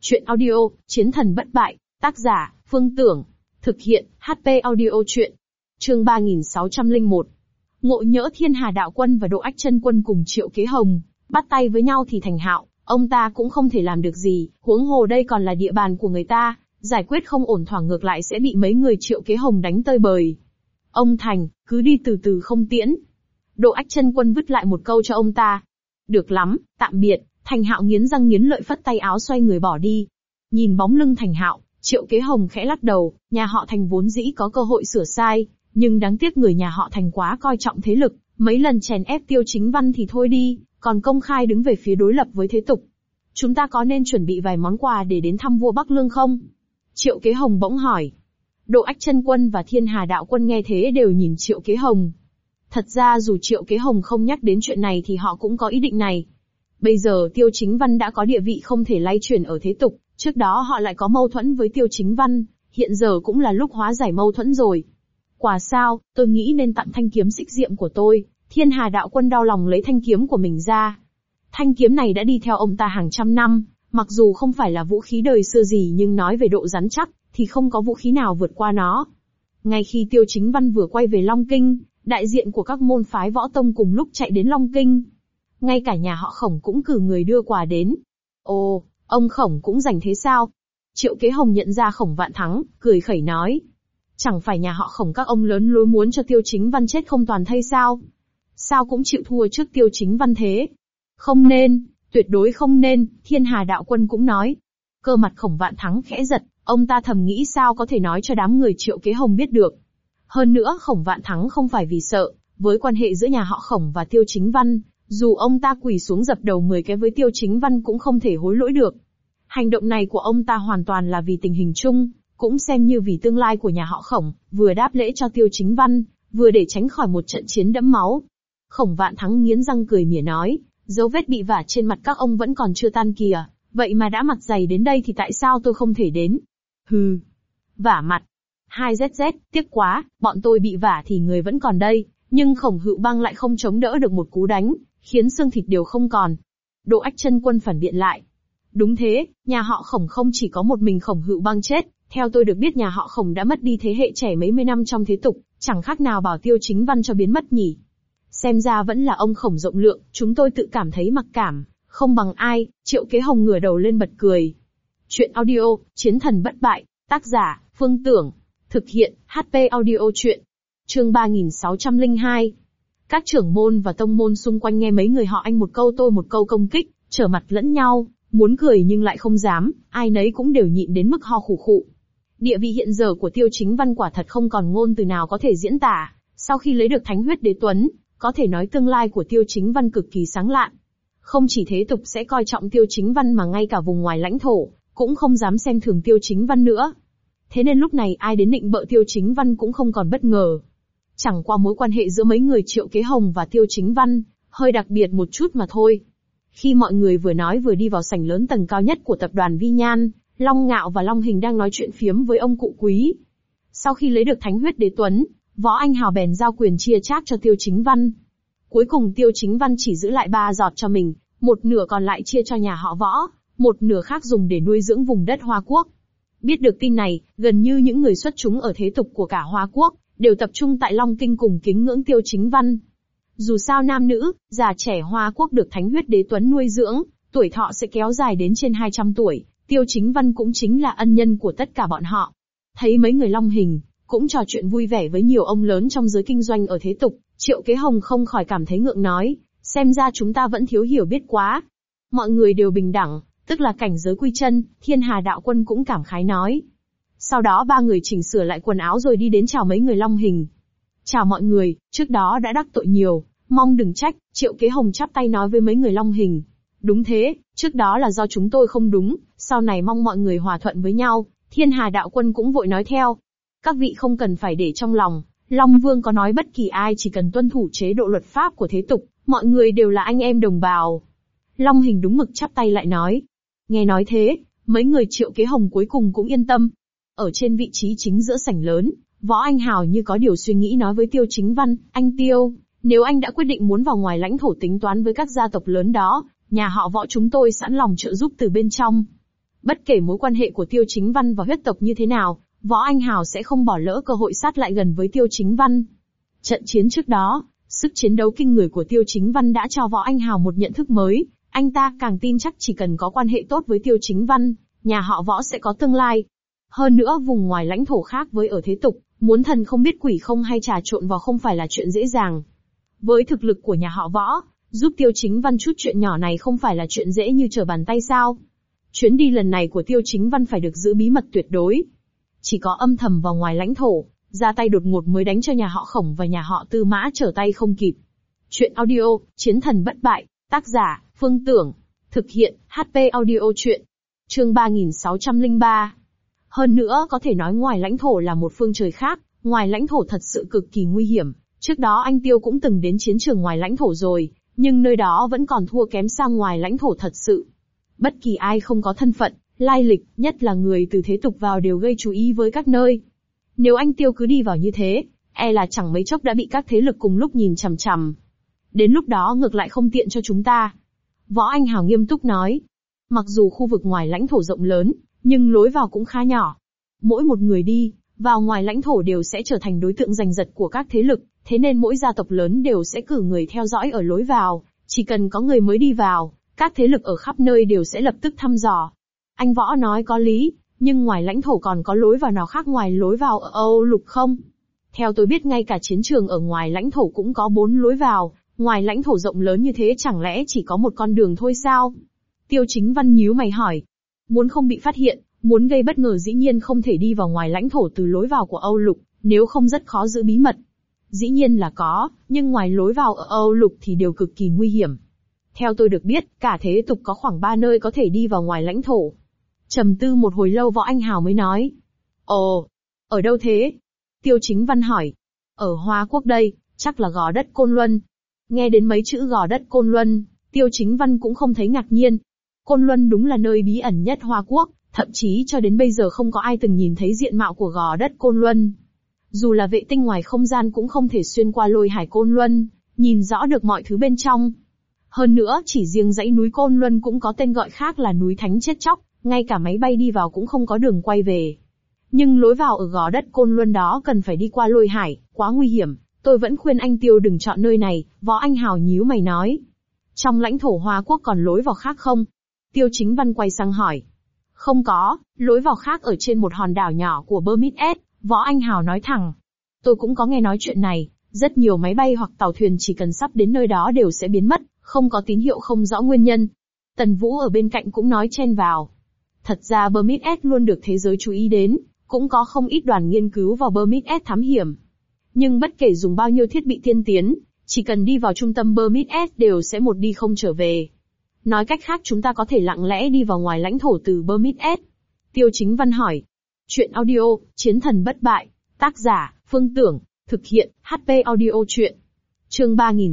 Chuyện audio, Chiến thần bất bại, tác giả, Phương Tưởng. Thực hiện, HP audio chuyện. Chương 3601. Ngộ nhỡ Thiên Hà Đạo Quân và Độ Ách Chân Quân cùng Triệu Kế Hồng bắt tay với nhau thì thành hạo, ông ta cũng không thể làm được gì, huống hồ đây còn là địa bàn của người ta, giải quyết không ổn thỏa ngược lại sẽ bị mấy người Triệu Kế Hồng đánh tơi bời. Ông Thành, cứ đi từ từ không tiễn. Độ Ách Chân Quân vứt lại một câu cho ông ta. Được lắm, tạm biệt. Thành Hạo nghiến răng nghiến lợi phất tay áo xoay người bỏ đi. Nhìn bóng lưng Thành Hạo, Triệu Kế Hồng khẽ lắc đầu, nhà họ Thành vốn dĩ có cơ hội sửa sai, nhưng đáng tiếc người nhà họ Thành quá coi trọng thế lực, mấy lần chèn ép Tiêu Chính Văn thì thôi đi, còn công khai đứng về phía đối lập với thế tục. Chúng ta có nên chuẩn bị vài món quà để đến thăm vua Bắc Lương không? Triệu Kế Hồng bỗng hỏi. Độ Ách Chân Quân và Thiên Hà Đạo Quân nghe thế đều nhìn Triệu Kế Hồng. Thật ra dù Triệu Kế Hồng không nhắc đến chuyện này thì họ cũng có ý định này. Bây giờ Tiêu Chính Văn đã có địa vị không thể lay chuyển ở thế tục, trước đó họ lại có mâu thuẫn với Tiêu Chính Văn, hiện giờ cũng là lúc hóa giải mâu thuẫn rồi. Quà sao, tôi nghĩ nên tặng thanh kiếm xích diệm của tôi. Thiên Hà Đạo Quân đau lòng lấy thanh kiếm của mình ra. Thanh kiếm này đã đi theo ông ta hàng trăm năm, mặc dù không phải là vũ khí đời xưa gì nhưng nói về độ rắn chắc, thì không có vũ khí nào vượt qua nó. Ngay khi Tiêu Chính Văn vừa quay về Long Kinh, đại diện của các môn phái võ tông cùng lúc chạy đến Long Kinh. Ngay cả nhà họ Khổng cũng cử người đưa quà đến. Ồ, ông Khổng cũng rảnh thế sao? Triệu Kế Hồng nhận ra Khổng Vạn Thắng, cười khẩy nói. Chẳng phải nhà họ Khổng các ông lớn lối muốn cho Tiêu Chính Văn chết không toàn thây sao? Sao cũng chịu thua trước Tiêu Chính Văn thế? Không nên, tuyệt đối không nên, Thiên Hà Đạo Quân cũng nói. Cơ mặt Khổng Vạn Thắng khẽ giật, ông ta thầm nghĩ sao có thể nói cho đám người Triệu Kế Hồng biết được. Hơn nữa Khổng Vạn Thắng không phải vì sợ, với quan hệ giữa nhà họ Khổng và Tiêu Chính Văn, dù ông ta quỳ xuống dập đầu 10 cái với Tiêu Chính Văn cũng không thể hối lỗi được. Hành động này của ông ta hoàn toàn là vì tình hình chung, cũng xem như vì tương lai của nhà họ Khổng, vừa đáp lễ cho Tiêu Chính Văn, vừa để tránh khỏi một trận chiến đẫm máu. Khổng Vạn Thắng nghiến răng cười mỉa nói, dấu vết bị vả trên mặt các ông vẫn còn chưa tan kìa, vậy mà đã mặt dày đến đây thì tại sao tôi không thể đến? Hừ, vả mặt. 2ZZ, tiếc quá, bọn tôi bị vả thì người vẫn còn đây, nhưng Khổng Hữu Băng lại không chống đỡ được một cú đánh, khiến xương thịt đều không còn. Độ Ách Chân Quân phản biện lại. Đúng thế, nhà họ Khổng không chỉ có một mình Khổng Hữu Băng chết, theo tôi được biết nhà họ Khổng đã mất đi thế hệ trẻ mấy mươi năm trong thế tục, chẳng khác nào bảo Tiêu Chính Văn cho biến mất nhỉ. Xem ra vẫn là ông Khổng rộng lượng, chúng tôi tự cảm thấy mặc cảm, không bằng ai. Triệu Kế Hồng ngửa đầu lên bật cười. Chuyện audio, Chiến thần bất bại, tác giả, Phương Tưởng. Thực hiện, HP audio chuyện. Chương 3602. Các trưởng môn và tông môn xung quanh nghe mấy người họ anh một câu tôi một câu công kích, trở mặt lẫn nhau, muốn cười nhưng lại không dám, ai nấy cũng đều nhịn đến mức ho khủ khụ. Địa vị hiện giờ của Tiêu Chính Văn quả thật không còn ngôn từ nào có thể diễn tả, sau khi lấy được Thánh Huyết Đế Tuấn, có thể nói tương lai của Tiêu Chính Văn cực kỳ sáng lạn. Không chỉ thế tục sẽ coi trọng Tiêu Chính Văn mà ngay cả vùng ngoài lãnh thổ, cũng không dám xem thường Tiêu Chính Văn nữa. Thế nên lúc này ai đến nịnh bợ Tiêu Chính Văn cũng không còn bất ngờ. Chẳng qua mối quan hệ giữa mấy người Triệu Kế Hồng và Tiêu Chính Văn, hơi đặc biệt một chút mà thôi. Khi mọi người vừa nói vừa đi vào sảnh lớn tầng cao nhất của tập đoàn Vi Nhan, Long Ngạo và Long Hình đang nói chuyện phiếm với ông cụ quý. Sau khi lấy được Thánh Huyết Đế Tuấn, Võ Anh Hào bèn giao quyền chia chác cho Tiêu Chính Văn. Cuối cùng Tiêu Chính Văn chỉ giữ lại 3 giọt cho mình, một nửa còn lại chia cho nhà họ Võ, một nửa khác dùng để nuôi dưỡng vùng đất Hoa Quốc. Biết được tin này, gần như những người xuất chúng ở thế tục của cả Hoa Quốc, đều tập trung tại Long Kinh cùng kính ngưỡng Tiêu Chính Văn. Dù sao nam nữ, già trẻ Hoa Quốc được Thánh Huyết Đế Tuấn nuôi dưỡng, tuổi thọ sẽ kéo dài đến trên 200 tuổi, Tiêu Chính Văn cũng chính là ân nhân của tất cả bọn họ. Thấy mấy người Long Hình, cũng trò chuyện vui vẻ với nhiều ông lớn trong giới kinh doanh ở thế tục, Triệu Kế Hồng không khỏi cảm thấy ngượng nói, xem ra chúng ta vẫn thiếu hiểu biết quá. Mọi người đều bình đẳng, tức là cảnh giới quy chân, Thiên Hà Đạo Quân cũng cảm khái nói. Sau đó 3 người chỉnh sửa lại quần áo rồi đi đến chào mấy người Long Hình. Chào mọi người, trước đó đã đắc tội nhiều, mong đừng trách, Triệu Kế Hồng chắp tay nói với mấy người Long Hình. Đúng thế, trước đó là do chúng tôi không đúng, sau này mong mọi người hòa thuận với nhau. Thiên Hà Đạo Quân cũng vội nói theo. Các vị không cần phải để trong lòng, Long Vương có nói bất kỳ ai chỉ cần tuân thủ chế độ luật pháp của thế tục, mọi người đều là anh em đồng bào. Long Hình đúng mực chắp tay lại nói. Nghe nói thế, mấy người Triệu Kế Hồng cuối cùng cũng yên tâm. Ở trên vị trí chính giữa sảnh lớn, Võ Anh Hào như có điều suy nghĩ nói với Tiêu Chính Văn, anh Tiêu, nếu anh đã quyết định muốn vào ngoài lãnh thổ tính toán với các gia tộc lớn đó, nhà họ Võ chúng tôi sẵn lòng trợ giúp từ bên trong. Bất kể mối quan hệ của Tiêu Chính Văn và huyết tộc như thế nào, Võ Anh Hào sẽ không bỏ lỡ cơ hội sát lại gần với Tiêu Chính Văn. Trận chiến trước đó, sức chiến đấu kinh người của Tiêu Chính Văn đã cho Võ Anh Hào một nhận thức mới, anh ta càng tin chắc chỉ cần có quan hệ tốt với Tiêu Chính Văn, nhà họ Võ sẽ có tương lai. Hơn nữa vùng ngoài lãnh thổ khác với ở thế tục, muốn thần không biết quỷ không hay trà trộn vào không phải là chuyện dễ dàng. Với thực lực của nhà họ Võ, giúp Tiêu Chính Văn chút chuyện nhỏ này không phải là chuyện dễ như trở bàn tay sao. Chuyến đi lần này của Tiêu Chính Văn phải được giữ bí mật tuyệt đối. Chỉ có âm thầm vào ngoài lãnh thổ, ra tay đột ngột mới đánh cho nhà họ Khổng và nhà họ Tư Mã trở tay không kịp. Chuyện audio, Chiến thần bất bại, tác giả, Phương Tưởng. Thực hiện, HP audio chuyện. Chương 3603. Hơn nữa có thể nói ngoài lãnh thổ là một phương trời khác, ngoài lãnh thổ thật sự cực kỳ nguy hiểm. Trước đó anh Tiêu cũng từng đến chiến trường ngoài lãnh thổ rồi, nhưng nơi đó vẫn còn thua kém xa ngoài lãnh thổ thật sự. Bất kỳ ai không có thân phận, lai lịch, nhất là người từ thế tục vào đều gây chú ý với các nơi. Nếu anh Tiêu cứ đi vào như thế, e là chẳng mấy chốc đã bị các thế lực cùng lúc nhìn chằm chằm. Đến lúc đó ngược lại không tiện cho chúng ta. Võ Anh Hào nghiêm túc nói. Mặc dù khu vực ngoài lãnh thổ rộng lớn, nhưng lối vào cũng khá nhỏ. Mỗi một người đi vào ngoài lãnh thổ đều sẽ trở thành đối tượng giành giật của các thế lực, thế nên mỗi gia tộc lớn đều sẽ cử người theo dõi ở lối vào, chỉ cần có người mới đi vào, các thế lực ở khắp nơi đều sẽ lập tức thăm dò. Anh Võ nói có lý, nhưng ngoài lãnh thổ còn có lối vào nào khác ngoài lối vào ở Âu Lục không? Theo tôi biết ngay cả chiến trường ở ngoài lãnh thổ cũng có 4 lối vào, ngoài lãnh thổ rộng lớn như thế chẳng lẽ chỉ có một con đường thôi sao? Tiêu Chính Văn nhíu mày hỏi. Muốn không bị phát hiện, muốn gây bất ngờ dĩ nhiên không thể đi vào ngoài lãnh thổ từ lối vào của Âu Lục, nếu không rất khó giữ bí mật. Dĩ nhiên là có, nhưng ngoài lối vào ở Âu Lục thì đều cực kỳ nguy hiểm. Theo tôi được biết, cả thế tục có khoảng 3 nơi có thể đi vào ngoài lãnh thổ. Trầm tư một hồi lâu Võ Anh Hào mới nói. Ồ, ở đâu thế? Tiêu Chính Văn hỏi. Ở Hoa Quốc đây, chắc là Gò Đất Côn Luân. Nghe đến mấy chữ Gò Đất Côn Luân, Tiêu Chính Văn cũng không thấy ngạc nhiên. Côn Luân đúng là nơi bí ẩn nhất Hoa Quốc, thậm chí cho đến bây giờ không có ai từng nhìn thấy diện mạo của Gò Đất Côn Luân. Dù là vệ tinh ngoài không gian cũng không thể xuyên qua lôi hải Côn Luân, nhìn rõ được mọi thứ bên trong. Hơn nữa chỉ riêng dãy núi Côn Luân cũng có tên gọi khác là núi Thánh Chết Chóc, ngay cả máy bay đi vào cũng không có đường quay về. Nhưng lối vào ở Gò Đất Côn Luân đó cần phải đi qua lôi hải, quá nguy hiểm, tôi vẫn khuyên anh Tiêu đừng chọn nơi này, Võ Anh Hào nhíu mày nói. Trong lãnh thổ Hoa Quốc còn lối vào khác không? Tiêu Chính Văn quay sang hỏi. Không có, lối vào khác ở trên một hòn đảo nhỏ của Burmese, Võ Anh Hào nói thẳng. Tôi cũng có nghe nói chuyện này, rất nhiều máy bay hoặc tàu thuyền chỉ cần sắp đến nơi đó đều sẽ biến mất, không có tín hiệu không rõ nguyên nhân. Tần Vũ ở bên cạnh cũng nói chen vào. Thật ra Burmese luôn được thế giới chú ý đến, cũng có không ít đoàn nghiên cứu vào Burmese thám hiểm. Nhưng bất kể dùng bao nhiêu thiết bị tiên tiến, chỉ cần đi vào trung tâm Burmese đều sẽ một đi không trở về. Nói cách khác chúng ta có thể lặng lẽ đi vào ngoài lãnh thổ từ Burmese. Tiêu Chính Văn hỏi. Chuyện audio, Chiến thần bất bại, tác giả, Phương Tưởng, thực hiện, HP audio chuyện. Chương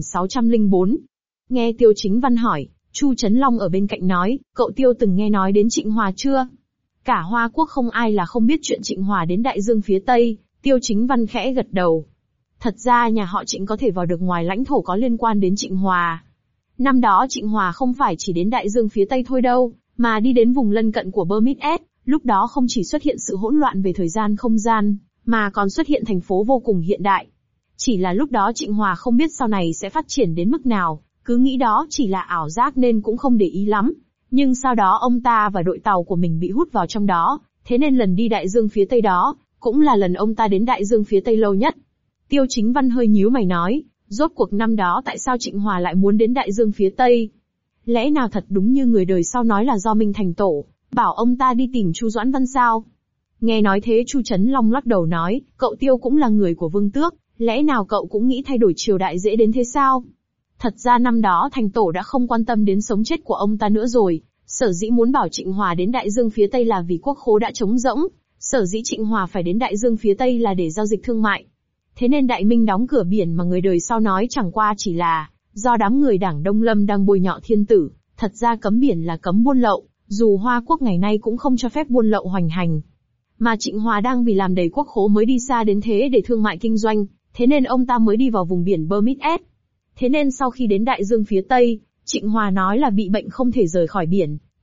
3604. Nghe Tiêu Chính Văn hỏi, Chu Trấn Long ở bên cạnh nói, cậu Tiêu từng nghe nói đến Trịnh Hòa chưa? Cả Hoa Quốc không ai là không biết chuyện Trịnh Hòa đến Đại Dương phía Tây, Tiêu Chính Văn khẽ gật đầu. Thật ra nhà họ Trịnh có thể vào được ngoài lãnh thổ có liên quan đến Trịnh Hòa. Năm đó Trịnh Hòa không phải chỉ đến Đại Dương phía Tây thôi đâu, mà đi đến vùng lân cận của Burmese, lúc đó không chỉ xuất hiện sự hỗn loạn về thời gian không gian, mà còn xuất hiện thành phố vô cùng hiện đại. Chỉ là lúc đó Trịnh Hòa không biết sau này sẽ phát triển đến mức nào, cứ nghĩ đó chỉ là ảo giác nên cũng không để ý lắm. Nhưng sau đó ông ta và đội tàu của mình bị hút vào trong đó, thế nên lần đi Đại Dương phía Tây đó, cũng là lần ông ta đến Đại Dương phía Tây lâu nhất. Tiêu Chính Văn hơi nhíu mày nói, rốt cuộc năm đó tại sao Trịnh Hòa lại muốn đến Đại Dương phía Tây? Lẽ nào thật đúng như người đời sau nói là do Minh Thành Tổ, bảo ông ta đi tìm Chu Doãn Văn sao? Nghe nói thế Chu Trấn Long lắc đầu nói, cậu Tiêu cũng là người của Vương Tước, lẽ nào cậu cũng nghĩ thay đổi triều đại dễ đến thế sao? Thật ra năm đó Thành Tổ đã không quan tâm đến sống chết của ông ta nữa rồi, sở dĩ muốn bảo Trịnh Hòa đến Đại Dương phía Tây là vì quốc khố đã trống rỗng, sở dĩ Trịnh Hòa phải đến Đại Dương phía Tây là để giao dịch thương mại. Thế nên Đại Minh đóng cửa biển mà người đời sau nói chẳng qua chỉ là do đám người Đảng Đông Lâm đang bôi nhọ thiên tử, thật ra cấm biển là cấm buôn lậu, dù Hoa Quốc ngày nay cũng không cho phép buôn lậu hoành hành. Mà Trịnh Hòa đang vì làm đầy quốc khố mới đi xa đến thế để thương mại kinh doanh, thế nên ông ta mới đi vào vùng biển Burmese. Thế nên sau khi đến Đại Dương phía Tây, Trịnh Hòa nói là bị bệnh không thể rời khỏi biển,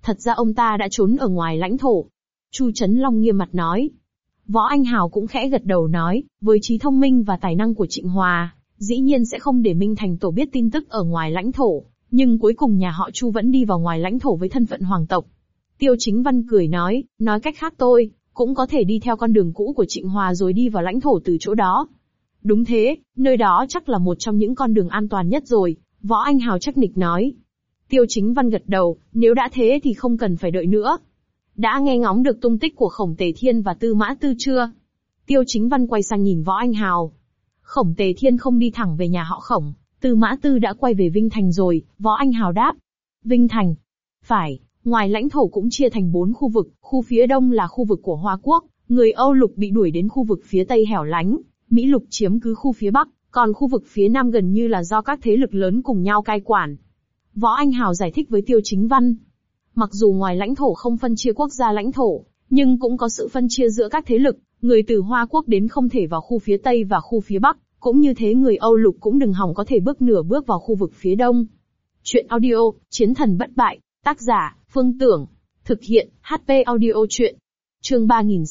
Thật ra ông ta đã trốn ở ngoài lãnh thổ. Chu Trấn Long nghiêm mặt nói. Võ Anh Hào cũng khẽ gật đầu nói, với trí thông minh và tài năng của Trịnh Hòa, dĩ nhiên sẽ không để Minh Thành Tổ biết tin tức ở ngoài lãnh thổ, nhưng cuối cùng nhà họ Chu vẫn đi vào ngoài lãnh thổ với thân phận hoàng tộc. Tiêu Chính Văn cười nói cách khác tôi cũng có thể đi theo con đường cũ của Trịnh Hòa rồi đi vào lãnh thổ từ chỗ đó. Đúng thế, nơi đó chắc là một trong những con đường an toàn nhất rồi, Võ Anh Hào chắc nịch nói. Tiêu Chính Văn gật đầu, nếu đã thế thì không cần phải đợi nữa. Đã nghe ngóng được tung tích của Khổng Tề Thiên và Tư Mã Tư chưa? Tiêu Chính Văn quay sang nhìn Võ Anh Hào. Khổng Tề Thiên không đi thẳng về nhà họ Khổng, Tư Mã Tư đã quay về Vinh Thành rồi, Võ Anh Hào đáp. Vinh Thành? Phải, ngoài lãnh thổ cũng chia thành 4 khu vực, khu phía đông là khu vực của Hoa Quốc, người Âu Lục bị đuổi đến khu vực phía tây hẻo lánh, Mỹ Lục chiếm cứ khu phía bắc, còn khu vực phía nam gần như là do các thế lực lớn cùng nhau cai quản. Võ Anh Hào giải thích với Tiêu Chính Văn. Mặc dù ngoài lãnh thổ không phân chia quốc gia lãnh thổ, nhưng cũng có sự phân chia giữa các thế lực, người từ Hoa Quốc đến không thể vào khu phía Tây và khu phía Bắc, cũng như thế người Âu Lục cũng đừng hòng có thể bước nửa bước vào khu vực phía Đông. Chuyện audio, Chiến thần bất bại, tác giả, Phương Tưởng, thực hiện, HP audio chuyện. Chương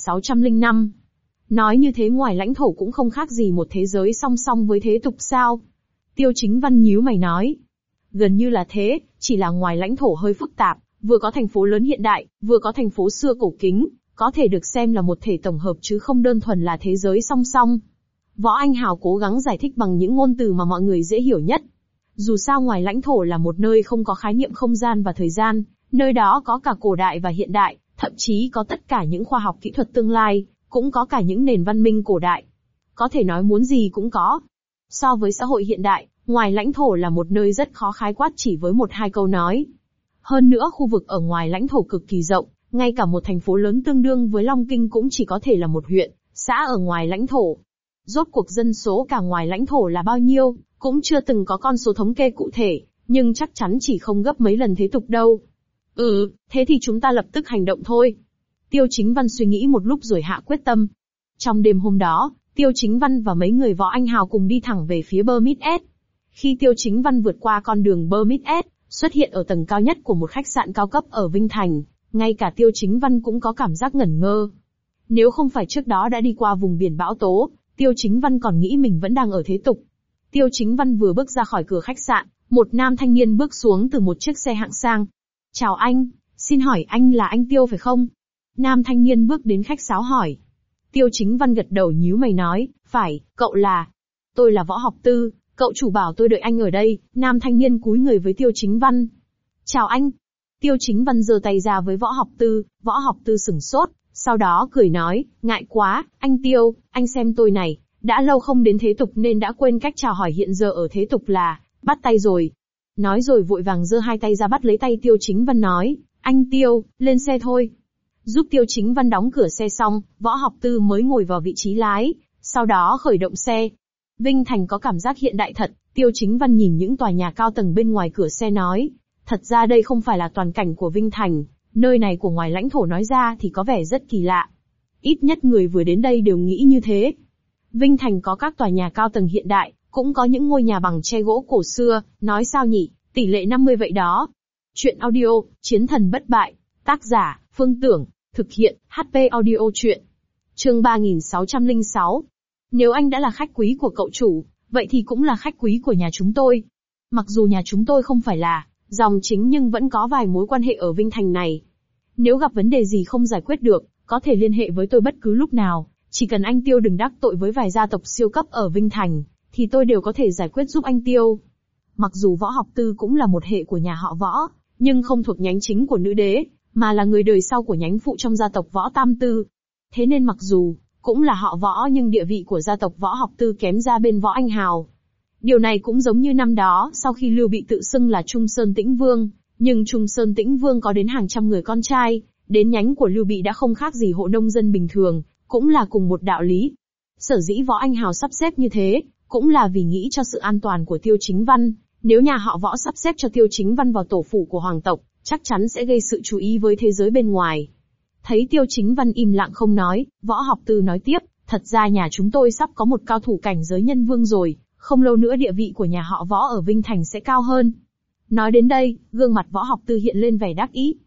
3605. Nói như thế ngoài lãnh thổ cũng không khác gì một thế giới song song với thế tục sao? Tiêu Chính Văn nhíu mày nói. Gần như là thế, chỉ là ngoài lãnh thổ hơi phức tạp, vừa có thành phố lớn hiện đại, vừa có thành phố xưa cổ kính, có thể được xem là một thể tổng hợp chứ không đơn thuần là thế giới song song. Võ Anh Hào cố gắng giải thích bằng những ngôn từ mà mọi người dễ hiểu nhất. Dù sao ngoài lãnh thổ là một nơi không có khái niệm không gian và thời gian, nơi đó có cả cổ đại và hiện đại, thậm chí có tất cả những khoa học kỹ thuật tương lai, cũng có cả những nền văn minh cổ đại. Có thể nói muốn gì cũng có. So với xã hội hiện đại, ngoài lãnh thổ là một nơi rất khó khái quát chỉ với 1-2 câu nói. Hơn nữa khu vực ở ngoài lãnh thổ cực kỳ rộng, ngay cả một thành phố lớn tương đương với Long Kinh cũng chỉ có thể là một huyện, xã ở ngoài lãnh thổ. Rốt cuộc dân số cả ngoài lãnh thổ là bao nhiêu, cũng chưa từng có con số thống kê cụ thể, nhưng chắc chắn chỉ không gấp mấy lần thế tục đâu. Thế thì chúng ta lập tức hành động thôi. Tiêu Chính Văn suy nghĩ một lúc rồi hạ quyết tâm. Trong đêm hôm đó, Tiêu Chính Văn và mấy người Võ Anh Hào cùng đi thẳng về phía Bermit S. Khi Tiêu Chính Văn vượt qua con đường Bermit S, xuất hiện ở tầng cao nhất của một khách sạn cao cấp ở Vinh Thành, ngay cả Tiêu Chính Văn cũng có cảm giác ngẩn ngơ. Nếu không phải trước đó đã đi qua vùng biển bão tố, Tiêu Chính Văn còn nghĩ mình vẫn đang ở thế tục. Tiêu Chính Văn vừa bước ra khỏi cửa khách sạn, một nam thanh niên bước xuống từ một chiếc xe hạng sang. Chào anh, xin hỏi anh là anh Tiêu phải không? Nam thanh niên bước đến khách sáo hỏi. Tiêu Chính Văn gật đầu nhíu mày nói, phải, cậu là... Tôi là Võ Học Tư, cậu chủ bảo tôi đợi anh ở đây. Nam thanh niên cúi người với Tiêu Chính Văn. Chào anh. Tiêu Chính Văn giơ tay ra với Võ Học Tư, Võ Học Tư sửng sốt, sau đó cười nói, ngại quá, anh Tiêu, anh xem tôi này, đã lâu không đến thế tục nên đã quên cách chào hỏi hiện giờ ở thế tục là, bắt tay rồi. Nói rồi vội vàng giơ hai tay ra bắt lấy tay Tiêu Chính Văn nói, anh Tiêu, lên xe thôi. Giúp Tiêu Chính Văn đóng cửa xe xong, Võ Học Tư mới ngồi vào vị trí lái, sau đó khởi động xe. Vinh Thành có cảm giác hiện đại thật, Tiêu Chính Văn nhìn những tòa nhà cao tầng bên ngoài cửa xe nói. Thật ra đây không phải là toàn cảnh của Vinh Thành, nơi này của ngoài lãnh thổ nói ra thì có vẻ rất kỳ lạ. Ít nhất người vừa đến đây đều nghĩ như thế. Vinh Thành có các tòa nhà cao tầng hiện đại, cũng có những ngôi nhà bằng tre gỗ cổ xưa, nói sao nhỉ, tỷ lệ 50 vậy đó. Chuyện audio, Chiến thần bất bại, tác giả, Phương Tưởng, thực hiện, HP audio chuyện. Chương 3606. Nếu anh đã là khách quý của cậu chủ, vậy thì cũng là khách quý của nhà chúng tôi. Mặc dù nhà chúng tôi không phải là dòng chính nhưng vẫn có vài mối quan hệ ở Vinh Thành này. Nếu gặp vấn đề gì không giải quyết được, có thể liên hệ với tôi bất cứ lúc nào, chỉ cần anh Tiêu đừng đắc tội với vài gia tộc siêu cấp ở Vinh Thành, thì tôi đều có thể giải quyết giúp anh Tiêu. Mặc dù Võ Học Tư cũng là một hệ của nhà họ Võ, nhưng không thuộc nhánh chính của nữ đế, mà là người đời sau của nhánh phụ trong gia tộc Võ Tam Tư. Thế nên mặc dù cũng là họ Võ nhưng địa vị của gia tộc Võ Học Tư kém ra bên Võ Anh Hào. Điều này cũng giống như năm đó, sau khi Lưu Bị tự xưng là Trung Sơn Tĩnh Vương, nhưng Trung Sơn Tĩnh Vương có đến hàng trăm người con trai, đến nhánh của Lưu Bị đã không khác gì hộ nông dân bình thường, cũng là cùng một đạo lý. Sở dĩ Võ Anh Hào sắp xếp như thế, cũng là vì nghĩ cho sự an toàn của Tiêu Chính Văn, nếu nhà họ Võ sắp xếp cho Tiêu Chính Văn vào tổ phủ của hoàng tộc, chắc chắn sẽ gây sự chú ý với thế giới bên ngoài. Thấy Tiêu Chính Văn im lặng không nói, Võ Học Tư nói tiếp, thật ra nhà chúng tôi sắp có một cao thủ cảnh giới nhân vương rồi, không lâu nữa địa vị của nhà họ Võ ở Vinh Thành sẽ cao hơn. Nói đến đây, gương mặt Võ Học Tư hiện lên vẻ đắc ý.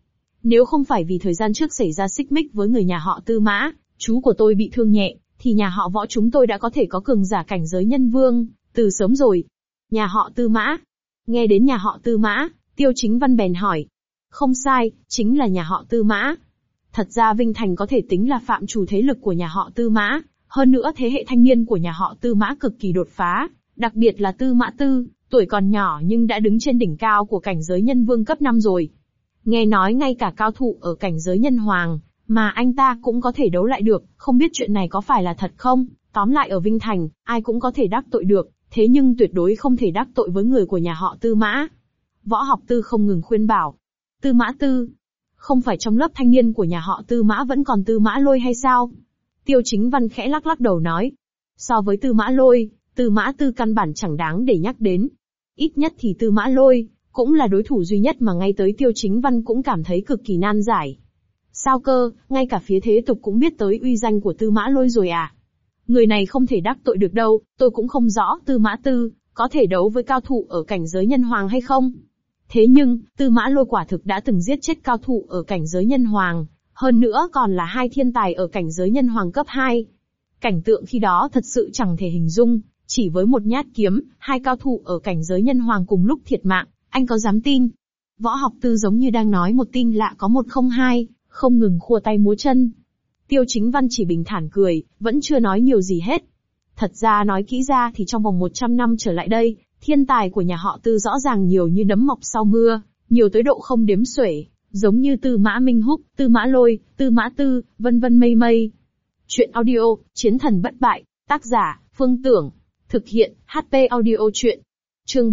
Nếu không phải vì thời gian trước xảy ra xích mích với người nhà họ Tư Mã, chú của tôi bị thương nhẹ, thì nhà họ Võ chúng tôi đã có thể có cường giả cảnh giới nhân vương, từ sớm rồi. Nhà họ Tư Mã. Nghe đến nhà họ Tư Mã, Tiêu Chính Văn bèn hỏi. Không sai, chính là nhà họ Tư Mã. Thật ra Vinh Thành có thể tính là phạm trù thế lực của nhà họ Tư Mã, hơn nữa thế hệ thanh niên của nhà họ Tư Mã cực kỳ đột phá, đặc biệt là Tư Mã Tư, tuổi còn nhỏ nhưng đã đứng trên đỉnh cao của cảnh giới nhân vương cấp 5 rồi. Nghe nói ngay cả cao thủ ở cảnh giới nhân hoàng, mà anh ta cũng có thể đấu lại được, không biết chuyện này có phải là thật không? Tóm lại ở Vinh Thành, ai cũng có thể đắc tội được, thế nhưng tuyệt đối không thể đắc tội với người của nhà họ Tư Mã. Võ Học Tư không ngừng khuyên bảo. Tư Mã Tư, không phải trong lớp thanh niên của nhà họ Tư Mã vẫn còn Tư Mã Lôi hay sao? Tiêu Chính Văn khẽ lắc lắc đầu nói. So với Tư Mã Lôi, Tư Mã Tư căn bản chẳng đáng để nhắc đến. Ít nhất thì Tư Mã Lôi cũng là đối thủ duy nhất mà ngay tới Tiêu Chính Văn cũng cảm thấy cực kỳ nan giải. Sao cơ, ngay cả phía thế tục cũng biết tới uy danh của Tư Mã Lôi rồi à? Người này không thể đắc tội được đâu, tôi cũng không rõ Tư Mã Tư có thể đấu với cao thủ ở cảnh giới nhân hoàng hay không. Thế nhưng, Tư Mã Lôi quả thực đã từng giết chết cao thủ ở cảnh giới nhân hoàng, hơn nữa còn là hai thiên tài ở cảnh giới nhân hoàng cấp 2. Cảnh tượng khi đó thật sự chẳng thể hình dung, chỉ với một nhát kiếm, hai cao thủ ở cảnh giới nhân hoàng cùng lúc thiệt mạng, anh có dám tin? Võ Học Tư giống như đang nói một tin lạ có một không hai, không ngừng khua tay múa chân. Tiêu Chính Văn chỉ bình thản cười, vẫn chưa nói nhiều gì hết. Thật ra nói kỹ ra thì trong vòng 100 năm trở lại đây, thiên tài của nhà họ Tư rõ ràng nhiều như nấm mọc sau mưa, nhiều tới độ không đếm xuể, giống như Tư Mã Minh Húc, Tư Mã Lôi, Tư Mã Tư, vân vân mây mây. Chuyện audio, Chiến thần bất bại, tác giả, Phương Tưởng, thực hiện, HP audio chuyện. Chương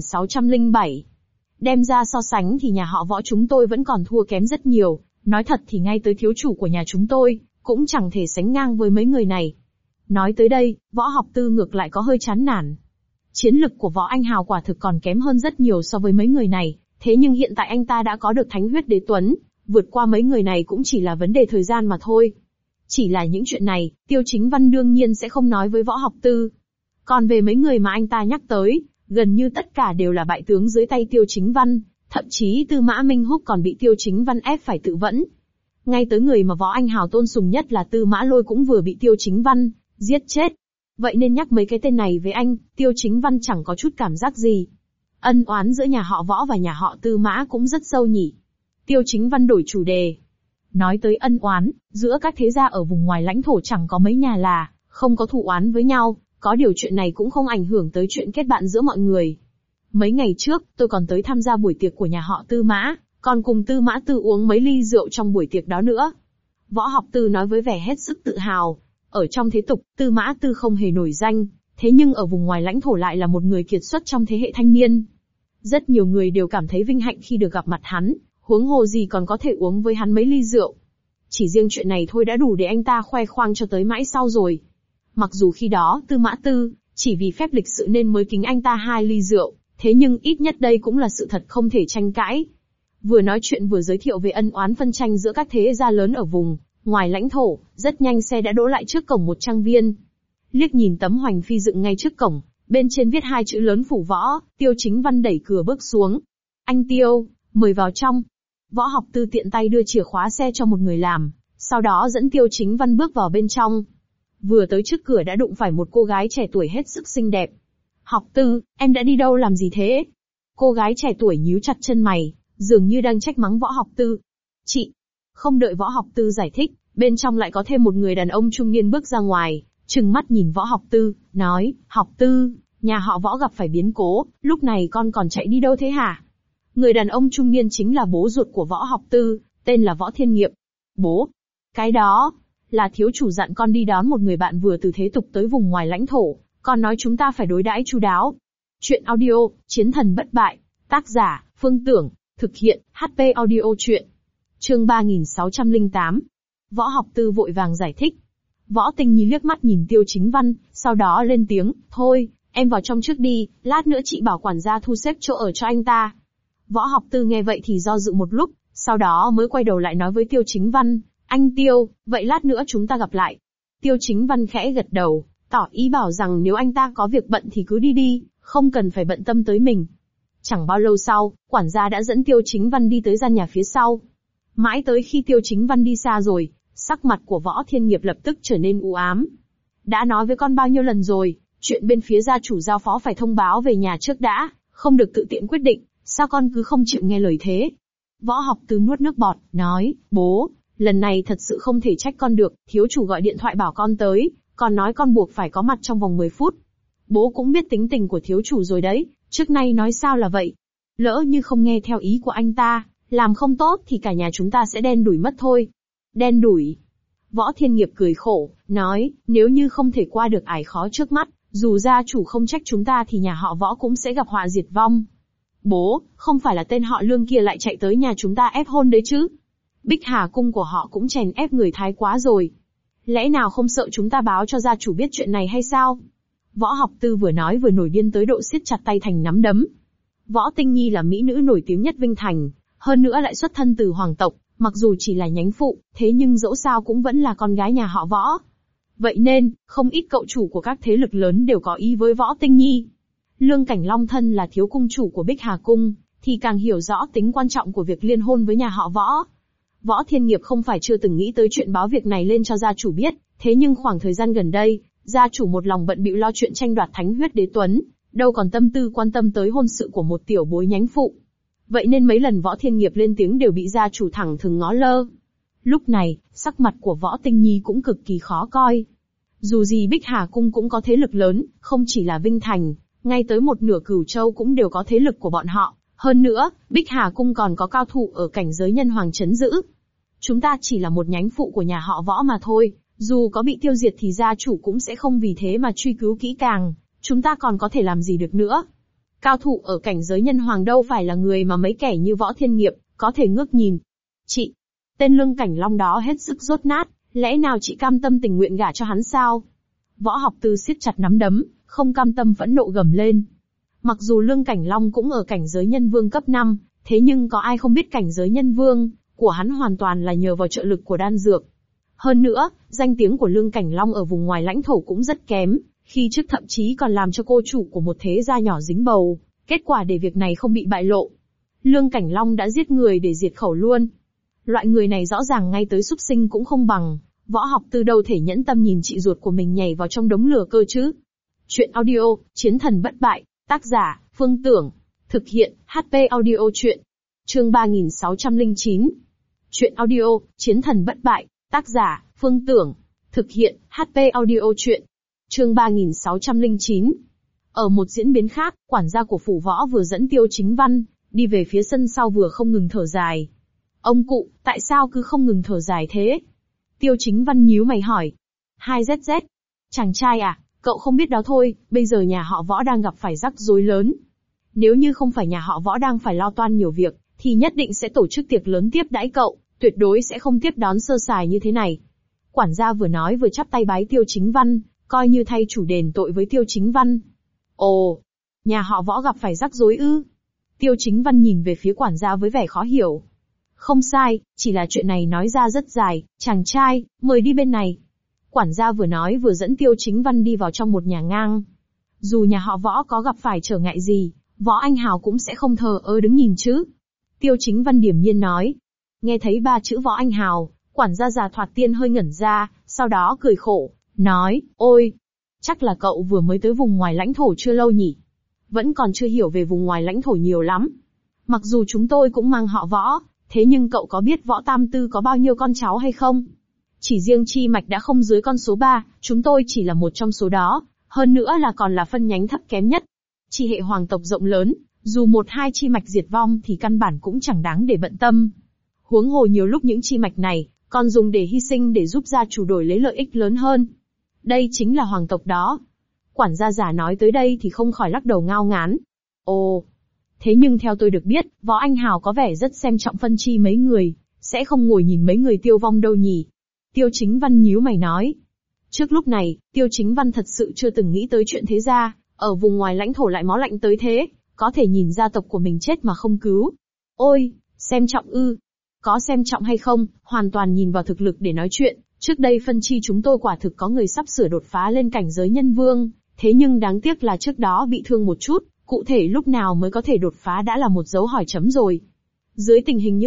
3607. Đem ra so sánh thì nhà họ Võ chúng tôi vẫn còn thua kém rất nhiều, nói thật thì ngay tới thiếu chủ của nhà chúng tôi, cũng chẳng thể sánh ngang với mấy người này. Nói tới đây, Võ Học Tư ngược lại có hơi chán nản. Chiến lực của Võ Anh Hào quả thực còn kém hơn rất nhiều so với mấy người này, thế nhưng hiện tại anh ta đã có được Thánh Huyết Đế Tuấn, vượt qua mấy người này cũng chỉ là vấn đề thời gian mà thôi. Chỉ là những chuyện này, Tiêu Chính Văn đương nhiên sẽ không nói với Võ Học Tư. Còn về mấy người mà anh ta nhắc tới, gần như tất cả đều là bại tướng dưới tay Tiêu Chính Văn, thậm chí Tư Mã Minh Húc còn bị Tiêu Chính Văn ép phải tự vẫn. Ngay tới người mà Võ Anh Hào tôn sùng nhất là Tư Mã Lôi cũng vừa bị Tiêu Chính Văn giết chết. Vậy nên nhắc mấy cái tên này với anh, Tiêu Chính Văn chẳng có chút cảm giác gì. Ân oán giữa nhà họ Võ và nhà họ Tư Mã cũng rất sâu nhỉ. Tiêu Chính Văn đổi chủ đề. Nói tới ân oán, giữa các thế gia ở vùng ngoài lãnh thổ chẳng có mấy nhà là không có thù oán với nhau, có điều chuyện này cũng không ảnh hưởng tới chuyện kết bạn giữa mọi người. Mấy ngày trước, tôi còn tới tham gia buổi tiệc của nhà họ Tư Mã, còn cùng Tư Mã Tư uống mấy ly rượu trong buổi tiệc đó nữa. Võ Học Tư nói với vẻ hết sức tự hào. Ở trong thế tục, Tư Mã Tư không hề nổi danh, thế nhưng ở vùng ngoài lãnh thổ lại là một người kiệt xuất trong thế hệ thanh niên. Rất nhiều người đều cảm thấy vinh hạnh khi được gặp mặt hắn, huống hồ gì còn có thể uống với hắn mấy ly rượu. Chỉ riêng chuyện này thôi đã đủ để anh ta khoe khoang cho tới mãi sau rồi. Mặc dù khi đó Tư Mã Tư chỉ vì phép lịch sự nên mới kính anh ta 2 ly rượu, thế nhưng ít nhất đây cũng là sự thật không thể tranh cãi. Vừa nói chuyện vừa giới thiệu về ân oán phân tranh giữa các thế gia lớn ở vùng ngoài lãnh thổ, rất nhanh xe đã đỗ lại trước cổng một trang viên. Liếc nhìn tấm hoành phi dựng ngay trước cổng, bên trên viết 2 chữ lớn phủ Võ, Tiêu Chính Văn đẩy cửa bước xuống. Anh Tiêu, mời vào trong. Võ Học Tư tiện tay đưa chìa khóa xe cho một người làm, sau đó dẫn Tiêu Chính Văn bước vào bên trong. Vừa tới trước cửa đã đụng phải một cô gái trẻ tuổi hết sức xinh đẹp. Học Tư, em đã đi đâu làm gì thế? Cô gái trẻ tuổi nhíu chặt chân mày, dường như đang trách mắng Võ Học Tư. Chị. Không đợi Võ Học Tư giải thích, bên trong lại có thêm một người đàn ông trung niên bước ra ngoài, trừng mắt nhìn Võ Học Tư, nói, Học Tư, nhà họ Võ gặp phải biến cố, lúc này con còn chạy đi đâu thế hả? Người đàn ông trung niên chính là bố ruột của Võ Học Tư, tên là Võ Thiên Nghiệp. Bố? Cái đó, là thiếu chủ dặn con đi đón một người bạn vừa từ thế tục tới vùng ngoài lãnh thổ, con nói chúng ta phải đối đãi chu đáo. Chuyện audio, Chiến thần bất bại, tác giả, Phương Tưởng, thực hiện, HP audio chuyện. Chương 3608. Võ Học Tư vội vàng giải thích. Võ Tinh Nhi liếc mắt nhìn Tiêu Chính Văn, sau đó lên tiếng, thôi, em vào trong trước đi, lát nữa chị bảo quản gia thu xếp chỗ ở cho anh ta. Võ Học Tư nghe vậy thì do dự một lúc, sau đó mới quay đầu lại nói với Tiêu Chính Văn, anh Tiêu, vậy lát nữa chúng ta gặp lại. Tiêu Chính Văn khẽ gật đầu, tỏ ý bảo rằng nếu anh ta có việc bận thì cứ đi đi, không cần phải bận tâm tới mình. Chẳng bao lâu sau, quản gia đã dẫn Tiêu Chính Văn đi tới gian nhà phía sau. Mãi tới khi Tiêu Chính Văn đi xa rồi, sắc mặt của Võ Thiên Nghiệp lập tức trở nên u ám. Đã nói với con bao nhiêu lần rồi, chuyện bên phía gia chủ giao phó phải thông báo về nhà trước đã, không được tự tiện quyết định, sao con cứ không chịu nghe lời thế? Võ Học Tư nuốt nước bọt, nói, bố, lần này thật sự không thể trách con được, thiếu chủ gọi điện thoại bảo con tới, còn nói con buộc phải có mặt trong vòng 10 phút. Bố cũng biết tính tình của thiếu chủ rồi đấy, trước nay nói sao là vậy. Lỡ như không nghe theo ý của anh ta, làm không tốt thì cả nhà chúng ta sẽ đen đủi mất thôi. Đen đủi. Võ Thiên Nghiệp cười khổ, nói, nếu như không thể qua được ải khó trước mắt, dù gia chủ không trách chúng ta thì nhà họ Võ cũng sẽ gặp họa diệt vong. Bố, không phải là tên họ Lương kia lại chạy tới nhà chúng ta ép hôn đấy chứ? Bích Hà cung của họ cũng chèn ép người thái quá rồi. Lẽ nào không sợ chúng ta báo cho gia chủ biết chuyện này hay sao? Võ Học Tư vừa nói vừa nổi điên tới độ siết chặt tay thành nắm đấm. Võ Tinh Nhi là mỹ nữ nổi tiếng nhất Vinh Thành, hơn nữa lại xuất thân từ hoàng tộc, mặc dù chỉ là nhánh phụ, thế nhưng dẫu sao cũng vẫn là con gái nhà họ Võ. Vậy nên, không ít cậu chủ của các thế lực lớn đều có ý với Võ Tinh Nhi. Lương Cảnh Long thân là thiếu cung chủ của Bích Hà cung, thì càng hiểu rõ tính quan trọng của việc liên hôn với nhà họ Võ. Võ Thiên Nghiệp không phải chưa từng nghĩ tới chuyện báo việc này lên cho gia chủ biết, thế nhưng khoảng thời gian gần đây, gia chủ một lòng bận bịu lo chuyện tranh đoạt thánh huyết đế tuấn, đâu còn tâm tư quan tâm tới hôn sự của một tiểu bối nhánh phụ. Vậy nên mấy lần Võ Thiên Nghiệp lên tiếng đều bị gia chủ thẳng thừng ngó lơ. Lúc này, sắc mặt của Võ Tinh Nhi cũng cực kỳ khó coi. Dù gì Bích Hà cung cũng có thế lực lớn, không chỉ là Vinh Thành, ngay tới một nửa Cửu Châu cũng đều có thế lực của bọn họ. Hơn nữa, Bích Hà cung còn có cao thủ ở cảnh giới nhân hoàng trấn giữ. Chúng ta chỉ là một nhánh phụ của nhà họ Võ mà thôi, dù có bị tiêu diệt thì gia chủ cũng sẽ không vì thế mà truy cứu kỹ càng, chúng ta còn có thể làm gì được nữa. Cao thủ ở cảnh giới nhân hoàng đâu phải là người mà mấy kẻ như Võ Thiên Nghiệp có thể ngước nhìn. Chị, tên Lương Cảnh Long đó hết sức dốt nát, lẽ nào chị cam tâm tình nguyện gả cho hắn sao? Võ Học Tư siết chặt nắm đấm, không cam tâm phẫn nộ gầm lên. Mặc dù Lương Cảnh Long cũng ở cảnh giới nhân vương cấp 5, thế nhưng có ai không biết cảnh giới nhân vương của hắn hoàn toàn là nhờ vào trợ lực của đan dược. Hơn nữa, danh tiếng của Lương Cảnh Long ở vùng ngoài lãnh thổ cũng rất kém, khi trước thậm chí còn làm cho cô chủ của một thế gia nhỏ dính bầu, kết quả để việc này không bị bại lộ. Lương Cảnh Long đã giết người để diệt khẩu luôn. Loại người này rõ ràng ngay tới súc sinh cũng không bằng, Võ Học Tư đâu thể nhẫn tâm nhìn chị ruột của mình nhảy vào trong đống lửa cơ chứ. Chuyện audio, Chiến thần bất bại, tác giả, Phương Tưởng, thực hiện, HP audio chuyện. Chương 3609. Chuyện audio, Chiến thần bất bại, tác giả, Phương Tưởng, thực hiện, HP audio chuyện. Chương 3609. Ở một diễn biến khác, quản gia của phủ Võ vừa dẫn Tiêu Chính Văn đi về phía sân sau vừa không ngừng thở dài. Ông cụ, tại sao cứ không ngừng thở dài thế? Tiêu Chính Văn nhíu mày hỏi. 2ZZ. Chàng trai à, cậu không biết đó thôi, bây giờ nhà họ Võ đang gặp phải rắc rối lớn. Nếu như không phải nhà họ Võ đang phải lo toan nhiều việc, thì nhất định sẽ tổ chức tiệc lớn tiếp đãi cậu, tuyệt đối sẽ không tiếp đón sơ sài như thế này. Quản gia vừa nói vừa chắp tay bái Tiêu Chính Văn, coi như thay chủ đền tội với Tiêu Chính Văn. Ồ, nhà họ Võ gặp phải rắc rối ư? Tiêu Chính Văn nhìn về phía quản gia với vẻ khó hiểu. Không sai, chỉ là chuyện này nói ra rất dài, chàng trai, mời đi bên này. Quản gia vừa nói vừa dẫn Tiêu Chính Văn đi vào trong một nhà ngang. Dù nhà họ Võ có gặp phải trở ngại gì, Võ Anh Hào cũng sẽ không thờ ơ đứng nhìn chứ. Tiêu Chính Văn điềm nhiên nói. Nghe thấy 3 chữ Võ Anh Hào, quản gia già Thoạt Tiên hơi ngẩn ra, sau đó cười khổ, nói, ôi, chắc là cậu vừa mới tới vùng ngoài lãnh thổ chưa lâu nhỉ. Vẫn còn chưa hiểu về vùng ngoài lãnh thổ nhiều lắm. Mặc dù chúng tôi cũng mang họ Võ, thế nhưng cậu có biết Võ Tam Tư có bao nhiêu con cháu hay không? Chỉ riêng chi mạch đã không dưới con số 3, chúng tôi chỉ là một trong số đó, hơn nữa là còn là phân nhánh thấp kém nhất. Chi hệ hoàng tộc rộng lớn, dù 1-2 chi mạch diệt vong thì căn bản cũng chẳng đáng để bận tâm. Huống hồ nhiều lúc những chi mạch này, còn dùng để hy sinh để giúp gia chủ đổi lấy lợi ích lớn hơn. Đây chính là hoàng tộc đó. Quản gia già nói tới đây thì không khỏi lắc đầu ngao ngán. Ồ, thế nhưng theo tôi được biết, Võ Anh Hào có vẻ rất xem trọng phân chi mấy người, sẽ không ngồi nhìn mấy người tiêu vong đâu nhỉ. Tiêu Chính Văn nhíu mày nói. Trước lúc này, Tiêu Chính Văn thật sự chưa từng nghĩ tới chuyện thế gia, ở vùng ngoài lãnh thổ lại máu lạnh tới thế, có thể nhìn gia tộc của mình chết mà không cứu. Ôi, xem trọng ư? Có xem trọng hay không, hoàn toàn nhìn vào thực lực để nói chuyện. Trước đây phân chi chúng tôi quả thực có người sắp sửa đột phá lên cảnh giới nhân vương, thế nhưng đáng tiếc là trước đó bị thương một chút, cụ thể lúc nào mới có thể đột phá đã là một dấu hỏi chấm rồi. Dưới tình hình như vậy,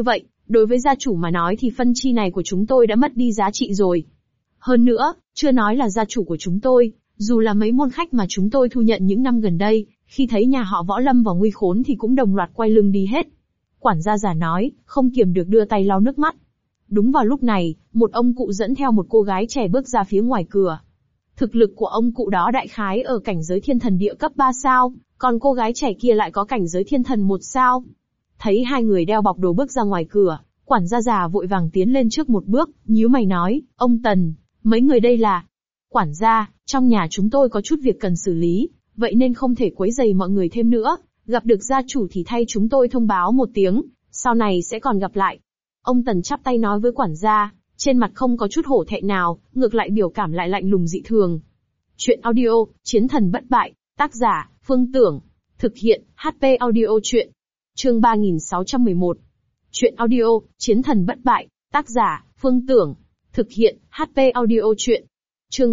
Đối với gia chủ mà nói thì phân chi này của chúng tôi đã mất đi giá trị rồi. Hơn nữa, chưa nói là gia chủ của chúng tôi, dù là mấy môn khách mà chúng tôi thu nhận những năm gần đây, khi thấy nhà họ Võ lâm vào nguy khốn thì cũng đồng loạt quay lưng đi hết. Quản gia già nói, không kiềm được đưa tay lau nước mắt. Đúng vào lúc này, một ông cụ dẫn theo một cô gái trẻ bước ra phía ngoài cửa. Thực lực của ông cụ đó đại khái ở cảnh giới thiên thần địa cấp 3 sao, còn cô gái trẻ kia lại có cảnh giới thiên thần 1 sao. Thấy hai người đeo bọc đồ bước ra ngoài cửa, quản gia già vội vàng tiến lên trước một bước, nhíu mày nói, ông Tần, mấy người đây là... Quản gia, trong nhà chúng tôi có chút việc cần xử lý, vậy nên không thể quấy rầy mọi người thêm nữa, gặp được gia chủ thì thay chúng tôi thông báo một tiếng, sau này sẽ còn gặp lại. Ông Tần chắp tay nói với quản gia, trên mặt không có chút hổ thẹn nào, ngược lại biểu cảm lại lạnh lùng dị thường. Chuyện audio, Chiến thần bất bại, tác giả, Phương Tưởng, thực hiện, HP audio chuyện. Chương 3611. Chuyện audio, Chiến thần bất bại, tác giả, Phương Tưởng, thực hiện, HP audio chuyện. Chương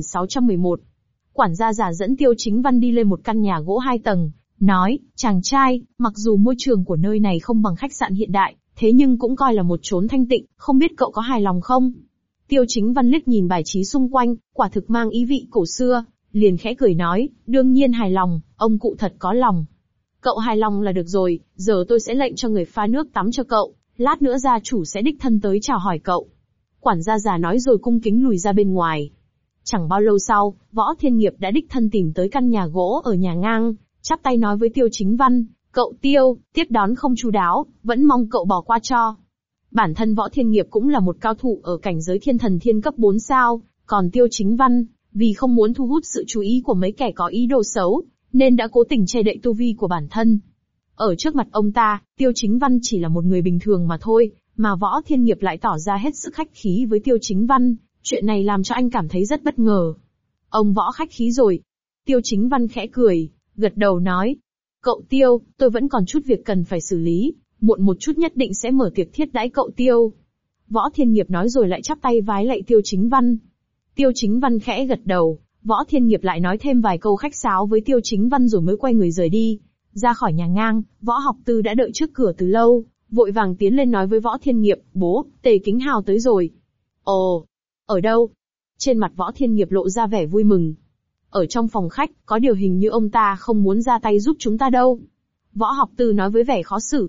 3611. Quản gia già dẫn Tiêu Chính Văn đi lên một căn nhà gỗ 2 tầng, nói, chàng trai, mặc dù môi trường của nơi này không bằng khách sạn hiện đại, thế nhưng cũng coi là một chốn thanh tịnh, không biết cậu có hài lòng không? Tiêu Chính Văn liếc nhìn bài trí xung quanh, quả thực mang ý vị cổ xưa, liền khẽ cười nói, đương nhiên hài lòng, ông cụ thật có lòng. Cậu hài lòng là được rồi, giờ tôi sẽ lệnh cho người pha nước tắm cho cậu, lát nữa gia chủ sẽ đích thân tới chào hỏi cậu. Quản gia già nói rồi cung kính lùi ra bên ngoài. Chẳng bao lâu sau, Võ Thiên Nghiệp đã đích thân tìm tới căn nhà gỗ ở nhà ngang, chắp tay nói với Tiêu Chính Văn, cậu Tiêu, tiếp đón không chu đáo, vẫn mong cậu bỏ qua cho. Bản thân Võ Thiên Nghiệp cũng là một cao thủ ở cảnh giới thiên thần thiên cấp 4 sao, còn Tiêu Chính Văn, vì không muốn thu hút sự chú ý của mấy kẻ có ý đồ xấu, nên đã cố tình che đậy tu vi của bản thân. Ở trước mặt ông ta, Tiêu Chính Văn chỉ là một người bình thường mà thôi, mà Võ Thiên Nghiệp lại tỏ ra hết sức khách khí với Tiêu Chính Văn, chuyện này làm cho anh cảm thấy rất bất ngờ. Ông Võ khách khí rồi. Tiêu Chính Văn khẽ cười, gật đầu nói. Cậu Tiêu, tôi vẫn còn chút việc cần phải xử lý, muộn một chút nhất định sẽ mở tiệc thiết đãi cậu Tiêu. Võ Thiên Nghiệp nói rồi lại chắp tay vái lạy Tiêu Chính Văn. Tiêu Chính Văn khẽ gật đầu, Võ Thiên Nghiệp lại nói thêm vài câu khách sáo với Tiêu Chính Văn rồi mới quay người rời đi. Ra khỏi nhà ngang, Võ Học Tư đã đợi trước cửa từ lâu, vội vàng tiến lên nói với Võ Thiên Nghiệp, bố, Tề Kính Hào tới rồi. Ồ, ở đâu? Trên mặt Võ Thiên Nghiệp lộ ra vẻ vui mừng. Ở trong phòng khách, có điều hình như ông ta không muốn ra tay giúp chúng ta đâu. Võ Học Tư nói với vẻ khó xử.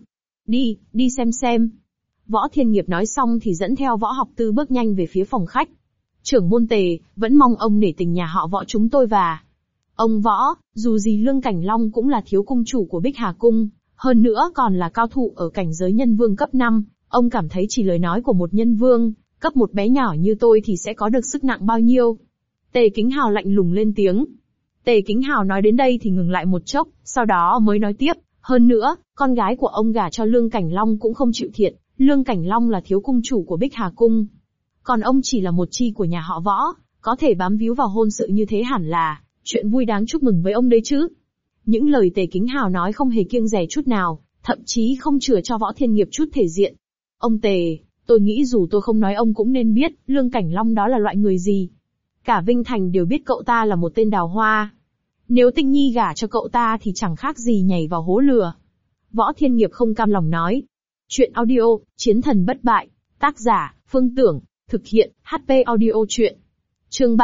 Đi xem. Võ Thiên Nghiệp nói xong thì dẫn theo Võ Học Tư bước nhanh về phía phòng khách. Trưởng môn Tề, vẫn mong ông nể tình nhà họ Võ chúng tôi và... Ông Võ, dù gì Lương Cảnh Long cũng là thiếu cung chủ của Bích Hà Cung, hơn nữa còn là cao thủ ở cảnh giới nhân vương cấp 5, ông cảm thấy chỉ lời nói của một nhân vương, cấp một bé nhỏ như tôi thì sẽ có được sức nặng bao nhiêu? Tề Kính Hào lạnh lùng lên tiếng. Tề Kính Hào nói đến đây thì ngừng lại một chốc, sau đó mới nói tiếp, hơn nữa, con gái của ông gả cho Lương Cảnh Long cũng không chịu thiệt, Lương Cảnh Long là thiếu cung chủ của Bích Hà Cung. Còn ông chỉ là một chi của nhà họ Võ, có thể bám víu vào hôn sự như thế hẳn là chuyện vui đáng chúc mừng với ông đấy chứ. Những lời Tề Kính Hào nói không hề kiêng dè chút nào, thậm chí không chừa cho Võ Thiên Nghiệp chút thể diện. Ông Tề, tôi nghĩ dù tôi không nói ông cũng nên biết, Lương Cảnh Long đó là loại người gì. Cả Vinh Thành đều biết cậu ta là một tên đào hoa. Nếu Tinh Nhi gả cho cậu ta thì chẳng khác gì nhảy vào hố lửa. Võ Thiên Nghiệp không cam lòng nói. Chuyện audio, Chiến thần bất bại, tác giả, Phương Tưởng, thực hiện, HP audio chuyện. Chương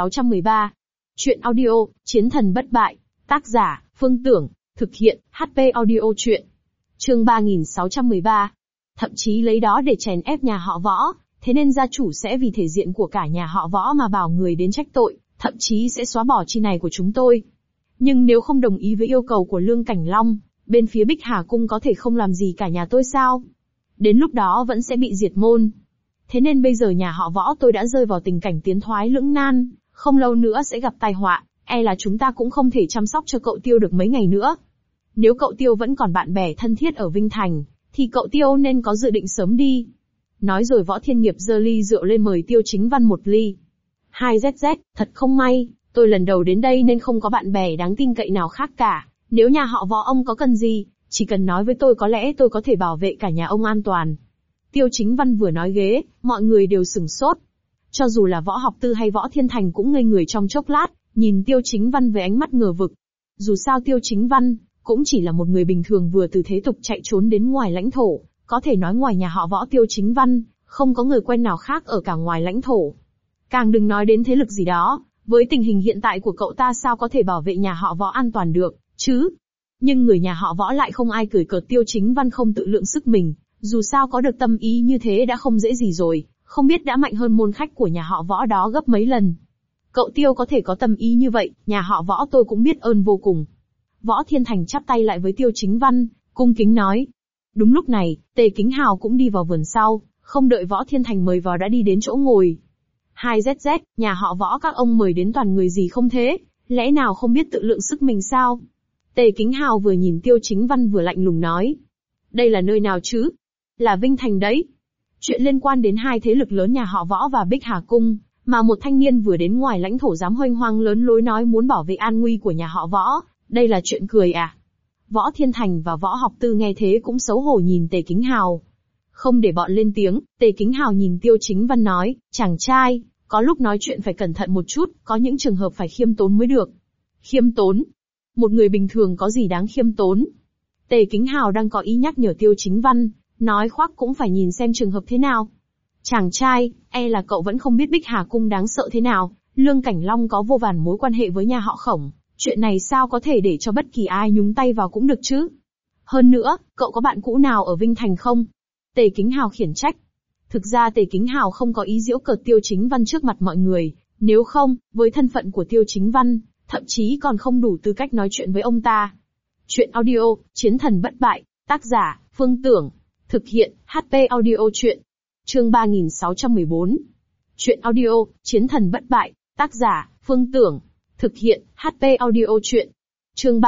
3613. Chuyện audio, Chiến thần bất bại, tác giả, Phương Tưởng, thực hiện, HP audio chuyện. Chương 3613. Thậm chí lấy đó để chèn ép nhà họ Võ, thế nên gia chủ sẽ vì thể diện của cả nhà họ Võ mà bảo người đến trách tội, thậm chí sẽ xóa bỏ chi này của chúng tôi. Nhưng nếu không đồng ý với yêu cầu của Lương Cảnh Long, bên phía Bích Hà Cung có thể không làm gì cả nhà tôi sao? Đến lúc đó vẫn sẽ bị diệt môn. Thế nên bây giờ nhà họ Võ tôi đã rơi vào tình cảnh tiến thoái lưỡng nan, không lâu nữa sẽ gặp tai họa, e là chúng ta cũng không thể chăm sóc cho cậu Tiêu được mấy ngày nữa. Nếu cậu Tiêu vẫn còn bạn bè thân thiết ở Vinh Thành, thì cậu Tiêu nên có dự định sớm đi. Nói rồi Võ Thiên Nghiệp giơ ly rượu lên mời Tiêu Chính Văn một ly. 2ZZ, thật không may, tôi lần đầu đến đây nên không có bạn bè đáng tin cậy nào khác cả. Nếu nhà họ Võ ông có cần gì, chỉ cần nói với tôi có lẽ tôi có thể bảo vệ cả nhà ông an toàn. Tiêu Chính Văn vừa nói ghế, mọi người đều sửng sốt. Cho dù là Võ Học Tư hay Võ Thiên Thành cũng ngây người trong chốc lát, nhìn Tiêu Chính Văn với ánh mắt ngờ vực. Dù sao Tiêu Chính Văn cũng chỉ là một người bình thường vừa từ thế tục chạy trốn đến ngoài lãnh thổ, có thể nói ngoài nhà họ Võ Tiêu Chính Văn, không có người quen nào khác ở cả ngoài lãnh thổ. Càng đừng nói đến thế lực gì đó, với tình hình hiện tại của cậu ta sao có thể bảo vệ nhà họ Võ an toàn được, chứ? Nhưng người nhà họ Võ lại không ai cười cợt Tiêu Chính Văn không tự lượng sức mình, dù sao có được tâm ý như thế đã không dễ gì rồi, không biết đã mạnh hơn môn khách của nhà họ Võ đó gấp mấy lần. Cậu Tiêu có thể có tâm ý như vậy, nhà họ Võ tôi cũng biết ơn vô cùng. Võ Thiên Thành chắp tay lại với Tiêu Chính Văn, cung kính nói. Đúng lúc này, Tề Kính Hào cũng đi vào vườn sau, không đợi Võ Thiên Thành mời vào đã đi đến chỗ ngồi. 2ZZ, nhà họ Võ các ông mời đến toàn người gì không thế, lẽ nào không biết tự lượng sức mình sao? Tề Kính Hào vừa nhìn Tiêu Chính Văn vừa lạnh lùng nói. Đây là nơi nào chứ? Là Vinh Thành đấy. Chuyện liên quan đến hai thế lực lớn nhà họ Võ và Bích Hà Cung, mà một thanh niên vừa đến ngoài lãnh thổ dám huênh hoang lớn lối nói muốn bảo vệ an nguy của nhà họ Võ, đây là chuyện cười à? Võ Thiên Thành và Võ Học Tư nghe thế cũng xấu hổ nhìn Tề Kính Hào. Không để bọn lên tiếng, Tề Kính Hào nhìn Tiêu Chính Văn nói, chàng trai, có lúc nói chuyện phải cẩn thận một chút, có những trường hợp phải khiêm tốn mới được. Khiêm tốn? Một người bình thường có gì đáng khiêm tốn? Tề Kính Hào đang có ý nhắc nhở Tiêu Chính Văn, nói khoác cũng phải nhìn xem trường hợp thế nào. Chàng trai, là cậu vẫn không biết Bích Hà Cung đáng sợ thế nào, Lương Cảnh Long có vô vàn mối quan hệ với nhà họ Khổng, chuyện này sao có thể để cho bất kỳ ai nhúng tay vào cũng được chứ? Hơn nữa, cậu có bạn cũ nào ở Vinh Thành không? Tề Kính Hào khiển trách. Thực ra Tề Kính Hào không có ý giễu cợt Tiêu Chính Văn trước mặt mọi người, nếu không, với thân phận của Tiêu Chính Văn, thậm chí còn không đủ tư cách nói chuyện với ông ta. Chuyện audio, Chiến Thần Bất Bại, tác giả, Phương Tưởng, thực hiện, HP Audio Chuyện. Chương 3614. Chuyện audio, Chiến Thần Bất Bại, tác giả, Phương Tưởng, thực hiện, HP Audio Chuyện. Chương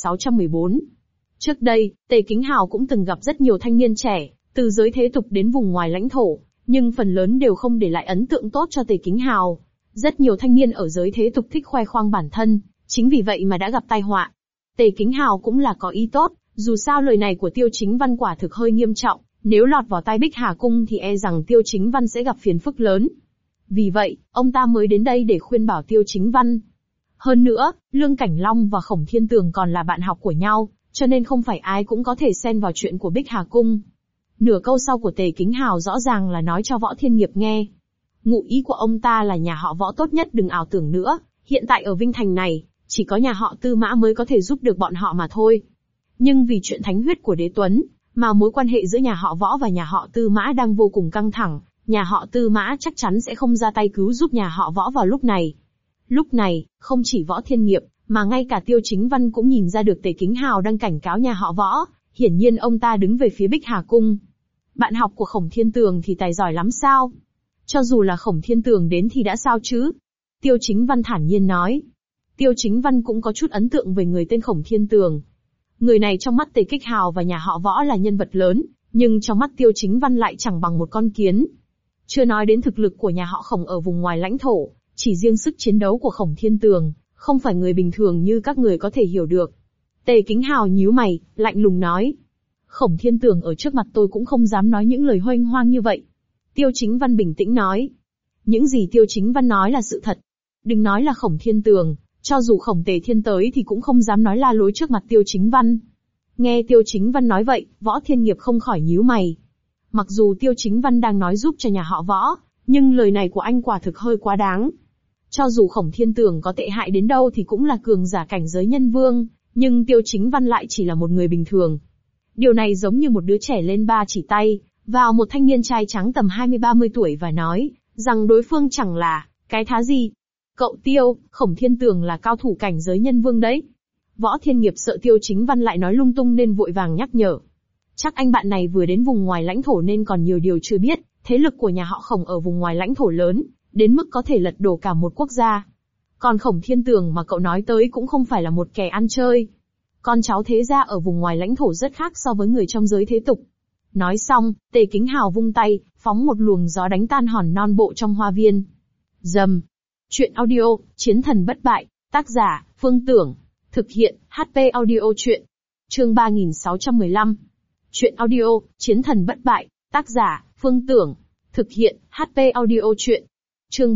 3614. Trước đây, Tề Kính Hào cũng từng gặp rất nhiều thanh niên trẻ, từ giới thế tục đến vùng ngoài lãnh thổ, nhưng phần lớn đều không để lại ấn tượng tốt cho Tề Kính Hào. Rất nhiều thanh niên ở giới thế tục thích khoe khoang bản thân, chính vì vậy mà đã gặp tai họa. Tề Kính Hào cũng là có ý tốt, dù sao lời này của Tiêu Chính Văn quả thực hơi nghiêm trọng, nếu lọt vào tai Bích Hà Cung thì rằng Tiêu Chính Văn sẽ gặp phiền phức lớn. Vì vậy, ông ta mới đến đây để khuyên bảo Tiêu Chính Văn. Hơn nữa, Lương Cảnh Long và Khổng Thiên Tường còn là bạn học của nhau, cho nên không phải ai cũng có thể xen vào chuyện của Bích Hà Cung. Nửa câu sau của Tề Kính Hào rõ ràng là nói cho Võ Thiên Nghiệp nghe. Ngụ ý của ông ta là nhà họ Võ tốt nhất đừng ảo tưởng nữa, hiện tại ở Vinh Thành này, chỉ có nhà họ Tư Mã mới có thể giúp được bọn họ mà thôi. Nhưng vì chuyện thánh huyết của Đế Tuấn, mà mối quan hệ giữa nhà họ Võ và nhà họ Tư Mã đang vô cùng căng thẳng, nhà họ Tư Mã chắc chắn sẽ không ra tay cứu giúp nhà họ Võ vào lúc này. Lúc này, không chỉ Võ Thiên Nghiệp, mà ngay cả Tiêu Chính Văn cũng nhìn ra được Tề Kính Hào đang cảnh cáo nhà họ Võ, hiển nhiên ông ta đứng về phía Bích Hà Cung. Bạn học của Khổng Thiên Tường thì tài giỏi lắm sao? Cho dù là Khổng Thiên Tường đến thì đã sao chứ? Tiêu Chính Văn thản nhiên nói. Tiêu Chính Văn cũng có chút ấn tượng về người tên Khổng Thiên Tường. Người này trong mắt Tề Kích Hào và nhà họ Võ là nhân vật lớn, nhưng trong mắt Tiêu Chính Văn lại chẳng bằng một con kiến. Chưa nói đến thực lực của nhà họ Khổng ở vùng ngoài lãnh thổ, chỉ riêng sức chiến đấu của Khổng Thiên Tường, không phải người bình thường như các người có thể hiểu được. Tề Kính Hào nhíu mày, lạnh lùng nói. Khổng Thiên Tường ở trước mặt tôi cũng không dám nói những lời huênh hoang như vậy. Tiêu Chính Văn bình tĩnh nói. Những gì Tiêu Chính Văn nói là sự thật. Đừng nói là Khổng Thiên Tường, cho dù Khổng Tề Thiên tới thì cũng không dám nói la lối trước mặt Tiêu Chính Văn. Nghe Tiêu Chính Văn nói vậy, Võ Thiên Nghiệp không khỏi nhíu mày. Mặc dù Tiêu Chính Văn đang nói giúp cho nhà họ Võ, nhưng lời này của anh quả thực hơi quá đáng. Cho dù Khổng Thiên Tường có tệ hại đến đâu thì cũng là cường giả cảnh giới nhân vương, nhưng Tiêu Chính Văn lại chỉ là một người bình thường. Điều này giống như một đứa trẻ lên ba chỉ tay vào một thanh niên trai trắng tầm 20-30 tuổi và nói rằng đối phương chẳng là cái thá gì. Cậu Tiêu, Khổng Thiên Tường là cao thủ cảnh giới nhân vương đấy. Võ Thiên Nghiệp sợ Tiêu Chính Văn lại nói lung tung nên vội vàng nhắc nhở. Chắc anh bạn này vừa đến vùng ngoài lãnh thổ nên còn nhiều điều chưa biết, thế lực của nhà họ Khổng ở vùng ngoài lãnh thổ lớn, đến mức có thể lật đổ cả một quốc gia. Còn Khổng Thiên Tường mà cậu nói tới cũng không phải là một kẻ ăn chơi. Con cháu thế gia ở vùng ngoài lãnh thổ rất khác so với người trong giới thế tục. Nói xong, Tề Kính Hào vung tay, phóng một luồng gió đánh tan hòn non bộ trong hoa viên. Rầm. Chuyện audio, Chiến Thần Bất Bại, tác giả, Phương Tưởng, thực hiện, HP Audio Chuyện. Chương 3615. Chuyện audio, Chiến Thần Bất Bại, tác giả, Phương Tưởng, thực hiện, HP Audio Chuyện. Chương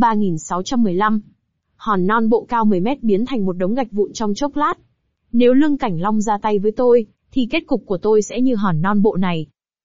3615. Hòn non bộ cao 10 mét biến thành một đống gạch vụn trong chốc lát. Nếu Lương Cảnh Long ra tay với tôi, thì kết cục của tôi sẽ như hòn non bộ này.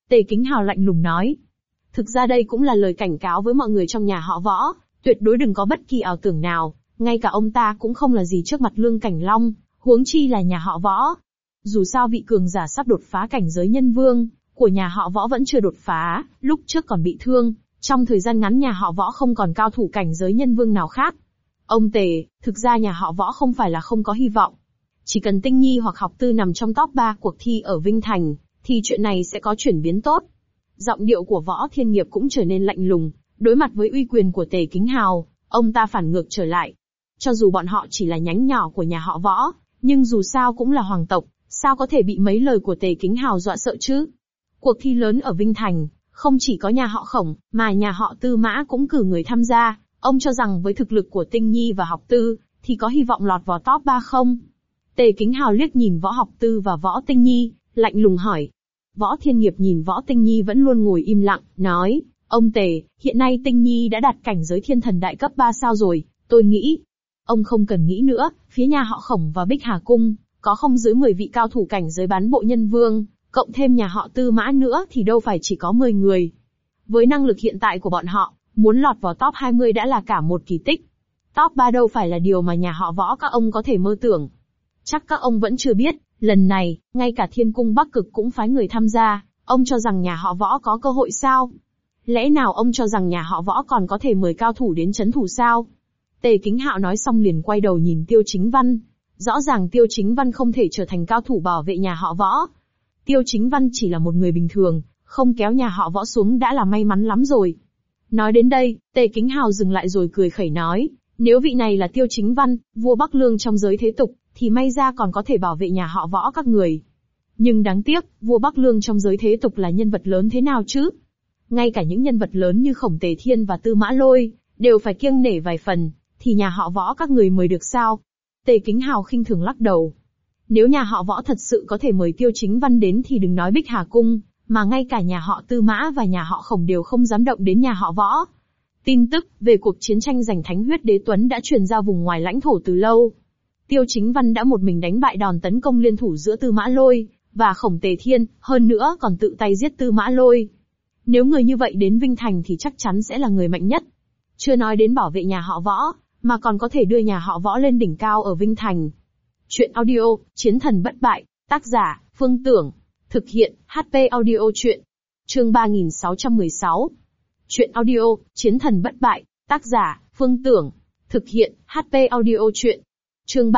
Tề Kính Hào lạnh lùng nói. Thực ra đây cũng là lời cảnh cáo với mọi người trong nhà họ Võ, tuyệt đối đừng có bất kỳ ảo tưởng nào, ngay cả ông ta cũng không là gì trước mặt Lương Cảnh Long, huống chi là nhà họ Võ. Dù sao vị cường giả sắp đột phá cảnh giới nhân vương, của nhà họ Võ vẫn chưa đột phá, lúc trước còn bị thương, trong thời gian ngắn nhà họ Võ không còn cao thủ cảnh giới nhân vương nào khác. Ông Tề, thực ra nhà họ Võ không phải là không có hy vọng. Chỉ cần Tinh Nhi hoặc Học Tư nằm trong top 3 cuộc thi ở Vinh Thành, thì chuyện này sẽ có chuyển biến tốt. Giọng điệu của Võ Thiên Nghiệp cũng trở nên lạnh lùng, đối mặt với uy quyền của Tề Kính Hào, ông ta phản ngược trở lại. Cho dù bọn họ chỉ là nhánh nhỏ của nhà họ Võ, nhưng dù sao cũng là hoàng tộc, sao có thể bị mấy lời của Tề Kính Hào dọa sợ chứ? Cuộc thi lớn ở Vinh Thành, không chỉ có nhà họ Khổng, mà nhà họ Tư Mã cũng cử người tham gia. Ông cho rằng với thực lực của Tinh Nhi và Học Tư, thì có hy vọng lọt vào top 3 không? Tề Kính Hào liếc nhìn Võ Học Tư và Võ Tinh Nhi, lạnh lùng hỏi. Võ Thiên Nghiệp nhìn Võ Tinh Nhi vẫn luôn ngồi im lặng, nói, ông Tề, hiện nay Tinh Nhi đã đạt cảnh giới thiên thần đại cấp 3 sao rồi, tôi nghĩ. Ông không cần nghĩ nữa, phía nhà họ Khổng và Bích Hà Cung, có không dưới 10 vị cao thủ cảnh giới bán bộ nhân vương, cộng thêm nhà họ Tư Mã nữa thì đâu phải chỉ có 10 người. Với năng lực hiện tại của bọn họ, muốn lọt vào top 20 đã là cả một kỳ tích. Top 3 đâu phải là điều mà nhà họ Võ các ông có thể mơ tưởng. Chắc các ông vẫn chưa biết, lần này, ngay cả Thiên Cung Bắc Cực cũng phái người tham gia, ông cho rằng nhà họ Võ có cơ hội sao? Lẽ nào ông cho rằng nhà họ Võ còn có thể mời cao thủ đến trấn thủ sao? Tề Kính Hạo nói xong liền quay đầu nhìn Tiêu Chính Văn. Rõ ràng Tiêu Chính Văn không thể trở thành cao thủ bảo vệ nhà họ Võ. Tiêu Chính Văn chỉ là một người bình thường, không kéo nhà họ Võ xuống đã là may mắn lắm rồi. Nói đến đây, Tề Kính Hào dừng lại rồi cười khẩy nói, nếu vị này là Tiêu Chính Văn, vua Bắc Lương trong giới thế tục, thì may ra còn có thể bảo vệ nhà họ Võ các người. Nhưng đáng tiếc, vua Bắc Lương trong giới thế tục là nhân vật lớn thế nào chứ? Ngay cả những nhân vật lớn như Khổng Tề Thiên và Tư Mã Lôi, đều phải kiêng nể vài phần, thì nhà họ Võ các người mời được sao? Tề Kính Hào khinh thường lắc đầu. Nếu nhà họ Võ thật sự có thể mời Tiêu Chính Văn đến thì đừng nói Bích Hà Cung, mà ngay cả nhà họ Tư Mã và nhà họ Khổng đều không dám động đến nhà họ Võ. Tin tức về cuộc chiến tranh giành thánh huyết đế tuấn đã truyền ra vùng ngoài lãnh thổ từ lâu. Tiêu Chính Văn đã một mình đánh bại đòn tấn công liên thủ giữa Tư Mã Lôi và Khổng Tề Thiên, hơn nữa còn tự tay giết Tư Mã Lôi. Nếu người như vậy đến Vinh Thành thì chắc chắn sẽ là người mạnh nhất. Chưa nói đến bảo vệ nhà họ Võ, mà còn có thể đưa nhà họ Võ lên đỉnh cao ở Vinh Thành. Chuyện audio, Chiến thần bất bại, tác giả, Phương Tưởng. Thực hiện, HP Audio Chuyện. Chương 3616. Chuyện audio, Chiến thần bất bại, tác giả, Phương Tưởng. Thực hiện, HP Audio Chuyện. Chương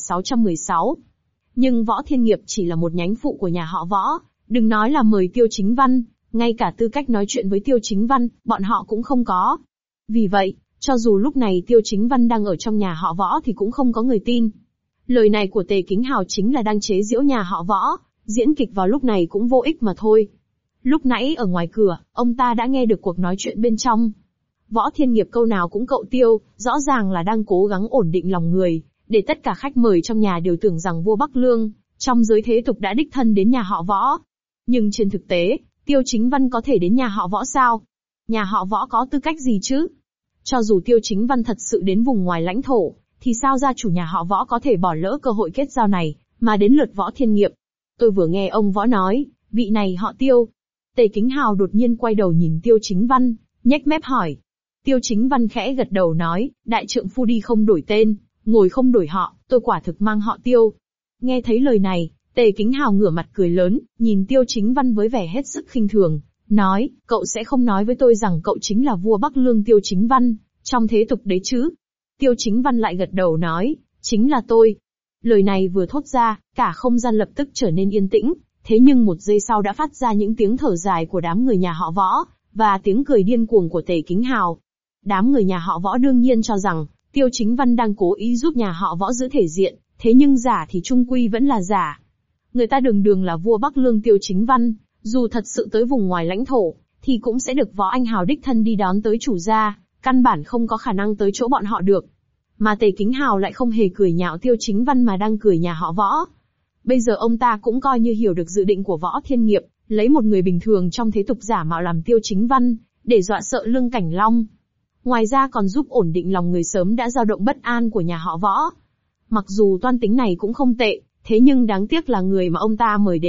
3616. Nhưng Võ Thiên Nghiệp chỉ là một nhánh phụ của nhà họ Võ, đừng nói là mời Tiêu Chính Văn, ngay cả tư cách nói chuyện với Tiêu Chính Văn, bọn họ cũng không có. Vì vậy, cho dù lúc này Tiêu Chính Văn đang ở trong nhà họ Võ thì cũng không có người tin. Lời này của Tề Kính Hào chính là đang chế giễu nhà họ Võ, diễn kịch vào lúc này cũng vô ích mà thôi. Lúc nãy ở ngoài cửa, ông ta đã nghe được cuộc nói chuyện bên trong. Võ Thiên Nghiệp câu nào cũng cậu Tiêu, rõ ràng là đang cố gắng ổn định lòng người, để tất cả khách mời trong nhà đều tưởng rằng vua Bắc Lương, trong giới thế tục đã đích thân đến nhà họ Võ. Nhưng trên thực tế, Tiêu Chính Văn có thể đến nhà họ Võ sao? Nhà họ Võ có tư cách gì chứ? Cho dù Tiêu Chính Văn thật sự đến vùng ngoài lãnh thổ, thì sao gia chủ nhà họ Võ có thể bỏ lỡ cơ hội kết giao này, mà đến lượt Võ Thiên Nghiệp? Tôi vừa nghe ông Võ nói, vị này họ Tiêu. Tề Kính Hào đột nhiên quay đầu nhìn Tiêu Chính Văn, nhếch mép hỏi. Tiêu Chính Văn khẽ gật đầu nói, đại trượng phu đi không đổi tên, ngồi không đổi họ, tôi quả thực mang họ Tiêu. Nghe thấy lời này, Tề Kính Hào ngửa mặt cười lớn, nhìn Tiêu Chính Văn với vẻ hết sức khinh thường, nói, cậu sẽ không nói với tôi rằng cậu chính là vua Bắc Lương Tiêu Chính Văn, trong thế tục đấy chứ? Tiêu Chính Văn lại gật đầu nói, chính là tôi. Lời này vừa thốt ra, cả không gian lập tức trở nên yên tĩnh, thế nhưng một giây sau đã phát ra những tiếng thở dài của đám người nhà họ Võ, và tiếng cười điên cuồng của Tề Kính Hào. Đám người nhà họ Võ đương nhiên cho rằng, Tiêu Chính Văn đang cố ý giúp nhà họ Võ giữ thể diện, thế nhưng giả thì chung quy vẫn là giả. Người ta đường đường là vua Bắc Lương Tiêu Chính Văn, dù thật sự tới vùng ngoài lãnh thổ, thì cũng sẽ được Võ Anh Hào đích thân đi đón tới chủ gia, căn bản không có khả năng tới chỗ bọn họ được. Mà Tề Kính Hào lại không hề cười nhạo Tiêu Chính Văn mà đang cười nhà họ Võ. Bây giờ ông ta cũng coi như hiểu được dự định của Võ Thiên Nghiệp, lấy một người bình thường trong thế tục giả mạo làm Tiêu Chính Văn, để dọa sợ Lương Cảnh Long. Ngoài ra còn giúp ổn định lòng người sớm đã dao động bất an của nhà họ Võ. Mặc dù toan tính này cũng không tệ, thế nhưng đáng tiếc là người mà ông ta mời đến,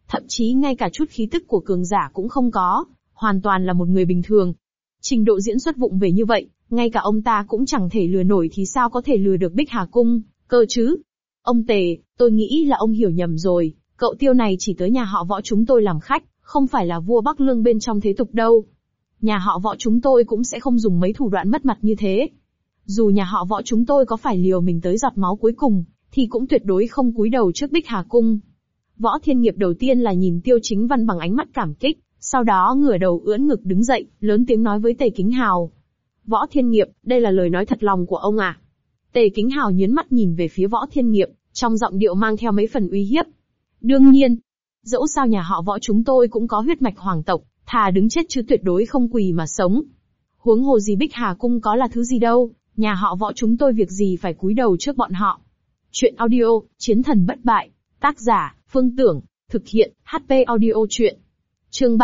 thậm chí ngay cả chút khí tức của cường giả cũng không có, hoàn toàn là một người bình thường. Trình độ diễn xuất vụng về như vậy, ngay cả ông ta cũng chẳng thể lừa nổi thì sao có thể lừa được Bích Hà Cung, cơ chứ? Ông Tề, tôi nghĩ là ông hiểu nhầm rồi, cậu Tiêu này chỉ tới nhà họ Võ chúng tôi làm khách, không phải là vua Bắc Lương bên trong thế tục đâu. Nhà họ Võ chúng tôi cũng sẽ không dùng mấy thủ đoạn mất mặt như thế. Dù nhà họ Võ chúng tôi có phải liều mình tới giọt máu cuối cùng, thì cũng tuyệt đối không cúi đầu trước Bích Hà Cung. Võ Thiên Nghiệp đầu tiên là nhìn Tiêu Chính Văn bằng ánh mắt cảm kích, sau đó ngửa đầu ưỡn ngực đứng dậy, lớn tiếng nói với Tề Kính Hào. Võ Thiên Nghiệp, đây là lời nói thật lòng của ông à? Tề Kính Hào nhướng mắt nhìn về phía Võ Thiên Nghiệp, trong giọng điệu mang theo mấy phần uy hiếp. Đương nhiên, dẫu sao nhà họ Võ chúng tôi cũng có huyết mạch hoàng tộc, thà đứng chết chứ tuyệt đối không quỳ mà sống. Huống hồ gì Bích Hà Cung có là thứ gì đâu, nhà họ Võ chúng tôi việc gì phải cúi đầu trước bọn họ. Chuyện audio, Chiến thần bất bại, tác giả, Phương Tưởng, thực hiện, HP audio chuyện. Chương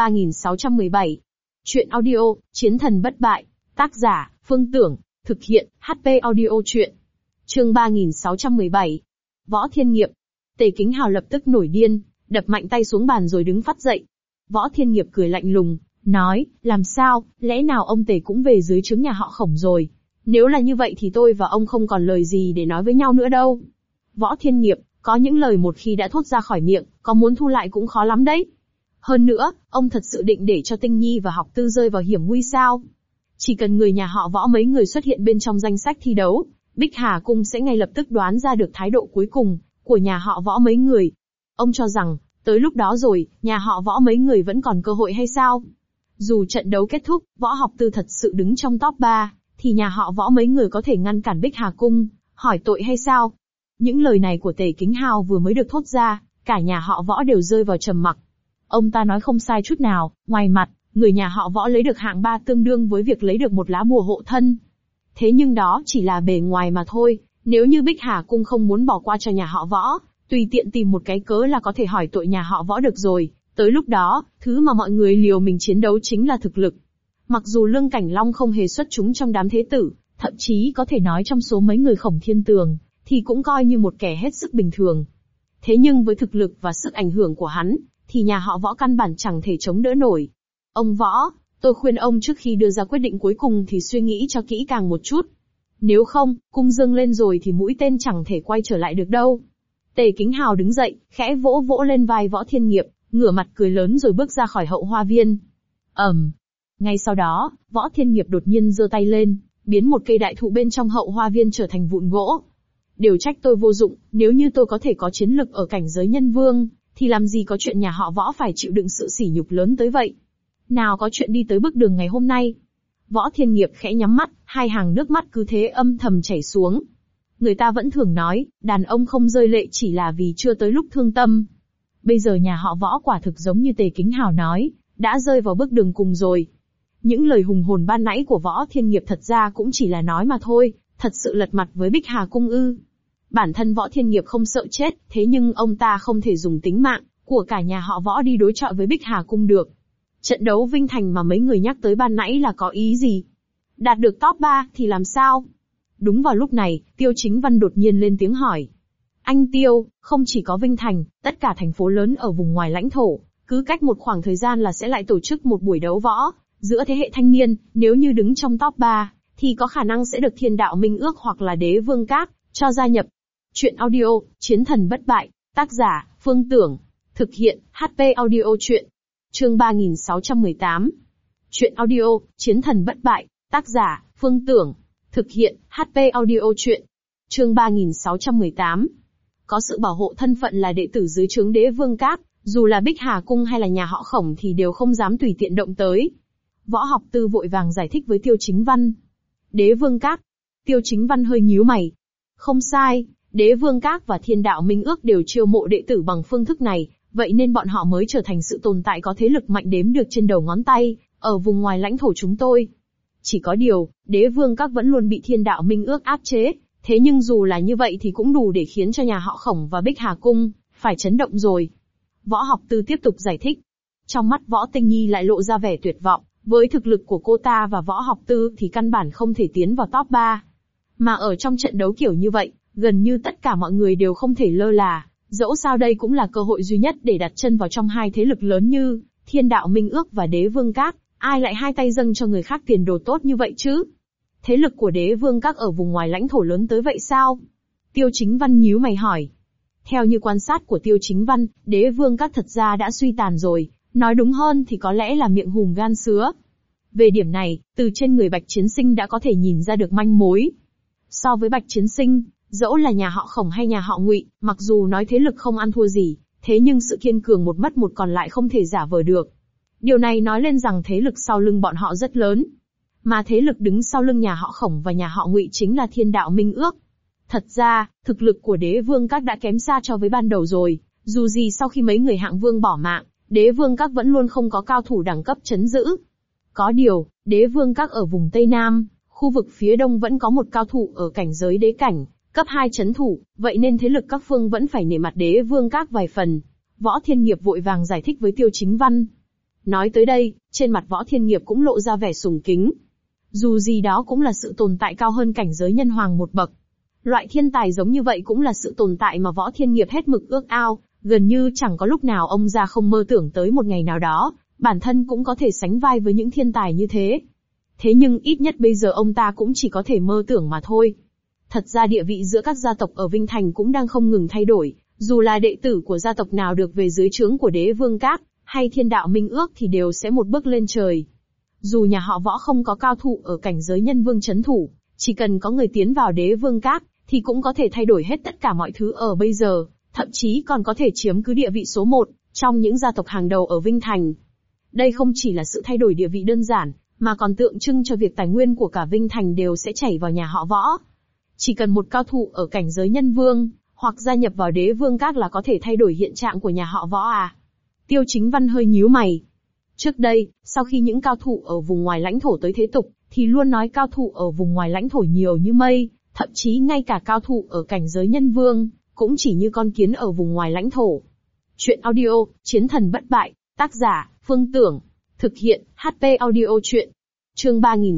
3617. Chuyện audio, Chiến thần bất bại, tác giả, Phương Tưởng, thực hiện, HP audio chuyện. Chương 3617. Võ Thiên Nghiệp. Tề Kính Hào lập tức nổi điên, đập mạnh tay xuống bàn rồi đứng phắt dậy. Võ Thiên Nghiệp cười lạnh lùng, nói, làm sao, lẽ nào ông Tề cũng về dưới trướng nhà họ Khổng rồi? Nếu là như vậy thì tôi và ông không còn lời gì để nói với nhau nữa đâu. Võ Thiên Nghiệp, có những lời một khi đã thốt ra khỏi miệng, có muốn thu lại cũng khó lắm đấy. Hơn nữa, ông thật sự định để cho Tinh Nhi và Học Tư rơi vào hiểm nguy sao? Chỉ cần người nhà họ Võ mấy người xuất hiện bên trong danh sách thi đấu, Bích Hà Cung sẽ ngay lập tức đoán ra được thái độ cuối cùng của nhà họ Võ mấy người. Ông cho rằng, tới lúc đó rồi, nhà họ Võ mấy người vẫn còn cơ hội hay sao? Dù trận đấu kết thúc, Võ Học Tư thật sự đứng trong top 3, thì nhà họ Võ mấy người có thể ngăn cản Bích Hà Cung, hỏi tội hay sao? Những lời này của Tề Kính Hào vừa mới được thốt ra, cả nhà họ Võ đều rơi vào trầm mặc. Ông ta nói không sai chút nào, ngoài mặt, người nhà họ Võ lấy được hạng 3 tương đương với việc lấy được một lá bùa hộ thân. Thế nhưng đó chỉ là bề ngoài mà thôi, nếu như Bích Hà Cung không muốn bỏ qua cho nhà họ Võ, tùy tiện tìm một cái cớ là có thể hỏi tội nhà họ Võ được rồi, tới lúc đó, thứ mà mọi người liều mình chiến đấu chính là thực lực. Mặc dù Lương Cảnh Long không hề xuất chúng trong đám thế tử, thậm chí có thể nói trong số mấy người Khổng Thiên Tường, thì cũng coi như một kẻ hết sức bình thường. Thế nhưng với thực lực và sức ảnh hưởng của hắn, thì nhà họ Võ căn bản chẳng thể chống đỡ nổi. Ông Võ, tôi khuyên ông trước khi đưa ra quyết định cuối cùng thì suy nghĩ cho kỹ càng một chút. Nếu không, cung dương lên rồi thì mũi tên chẳng thể quay trở lại được đâu. Tề Kính Hào đứng dậy, khẽ vỗ vỗ lên vai Võ Thiên Nghiệp, ngửa mặt cười lớn rồi bước ra khỏi hậu hoa viên. Ngay sau đó, Võ Thiên Nghiệp đột nhiên giơ tay lên, biến một cây đại thụ bên trong hậu hoa viên trở thành vụn gỗ. Đều trách tôi vô dụng, nếu như tôi có thể có chiến lực ở cảnh giới nhân vương, thì làm gì có chuyện nhà họ Võ phải chịu đựng sự sỉ nhục lớn tới vậy. Nào có chuyện đi tới bước đường ngày hôm nay. Võ Thiên Nghiệp khẽ nhắm mắt, hai hàng nước mắt cứ thế âm thầm chảy xuống. Người ta vẫn thường nói, đàn ông không rơi lệ chỉ là vì chưa tới lúc thương tâm. Bây giờ nhà họ Võ quả thực giống như Tề Kính Hào nói, đã rơi vào bước đường cùng rồi. Những lời hùng hồn ban nãy của Võ Thiên Nghiệp thật ra cũng chỉ là nói mà thôi, thật sự lật mặt với Bích Hà Cung ư. Bản thân Võ Thiên Nghiệp không sợ chết, thế nhưng ông ta không thể dùng tính mạng của cả nhà họ Võ đi đối chọi với Bích Hà Cung được. Trận đấu Vinh Thành mà mấy người nhắc tới ban nãy là có ý gì? Đạt được top 3 thì làm sao? Đúng vào lúc này, Tiêu Chính Văn đột nhiên lên tiếng hỏi. Anh Tiêu, không chỉ có Vinh Thành, tất cả thành phố lớn ở vùng ngoài lãnh thổ, cứ cách một khoảng thời gian là sẽ lại tổ chức một buổi đấu võ, giữa thế hệ thanh niên, nếu như đứng trong top 3, thì có khả năng sẽ được Thiên Đạo Minh Ước hoặc là Đế Vương Các cho gia nhập. Chuyện audio, Chiến thần bất bại, tác giả, Phương Tưởng, thực hiện, HP audio chuyện. Chương 3618. Chuyện audio, Chiến thần bất bại, tác giả, Phương Tưởng, thực hiện, HP audio chuyện. Chương 3618. Có sự bảo hộ thân phận là đệ tử dưới trướng Đế Vương Các, dù là Bích Hà Cung hay là nhà họ Khổng thì đều không dám tùy tiện động tới. Võ Học Tư vội vàng giải thích với Tiêu Chính Văn. Đế Vương Các. Tiêu Chính Văn hơi nhíu mày. Không sai, Đế Vương Các và Thiên Đạo Minh Ước đều chiêu mộ đệ tử bằng phương thức này, vậy nên bọn họ mới trở thành sự tồn tại có thế lực mạnh đếm được trên đầu ngón tay, ở vùng ngoài lãnh thổ chúng tôi. Chỉ có điều, Đế Vương Các vẫn luôn bị Thiên Đạo Minh Ước áp chế, thế nhưng dù là như vậy thì cũng đủ để khiến cho nhà họ Khổng và Bích Hà Cung phải chấn động rồi. Võ Học Tư tiếp tục giải thích. Trong mắt Võ Tinh Nhi lại lộ ra vẻ tuyệt vọng, với thực lực của cô ta và Võ Học Tư thì căn bản không thể tiến vào top 3. Mà ở trong trận đấu kiểu như vậy, gần như tất cả mọi người đều không thể lơ là, Dẫu sao đây cũng là cơ hội duy nhất để đặt chân vào trong hai thế lực lớn như Thiên Đạo Minh Ước và Đế Vương Các, ai lại hai tay dâng cho người khác tiền đồ tốt như vậy chứ? Thế lực của Đế Vương Các ở vùng ngoài lãnh thổ lớn tới vậy sao? Tiêu Chính Văn nhíu mày hỏi. Theo như quan sát của Tiêu Chính Văn, Đế Vương Các thật ra đã suy tàn rồi, nói đúng hơn thì có lẽ là miệng hùm gan sứa. Về điểm này, từ trên người Bạch Chiến Sinh đã có thể nhìn ra được manh mối. So với Bạch Chiến Sinh, dẫu là nhà họ Khổng hay nhà họ Ngụy, mặc dù nói thế lực không ăn thua gì, thế nhưng sự kiên cường một mất một còn lại không thể giả vờ được. Điều này nói lên rằng thế lực sau lưng bọn họ rất lớn. Mà thế lực đứng sau lưng nhà họ Khổng và nhà họ Ngụy chính là Thiên Đạo Minh Ước. Thật ra, thực lực của Đế Vương Các đã kém xa so với ban đầu rồi, dù gì sau khi mấy người hạng vương bỏ mạng, Đế Vương Các vẫn luôn không có cao thủ đẳng cấp trấn giữ. Có điều, Đế Vương Các ở vùng Tây Nam, khu vực phía đông vẫn có một cao thủ ở cảnh giới đế cảnh, cấp 2 trấn thủ, vậy nên thế lực các phương vẫn phải nể mặt Đế Vương Các vài phần. Võ Thiên Nghiệp vội vàng giải thích với Tiêu Chính Văn. Nói tới đây, trên mặt Võ Thiên Nghiệp cũng lộ ra vẻ sùng kính. Dù gì đó cũng là sự tồn tại cao hơn cảnh giới nhân hoàng một bậc. Loại thiên tài giống như vậy cũng là sự tồn tại mà Võ Thiên Nghiệp hết mực ước ao, gần như chẳng có lúc nào ông già không mơ tưởng tới một ngày nào đó, bản thân cũng có thể sánh vai với những thiên tài như thế. Thế nhưng ít nhất bây giờ ông ta cũng chỉ có thể mơ tưởng mà thôi. Thật ra địa vị giữa các gia tộc ở Vinh Thành cũng đang không ngừng thay đổi, dù là đệ tử của gia tộc nào được về dưới trướng của Đế Vương Các, hay Thiên Đạo Minh Ước thì đều sẽ một bước lên trời. Dù nhà họ Võ không có cao thủ ở cảnh giới nhân vương chấn thủ, chỉ cần có người tiến vào Đế Vương Các, thì cũng có thể thay đổi hết tất cả mọi thứ ở bây giờ, thậm chí còn có thể chiếm cứ địa vị số 1, trong những gia tộc hàng đầu ở Vinh Thành. Đây không chỉ là sự thay đổi địa vị đơn giản, mà còn tượng trưng cho việc tài nguyên của cả Vinh Thành đều sẽ chảy vào nhà họ Võ. Chỉ cần một cao thủ ở cảnh giới nhân vương, hoặc gia nhập vào Đế Vương Các là có thể thay đổi hiện trạng của nhà họ Võ à? Tiêu Chính Văn hơi nhíu mày. Trước đây, sau khi những cao thủ ở vùng ngoài lãnh thổ tới thế tục, thì luôn nói cao thủ ở vùng ngoài lãnh thổ nhiều như mây, thậm chí ngay cả cao thủ ở cảnh giới nhân vương, cũng chỉ như con kiến ở vùng ngoài lãnh thổ. Chuyện audio, Chiến Thần Bất Bại, tác giả, Phương Tưởng, thực hiện, HP Audio Chuyện. Chương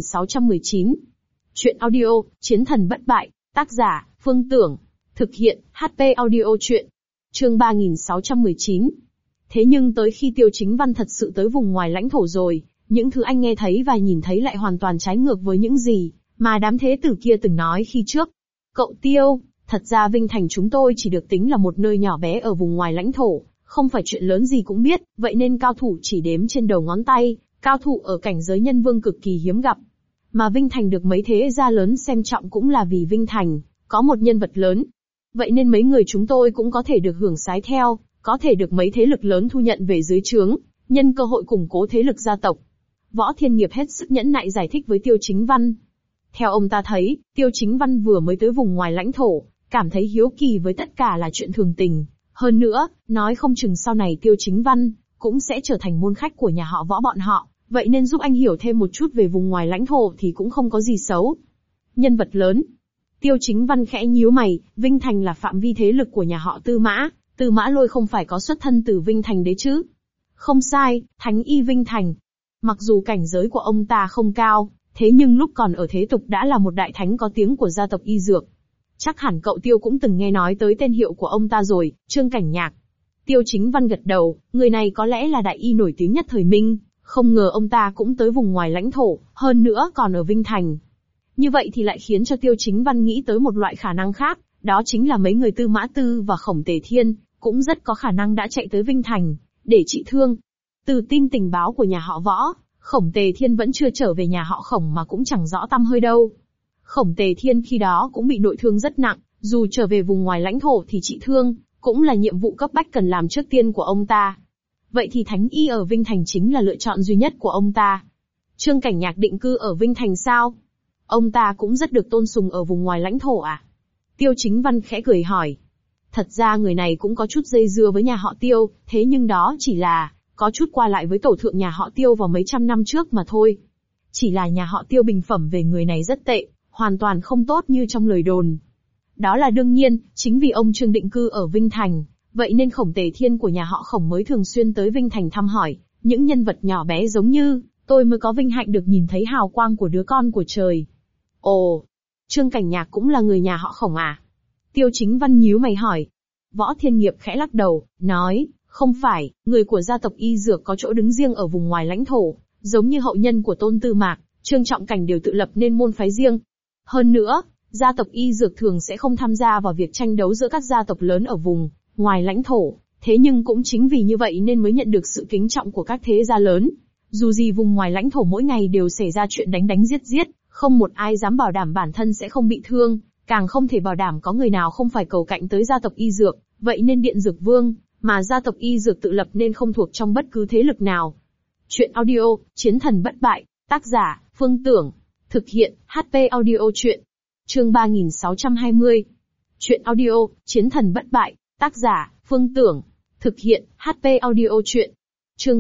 3619. Chuyện audio, Chiến Thần Bất Bại, tác giả, Phương Tưởng, thực hiện, HP Audio Chuyện. Chương 3619. Thế nhưng tới khi Tiêu Chính Văn thật sự tới vùng ngoài lãnh thổ rồi, những thứ anh nghe thấy và nhìn thấy lại hoàn toàn trái ngược với những gì mà đám thế tử kia từng nói khi trước. Cậu Tiêu, thật ra Vinh Thành chúng tôi chỉ được tính là một nơi nhỏ bé ở vùng ngoài lãnh thổ, không phải chuyện lớn gì cũng biết, vậy nên cao thủ chỉ đếm trên đầu ngón tay, cao thủ ở cảnh giới nhân vương cực kỳ hiếm gặp. Mà Vinh Thành được mấy thế gia lớn xem trọng cũng là vì Vinh Thành có một nhân vật lớn. Vậy nên mấy người chúng tôi cũng có thể được hưởng sái theo, có thể được mấy thế lực lớn thu nhận về dưới trướng, nhân cơ hội củng cố thế lực gia tộc. Võ Thiên Nghiệp hết sức nhẫn nại giải thích với Tiêu Chính Văn. Theo ông ta thấy, Tiêu Chính Văn vừa mới tới vùng ngoài lãnh thổ, cảm thấy hiếu kỳ với tất cả là chuyện thường tình. Hơn nữa, nói không chừng sau này Tiêu Chính Văn cũng sẽ trở thành môn khách của nhà họ Võ bọn họ, vậy nên giúp anh hiểu thêm một chút về vùng ngoài lãnh thổ thì cũng không có gì xấu. Nhân vật lớn. Tiêu Chính Văn khẽ nhíu mày, Vinh Thành là phạm vi thế lực của nhà họ Tư Mã Lôi không phải có xuất thân từ Vinh Thành đấy chứ? Không sai, Thánh Y Vinh Thành. Mặc dù cảnh giới của ông ta không cao, thế nhưng lúc còn ở thế tục đã là một đại thánh có tiếng của gia tộc y dược. Chắc hẳn cậu Tiêu cũng từng nghe nói tới tên hiệu của ông ta rồi, Trương Cảnh Nhạc. Tiêu Chính Văn gật đầu, người này có lẽ là đại y nổi tiếng nhất thời Minh, không ngờ ông ta cũng tới vùng ngoài lãnh thổ, hơn nữa còn ở Vinh Thành. Như vậy thì lại khiến cho Tiêu Chính Văn nghĩ tới một loại khả năng khác, đó chính là mấy người Tư Mã Tư và Khổng Tề Thiên, cũng rất có khả năng đã chạy tới Vinh Thành, để trị thương. Từ tin tình báo của nhà họ Võ, Khổng Tề Thiên vẫn chưa trở về nhà họ Khổng mà cũng chẳng rõ tăm hơi đâu. Khổng Tề Thiên khi đó cũng bị nội thương rất nặng, dù trở về vùng ngoài lãnh thổ thì trị thương, cũng là nhiệm vụ cấp bách cần làm trước tiên của ông ta. Vậy thì Thánh Y ở Vinh Thành chính là lựa chọn duy nhất của ông ta. Trương Cảnh Nhạc định cư ở Vinh Thành sao? Ông ta cũng rất được tôn sùng ở vùng ngoài lãnh thổ à? Tiêu Chính Văn khẽ cười hỏi. Thật ra người này cũng có chút dây dưa với nhà họ Tiêu, thế nhưng đó chỉ là có chút qua lại với tổ thượng nhà họ Tiêu vào mấy trăm năm trước mà thôi. Chỉ là nhà họ Tiêu bình phẩm về người này rất tệ, hoàn toàn không tốt như trong lời đồn. Đó là đương nhiên, chính vì ông Trương định cư ở Vinh Thành, vậy nên Khổng Tề Thiên của nhà họ Khổng mới thường xuyên tới Vinh Thành thăm hỏi, những nhân vật nhỏ bé giống như tôi mới có vinh hạnh được nhìn thấy hào quang của đứa con của trời. Ồ, Trương Cảnh Nhạc cũng là người nhà họ Khổng à? Tiêu Chính Văn nhíu mày hỏi. Võ Thiên Nghiệp khẽ lắc đầu, nói, không phải, người của gia tộc Y Dược có chỗ đứng riêng ở vùng ngoài lãnh thổ, giống như hậu nhân của Tôn Tư Mạc, Trương Trọng Cảnh đều tự lập nên môn phái riêng. Hơn nữa, gia tộc Y Dược thường sẽ không tham gia vào việc tranh đấu giữa các gia tộc lớn ở vùng ngoài lãnh thổ, thế nhưng cũng chính vì như vậy nên mới nhận được sự kính trọng của các thế gia lớn. Dù gì vùng ngoài lãnh thổ mỗi ngày đều xảy ra chuyện đánh đánh giết giết, không một ai dám bảo đảm bản thân sẽ không bị thương, càng không thể bảo đảm có người nào không phải cầu cạnh tới gia tộc Y Dược, vậy nên Điện Dược Vương, mà gia tộc Y Dược tự lập nên không thuộc trong bất cứ thế lực nào. Chuyện audio, Chiến Thần Bất Bại, tác giả, Phương Tưởng, thực hiện, HP Audio Chuyện. Chương 3620. Chuyện audio, Chiến Thần Bất Bại, tác giả, Phương Tưởng, thực hiện, HP Audio Chuyện. Chương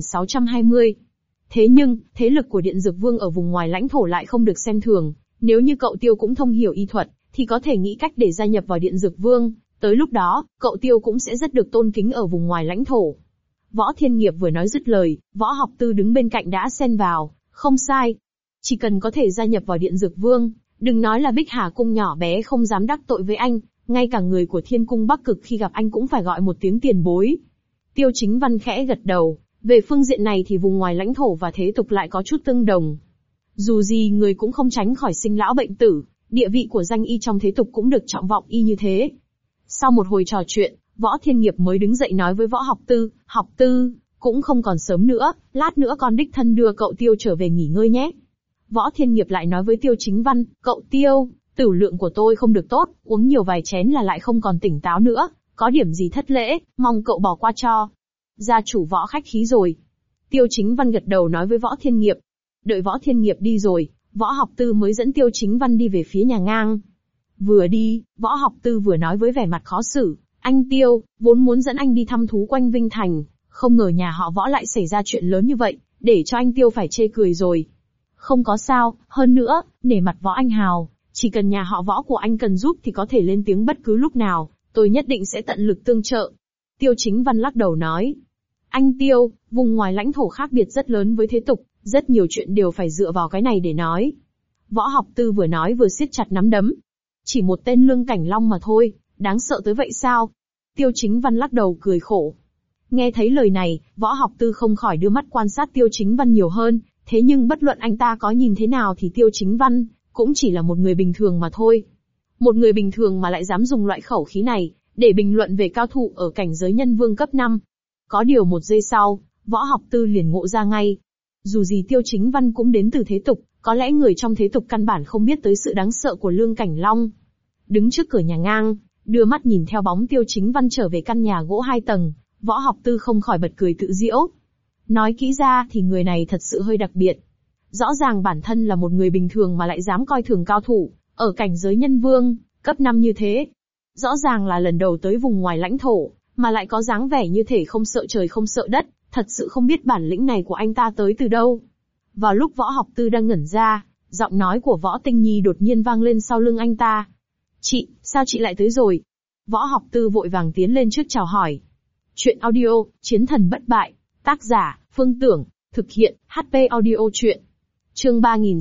3620. Thế nhưng, thế lực của Điện Dược Vương ở vùng ngoài lãnh thổ lại không được xem thường, nếu như cậu Tiêu cũng thông hiểu y thuật, thì có thể nghĩ cách để gia nhập vào Điện Dược Vương, tới lúc đó, cậu Tiêu cũng sẽ rất được tôn kính ở vùng ngoài lãnh thổ. Võ Thiên Nghiệp vừa nói dứt lời, Võ Học Tư đứng bên cạnh đã xen vào, không sai. Chỉ cần có thể gia nhập vào Điện Dược Vương, đừng nói là Bích Hà Cung nhỏ bé không dám đắc tội với anh, ngay cả người của Thiên Cung Bắc Cực khi gặp anh cũng phải gọi một tiếng tiền bối. Tiêu Chính Văn khẽ gật đầu, về phương diện này thì vùng ngoài lãnh thổ và thế tục lại có chút tương đồng. Dù gì người cũng không tránh khỏi sinh lão bệnh tử, địa vị của danh y trong thế tục cũng được trọng vọng y như thế. Sau một hồi trò chuyện, Võ Thiên Nghiệp mới đứng dậy nói với Võ Học Tư, cũng không còn sớm nữa, lát nữa con đích thân đưa cậu Tiêu trở về nghỉ ngơi nhé. Võ Thiên Nghiệp lại nói với Tiêu Chính Văn, cậu Tiêu, tửu lượng của tôi không được tốt, uống nhiều vài chén là lại không còn tỉnh táo nữa, có điểm gì thất lễ, mong cậu bỏ qua cho. Gia chủ Võ khách khí rồi. Tiêu Chính Văn gật đầu nói với Võ Thiên Nghiệp. Đợi Võ Thiên Nghiệp đi rồi, Võ Học Tư mới dẫn Tiêu Chính Văn đi về phía nhà ngang. Vừa đi, Võ Học Tư vừa nói với vẻ mặt khó xử, anh Tiêu, vốn muốn dẫn anh đi thăm thú quanh Vinh Thành, không ngờ nhà họ Võ lại xảy ra chuyện lớn như vậy, để cho anh Tiêu phải chê cười rồi. Không có sao, hơn nữa, nể mặt Võ anh hào, chỉ cần nhà họ Võ của anh cần giúp thì có thể lên tiếng bất cứ lúc nào, tôi nhất định sẽ tận lực tương trợ. Tiêu Chính Văn lắc đầu nói. Anh Tiêu, vùng ngoài lãnh thổ khác biệt rất lớn với thế tục, rất nhiều chuyện đều phải dựa vào cái này để nói. Võ Học Tư vừa nói vừa siết chặt nắm đấm. Chỉ một tên Lương Cảnh Long mà thôi, đáng sợ tới vậy sao? Tiêu Chính Văn lắc đầu cười khổ. Nghe thấy lời này, Võ Học Tư không khỏi đưa mắt quan sát Tiêu Chính Văn nhiều hơn, thế nhưng bất luận anh ta có nhìn thế nào thì Tiêu Chính Văn cũng chỉ là một người bình thường mà thôi. Một người bình thường mà lại dám dùng loại khẩu khí này để bình luận về cao thủ ở cảnh giới nhân vương cấp 5. Có điều một giây sau, Võ Học Tư liền ngộ ra ngay. Dù gì Tiêu Chính Văn cũng đến từ thế tục, có lẽ người trong thế tục căn bản không biết tới sự đáng sợ của Lương Cảnh Long. Đứng trước cửa nhà ngang, đưa mắt nhìn theo bóng Tiêu Chính Văn trở về căn nhà gỗ 2 tầng, Võ Học Tư không khỏi bật cười tự giễu. Nói kỹ ra thì người này thật sự hơi đặc biệt. Rõ ràng bản thân là một người bình thường mà lại dám coi thường cao thủ, ở cảnh giới nhân vương, cấp 5 như thế. Rõ ràng là lần đầu tới vùng ngoài lãnh thổ, mà lại có dáng vẻ như thể không sợ trời không sợ đất, thật sự không biết bản lĩnh này của anh ta tới từ đâu. Vào lúc Võ Học Tư đang ngẩn ra, giọng nói của Võ Tinh Nhi đột nhiên vang lên sau lưng anh ta. Chị, sao chị lại tới rồi? Võ Học Tư vội vàng tiến lên trước chào hỏi. Chuyện audio, Chiến Thần Bất Bại, tác giả, Phương Tưởng, thực hiện, HP Audio Chuyện. Chương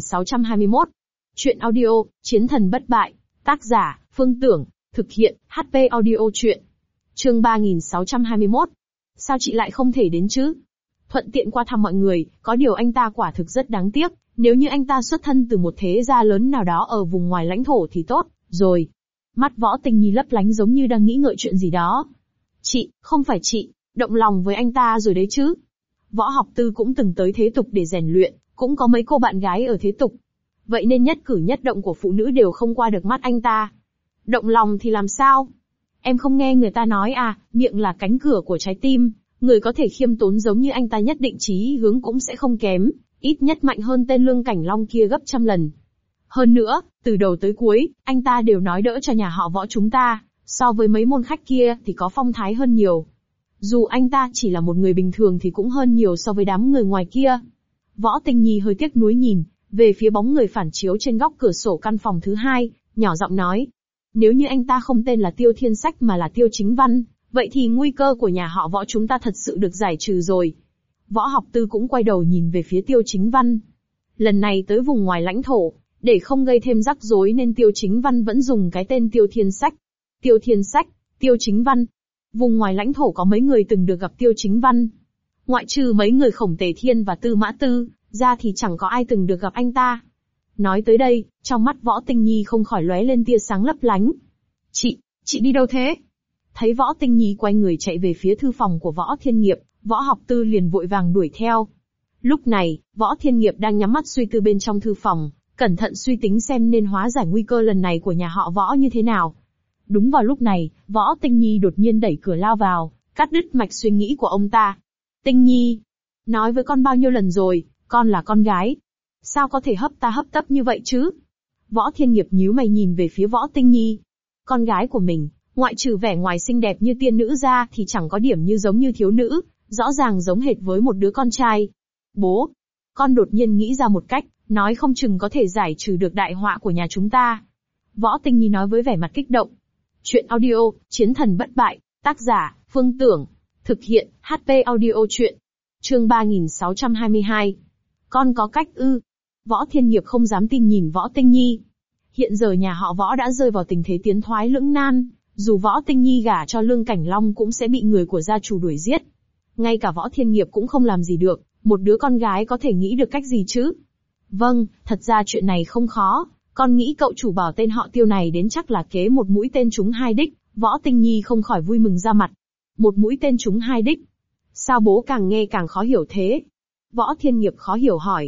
3621. Chuyện audio, Chiến Thần Bất Bại, tác giả, Phương Tưởng, thực hiện, HP Audio Chuyện. Chương 3621. Sao chị lại không thể đến chứ? Thuận tiện qua thăm mọi người, có điều anh ta quả thực rất đáng tiếc, nếu như anh ta xuất thân từ một thế gia lớn nào đó ở vùng ngoài lãnh thổ thì tốt, rồi. Mắt Võ Tinh Nhi lấp lánh giống như đang nghĩ ngợi chuyện gì đó. Chị, không phải chị, động lòng với anh ta rồi đấy chứ? Võ Học Tư cũng từng tới thế tục để rèn luyện, cũng có mấy cô bạn gái ở thế tục. Vậy nên nhất cử nhất động của phụ nữ đều không qua được mắt anh ta. Động lòng thì làm sao? Em không nghe người ta nói à, miệng là cánh cửa của trái tim, người có thể khiêm tốn giống như anh ta nhất định chí hướng cũng sẽ không kém, ít nhất mạnh hơn tên Lương Cảnh Long kia gấp trăm lần. Hơn nữa, từ đầu tới cuối, anh ta đều nói đỡ cho nhà họ Võ chúng ta, so với mấy môn khách kia thì có phong thái hơn nhiều. Dù anh ta chỉ là một người bình thường thì cũng hơn nhiều so với đám người ngoài kia. Võ Tinh Nhi hơi tiếc nuối nhìn về phía bóng người phản chiếu trên góc cửa sổ căn phòng thứ 2, nhỏ giọng nói. Nếu như anh ta không tên là Tiêu Thiên Sách mà là Tiêu Chính Văn, vậy thì nguy cơ của nhà họ Võ chúng ta thật sự được giải trừ rồi. Võ Học Tư cũng quay đầu nhìn về phía Tiêu Chính Văn. Lần này tới vùng ngoài lãnh thổ, để không gây thêm rắc rối nên Tiêu Chính Văn vẫn dùng cái tên Tiêu Thiên Sách. Tiêu Thiên Sách, Tiêu Chính Văn. Vùng ngoài lãnh thổ có mấy người từng được gặp Tiêu Chính Văn. Ngoại trừ mấy người Khổng Tề Thiên và Tư Mã Tư, ra thì chẳng có ai từng được gặp anh ta. Nói tới đây, trong mắt Võ Tinh Nhi không khỏi lóe lên tia sáng lấp lánh. Chị đi đâu thế? Thấy Võ Tinh Nhi quay người chạy về phía thư phòng của Võ Thiên Nghiệp, Võ Học Tư liền vội vàng đuổi theo. Lúc này, Võ Thiên Nghiệp đang nhắm mắt suy tư bên trong thư phòng, cẩn thận suy tính xem nên hóa giải nguy cơ lần này của nhà họ Võ như thế nào. Đúng vào lúc này, Võ Tinh Nhi đột nhiên đẩy cửa lao vào, cắt đứt mạch suy nghĩ của ông ta. Tinh Nhi, nói với con bao nhiêu lần rồi, con là con gái. Sao có thể hấp tấp như vậy chứ? Võ Thiên Nghiệp nhíu mày nhìn về phía Võ Tinh Nhi. Con gái của mình, ngoại trừ vẻ ngoài xinh đẹp như tiên nữ ra thì chẳng có điểm như giống như thiếu nữ, rõ ràng giống hệt với một đứa con trai. Bố, con đột nhiên nghĩ ra một cách, nói không chừng có thể giải trừ được đại họa của nhà chúng ta. Võ Tinh Nhi nói với vẻ mặt kích động. Chuyện audio, Chiến thần bất bại, tác giả, Phương Tưởng. Thực hiện, HP audio chuyện. Chương 3622. Con có cách ư? Võ Thiên Nghiệp không dám tin nhìn Võ Tinh Nhi. Hiện giờ nhà họ Võ đã rơi vào tình thế tiến thoái lưỡng nan, dù Võ Tinh Nhi gả cho Lương Cảnh Long cũng sẽ bị người của gia chủ đuổi giết. Ngay cả Võ Thiên Nghiệp cũng không làm gì được, một đứa con gái có thể nghĩ được cách gì chứ? Vâng, thật ra chuyện này không khó, con nghĩ cậu chủ bảo tên họ Tiêu này đến chắc là kế một mũi tên trúng hai đích. Võ Tinh Nhi không khỏi vui mừng ra mặt. Một mũi tên trúng hai đích. Sao bố càng nghe càng khó hiểu thế? Võ Thiên Nghiệp khó hiểu hỏi.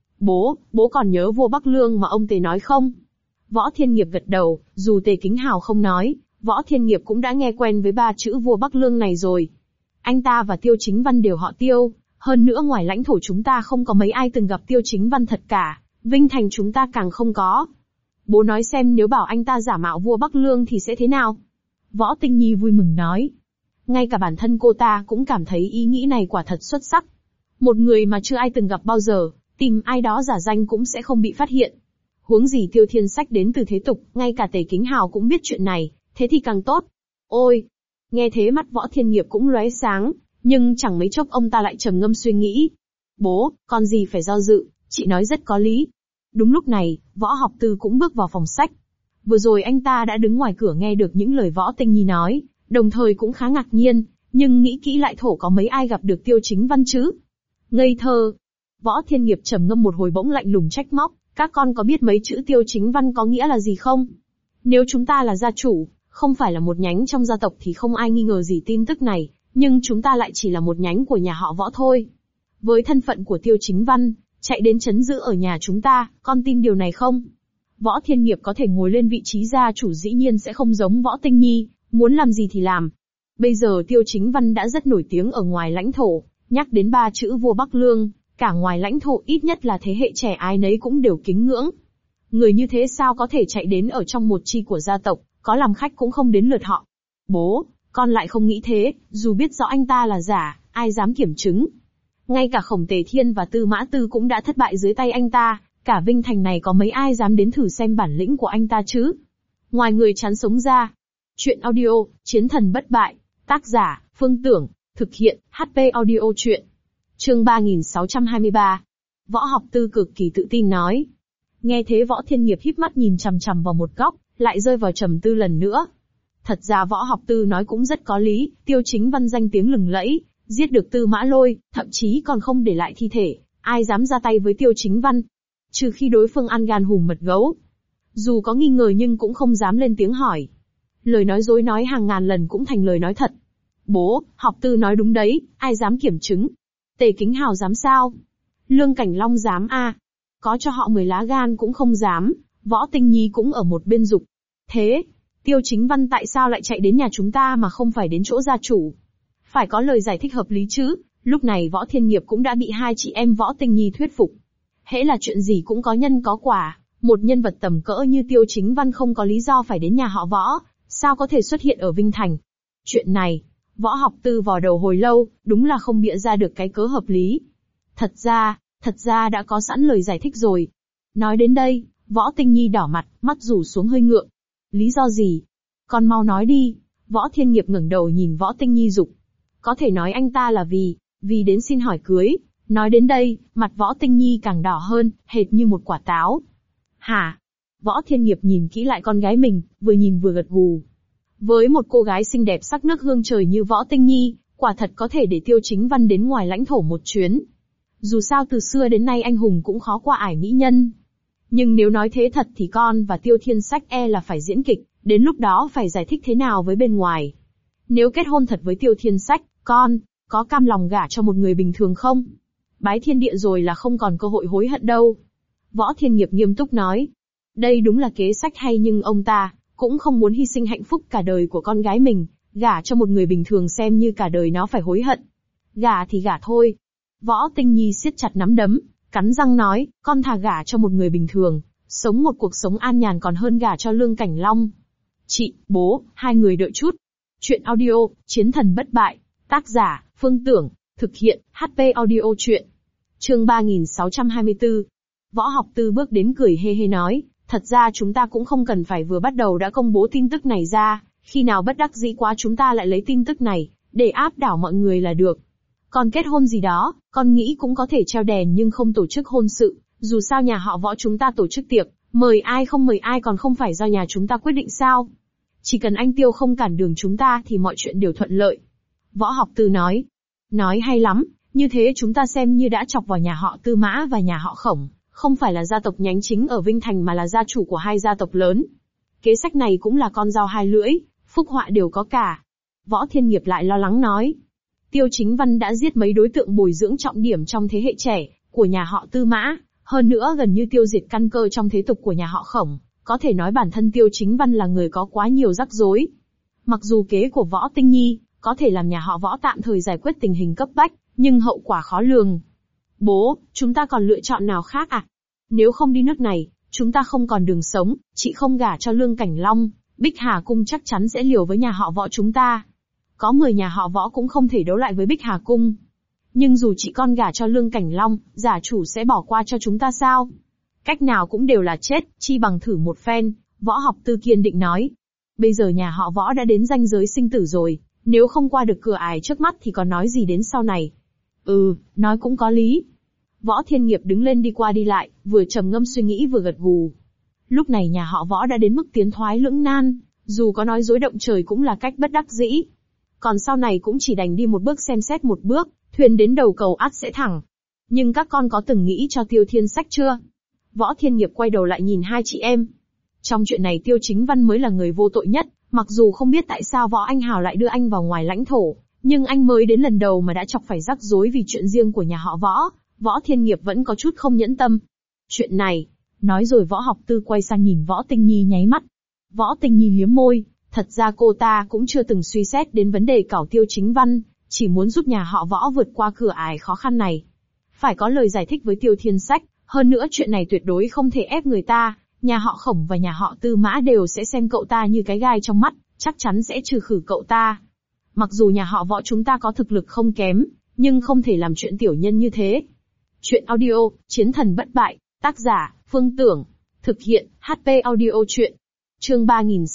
Bố còn nhớ vua Bắc Lương mà ông Tề nói không? Võ Thiên Nghiệp gật đầu, dù Tề Kính Hào không nói, Võ Thiên Nghiệp cũng đã nghe quen với ba chữ vua Bắc Lương này rồi. Anh ta và Tiêu Chính Văn đều họ Tiêu, hơn nữa ngoài lãnh thổ chúng ta không có mấy ai từng gặp Tiêu Chính Văn thật cả, Vinh Thành chúng ta càng không có. Bố nói xem nếu bảo anh ta giả mạo vua Bắc Lương thì sẽ thế nào? Võ Tinh Nhi vui mừng nói. Ngay cả bản thân cô ta cũng cảm thấy ý nghĩ này quả thật xuất sắc. Một người mà chưa ai từng gặp bao giờ, tìm ai đó giả danh cũng sẽ không bị phát hiện. Huống gì Tiêu Thiên Sách đến từ thế tục, ngay cả Tề Kính Hào cũng biết chuyện này, thế thì càng tốt. Ôi! Nghe thế mắt Võ Thiên Nghiệp cũng lóe sáng, nhưng chẳng mấy chốc ông ta lại trầm ngâm suy nghĩ. Bố, con gì phải do dự, chị nói rất có lý. Đúng lúc này, Võ Học Tư cũng bước vào phòng sách. Vừa rồi anh ta đã đứng ngoài cửa nghe được những lời Võ Tinh Nhi nói, đồng thời cũng khá ngạc nhiên, nhưng nghĩ kỹ lại thổ có mấy ai gặp được Tiêu Chính Văn chứ? Ngây thơ! Võ Thiên Nghiệp trầm ngâm một hồi bỗng lạnh lùng trách móc, các con có biết mấy chữ Tiêu Chính Văn có nghĩa là gì không? Nếu chúng ta là gia chủ, không phải là một nhánh trong gia tộc thì không ai nghi ngờ gì tin tức này, nhưng chúng ta lại chỉ là một nhánh của nhà họ Võ thôi. Với thân phận của Tiêu Chính Văn, chạy đến trấn giữ ở nhà chúng ta, con tin điều này không? Võ Thiên Nghiệp có thể ngồi lên vị trí gia chủ dĩ nhiên sẽ không giống Võ Tinh Nhi, muốn làm gì thì làm. Bây giờ Tiêu Chính Văn đã rất nổi tiếng ở ngoài lãnh thổ, nhắc đến ba chữ vua Bắc Lương, cả ngoài lãnh thổ ít nhất là thế hệ trẻ ai nấy cũng đều kính ngưỡng. Người như thế sao có thể chạy đến ở trong một chi của gia tộc, có làm khách cũng không đến lượt họ. Bố, con lại không nghĩ thế, dù biết rõ anh ta là giả, ai dám kiểm chứng. Ngay cả Khổng Tề Thiên và Tư Mã Tư cũng đã thất bại dưới tay anh ta, cả Vinh Thành này có mấy ai dám đến thử xem bản lĩnh của anh ta chứ? Ngoài người chán sống ra. Chuyện audio, Chiến thần bất bại, tác giả, Phương Tưởng, thực hiện, HP audio chuyện. Chương 3623. Võ Học Tư cực kỳ tự tin nói. Nghe thế Võ Thiên Nghiệp híp mắt nhìn chằm chằm vào một góc, lại rơi vào trầm tư lần nữa. Thật ra Võ Học Tư nói cũng rất có lý, Tiêu Chính Văn danh tiếng lừng lẫy, giết được Tư Mã Lôi, thậm chí còn không để lại thi thể, ai dám ra tay với Tiêu Chính Văn? Trừ khi đối phương ăn gan hùm mật gấu. Dù có nghi ngờ nhưng cũng không dám lên tiếng hỏi. Lời nói dối nói hàng ngàn lần cũng thành lời nói thật. Bố, Học Tư nói đúng đấy, ai dám kiểm chứng? Tề Kính Hào dám sao? Lương Cảnh Long dám à? Có cho họ 10 lá gan cũng không dám. Võ Tinh Nhi cũng ở một bên dục. Thế, Tiêu Chính Văn tại sao lại chạy đến nhà chúng ta mà không phải đến chỗ gia chủ? Phải có lời giải thích hợp lý chứ. Lúc này Võ Thiên Nghiệp cũng đã bị hai chị em Võ Tinh Nhi thuyết phục. Hễ là chuyện gì cũng có nhân có quả, một nhân vật tầm cỡ như Tiêu Chính Văn không có lý do phải đến nhà họ Võ, sao có thể xuất hiện ở Vinh Thành? Chuyện này, Võ Học Tư vò đầu hồi lâu, đúng là không bịa ra được cái cớ hợp lý. Thật ra đã có sẵn lời giải thích rồi. Nói đến đây, Võ Tinh Nhi đỏ mặt, mắt rủ xuống hơi ngượng. Lý do gì? Con mau nói đi. Võ Thiên Nghiệp ngẩng đầu nhìn Võ Tinh Nhi dục. Có thể nói anh ta là vì đến xin hỏi cưới. Nói đến đây, mặt Võ Tinh Nhi càng đỏ hơn, hệt như một quả táo. Hả? Võ Thiên Nghiệp nhìn kỹ lại con gái mình, vừa nhìn vừa gật gù. Với một cô gái xinh đẹp sắc nước hương trời như Võ Tinh Nhi, quả thật có thể để Tiêu Chính Văn đến ngoài lãnh thổ một chuyến. Dù sao từ xưa đến nay anh hùng cũng khó qua ải mỹ nhân. Nhưng nếu nói thế thật thì con và Tiêu Thiên Sách là phải diễn kịch, đến lúc đó phải giải thích thế nào với bên ngoài. Nếu kết hôn thật với Tiêu Thiên Sách, con có cam lòng gả cho một người bình thường không? Bái thiên địa rồi là không còn cơ hội hối hận đâu. Võ Thiên Nghiệp nghiêm túc nói. Đây đúng là kế sách hay nhưng ông ta cũng không muốn hy sinh hạnh phúc cả đời của con gái mình, gả cho một người bình thường xem như cả đời nó phải hối hận. Gả thì gả thôi. Võ Tinh Nhi siết chặt nắm đấm, cắn răng nói, con thà gả cho một người bình thường, sống một cuộc sống an nhàn còn hơn gả cho Lương Cảnh Long. Chị, bố, hai người đợi chút. Chuyện audio, Chiến thần bất bại. Tác giả, Phương Tưởng. Thực hiện, HP Audio Chuyện. Chương 3624. Võ Học Tư bước đến cười hê hê nói, thật ra chúng ta cũng không cần phải vừa bắt đầu đã công bố tin tức này ra, khi nào bất đắc dĩ quá chúng ta lại lấy tin tức này, để áp đảo mọi người là được. Còn kết hôn gì đó, con nghĩ cũng có thể treo đèn nhưng không tổ chức hôn sự, dù sao nhà họ Võ chúng ta tổ chức tiệc, mời ai không mời ai còn không phải do nhà chúng ta quyết định sao. Chỉ cần anh Tiêu không cản đường chúng ta thì mọi chuyện đều thuận lợi. Võ Học Tư nói. Nói hay lắm, như thế chúng ta xem như đã chọc vào nhà họ Tư Mã và nhà họ Khổng, không phải là gia tộc nhánh chính ở Vinh Thành mà là gia chủ của hai gia tộc lớn. Kế sách này cũng là con dao hai lưỡi, phúc họa đều có cả. Võ Thiên Nghiệp lại lo lắng nói. Tiêu Chính Văn đã giết mấy đối tượng bồi dưỡng trọng điểm trong thế hệ trẻ của nhà họ Tư Mã, hơn nữa gần như tiêu diệt căn cơ trong thế tục của nhà họ Khổng, có thể nói bản thân Tiêu Chính Văn là người có quá nhiều rắc rối. Mặc dù kế của Võ Tinh Nhi có thể làm nhà họ Võ tạm thời giải quyết tình hình cấp bách, nhưng hậu quả khó lường. Bố, chúng ta còn lựa chọn nào khác à? Nếu không đi nước này, chúng ta không còn đường sống, chị không gả cho Lương Cảnh Long, Bích Hà Cung chắc chắn sẽ liều với nhà họ Võ chúng ta. Có 10 nhà họ Võ cũng không thể đấu lại với Bích Hà Cung. Nhưng dù chị con gả cho Lương Cảnh Long, giả chủ sẽ bỏ qua cho chúng ta sao? Cách nào cũng đều là chết, chi bằng thử một phen, Võ Học Tư kiên định nói. Bây giờ nhà họ Võ đã đến ranh giới sinh tử rồi, nếu không qua được cửa ải trước mắt thì còn nói gì đến sau này. Nói cũng có lý. Võ Thiên Nghiệp đứng lên đi qua đi lại, vừa trầm ngâm suy nghĩ vừa gật gù. Lúc này nhà họ Võ đã đến mức tiến thoái lưỡng nan, dù có nói dối động trời cũng là cách bất đắc dĩ. Còn sau này cũng chỉ đành đi một bước xem xét một bước, thuyền đến đầu cầu ắt sẽ thẳng. Nhưng các con có từng nghĩ cho Tiêu Thiên Sách chưa? Võ Thiên Nghiệp quay đầu lại nhìn hai chị em. Trong chuyện này Tiêu Chính Văn mới là người vô tội nhất, mặc dù không biết tại sao Võ Anh Hào lại đưa anh vào ngoài lãnh thổ, nhưng anh mới đến lần đầu mà đã chọc phải rắc rối vì chuyện riêng của nhà họ Võ, Võ Thiên Nghiệp vẫn có chút không nhẫn tâm. Chuyện này, nói rồi Võ Học Tư quay sang nhìn Võ Tinh Nhi nháy mắt. Võ Tinh Nhi liếm môi, thật ra cô ta cũng chưa từng suy xét đến vấn đề cảo Tiêu Chính Văn, chỉ muốn giúp nhà họ Võ vượt qua cửa ải khó khăn này. Phải có lời giải thích với Tiêu Thiên Sách, hơn nữa chuyện này tuyệt đối không thể ép người ta, nhà họ Khổng và nhà họ Tư Mã đều sẽ xem cậu ta như cái gai trong mắt, chắc chắn sẽ trừ khử cậu ta. Mặc dù nhà họ Võ chúng ta có thực lực không kém, nhưng không thể làm chuyện tiểu nhân như thế. Chuyện audio, Chiến thần bất bại, tác giả, Phương Tưởng. Thực hiện, HP Audio Chuyện. Chương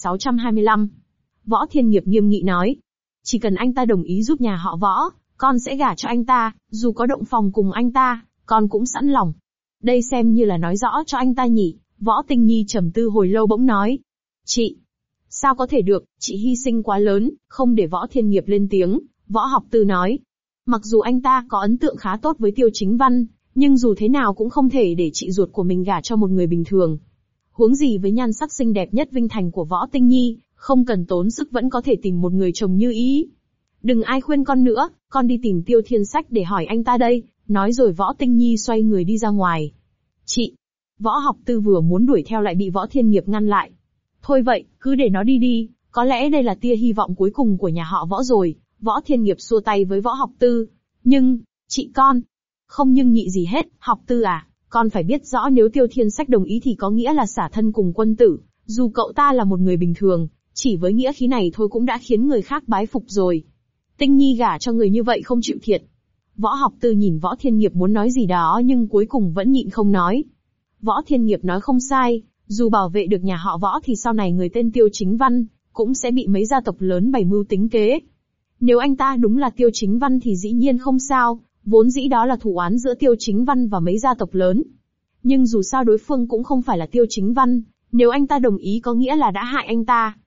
3625. Võ Thiên Nghiệp nghiêm nghị nói. Chỉ cần anh ta đồng ý giúp nhà họ Võ, con sẽ gả cho anh ta, dù có động phòng cùng anh ta, con cũng sẵn lòng. Đây xem như là nói rõ cho anh ta nhỉ. Võ Tinh Nhi trầm tư hồi lâu bỗng nói. Chị, sao có thể được, chị hy sinh quá lớn, không để Võ Thiên Nghiệp lên tiếng. Võ Học Tư nói. Mặc dù anh ta có ấn tượng khá tốt với Tiêu Chính Văn, nhưng dù thế nào cũng không thể để chị ruột của mình gả cho một người bình thường. Huống gì với nhan sắc xinh đẹp nhất Vinh Thành của Võ Tinh Nhi, không cần tốn sức vẫn có thể tìm một người chồng như ý. Đừng ai khuyên con nữa, con đi tìm Tiêu Thiên Sách để hỏi anh ta đây, nói rồi Võ Tinh Nhi xoay người đi ra ngoài. Chị, Võ Học Tư vừa muốn đuổi theo lại bị Võ Thiên Nghiệp ngăn lại. Thôi vậy, cứ để nó đi đi, có lẽ đây là tia hy vọng cuối cùng của nhà họ Võ rồi. Võ Thiên Nghiệp xua tay với Võ Học Tư. Nhưng, chị con. Không nhưng nhị gì hết, Học Tư à, con phải biết rõ nếu Tiêu Thiên Sách đồng ý thì có nghĩa là xả thân cùng quân tử. Dù cậu ta là một người bình thường, chỉ với nghĩa khí này thôi cũng đã khiến người khác bái phục rồi. Tinh Nhi gả cho người như vậy không chịu thiệt. Võ Học Tư nhìn Võ Thiên Nghiệp muốn nói gì đó nhưng cuối cùng vẫn nhịn không nói. Võ Thiên Nghiệp nói không sai, dù bảo vệ được nhà họ Võ thì sau này người tên Tiêu Chính Văn cũng sẽ bị mấy gia tộc lớn bày mưu tính kế. Nếu anh ta đúng là Tiêu Chính Văn thì dĩ nhiên không sao, vốn dĩ đó là thù oán giữa Tiêu Chính Văn và mấy gia tộc lớn. Nhưng dù sao đối phương cũng không phải là Tiêu Chính Văn, nếu anh ta đồng ý có nghĩa là đã hại anh ta.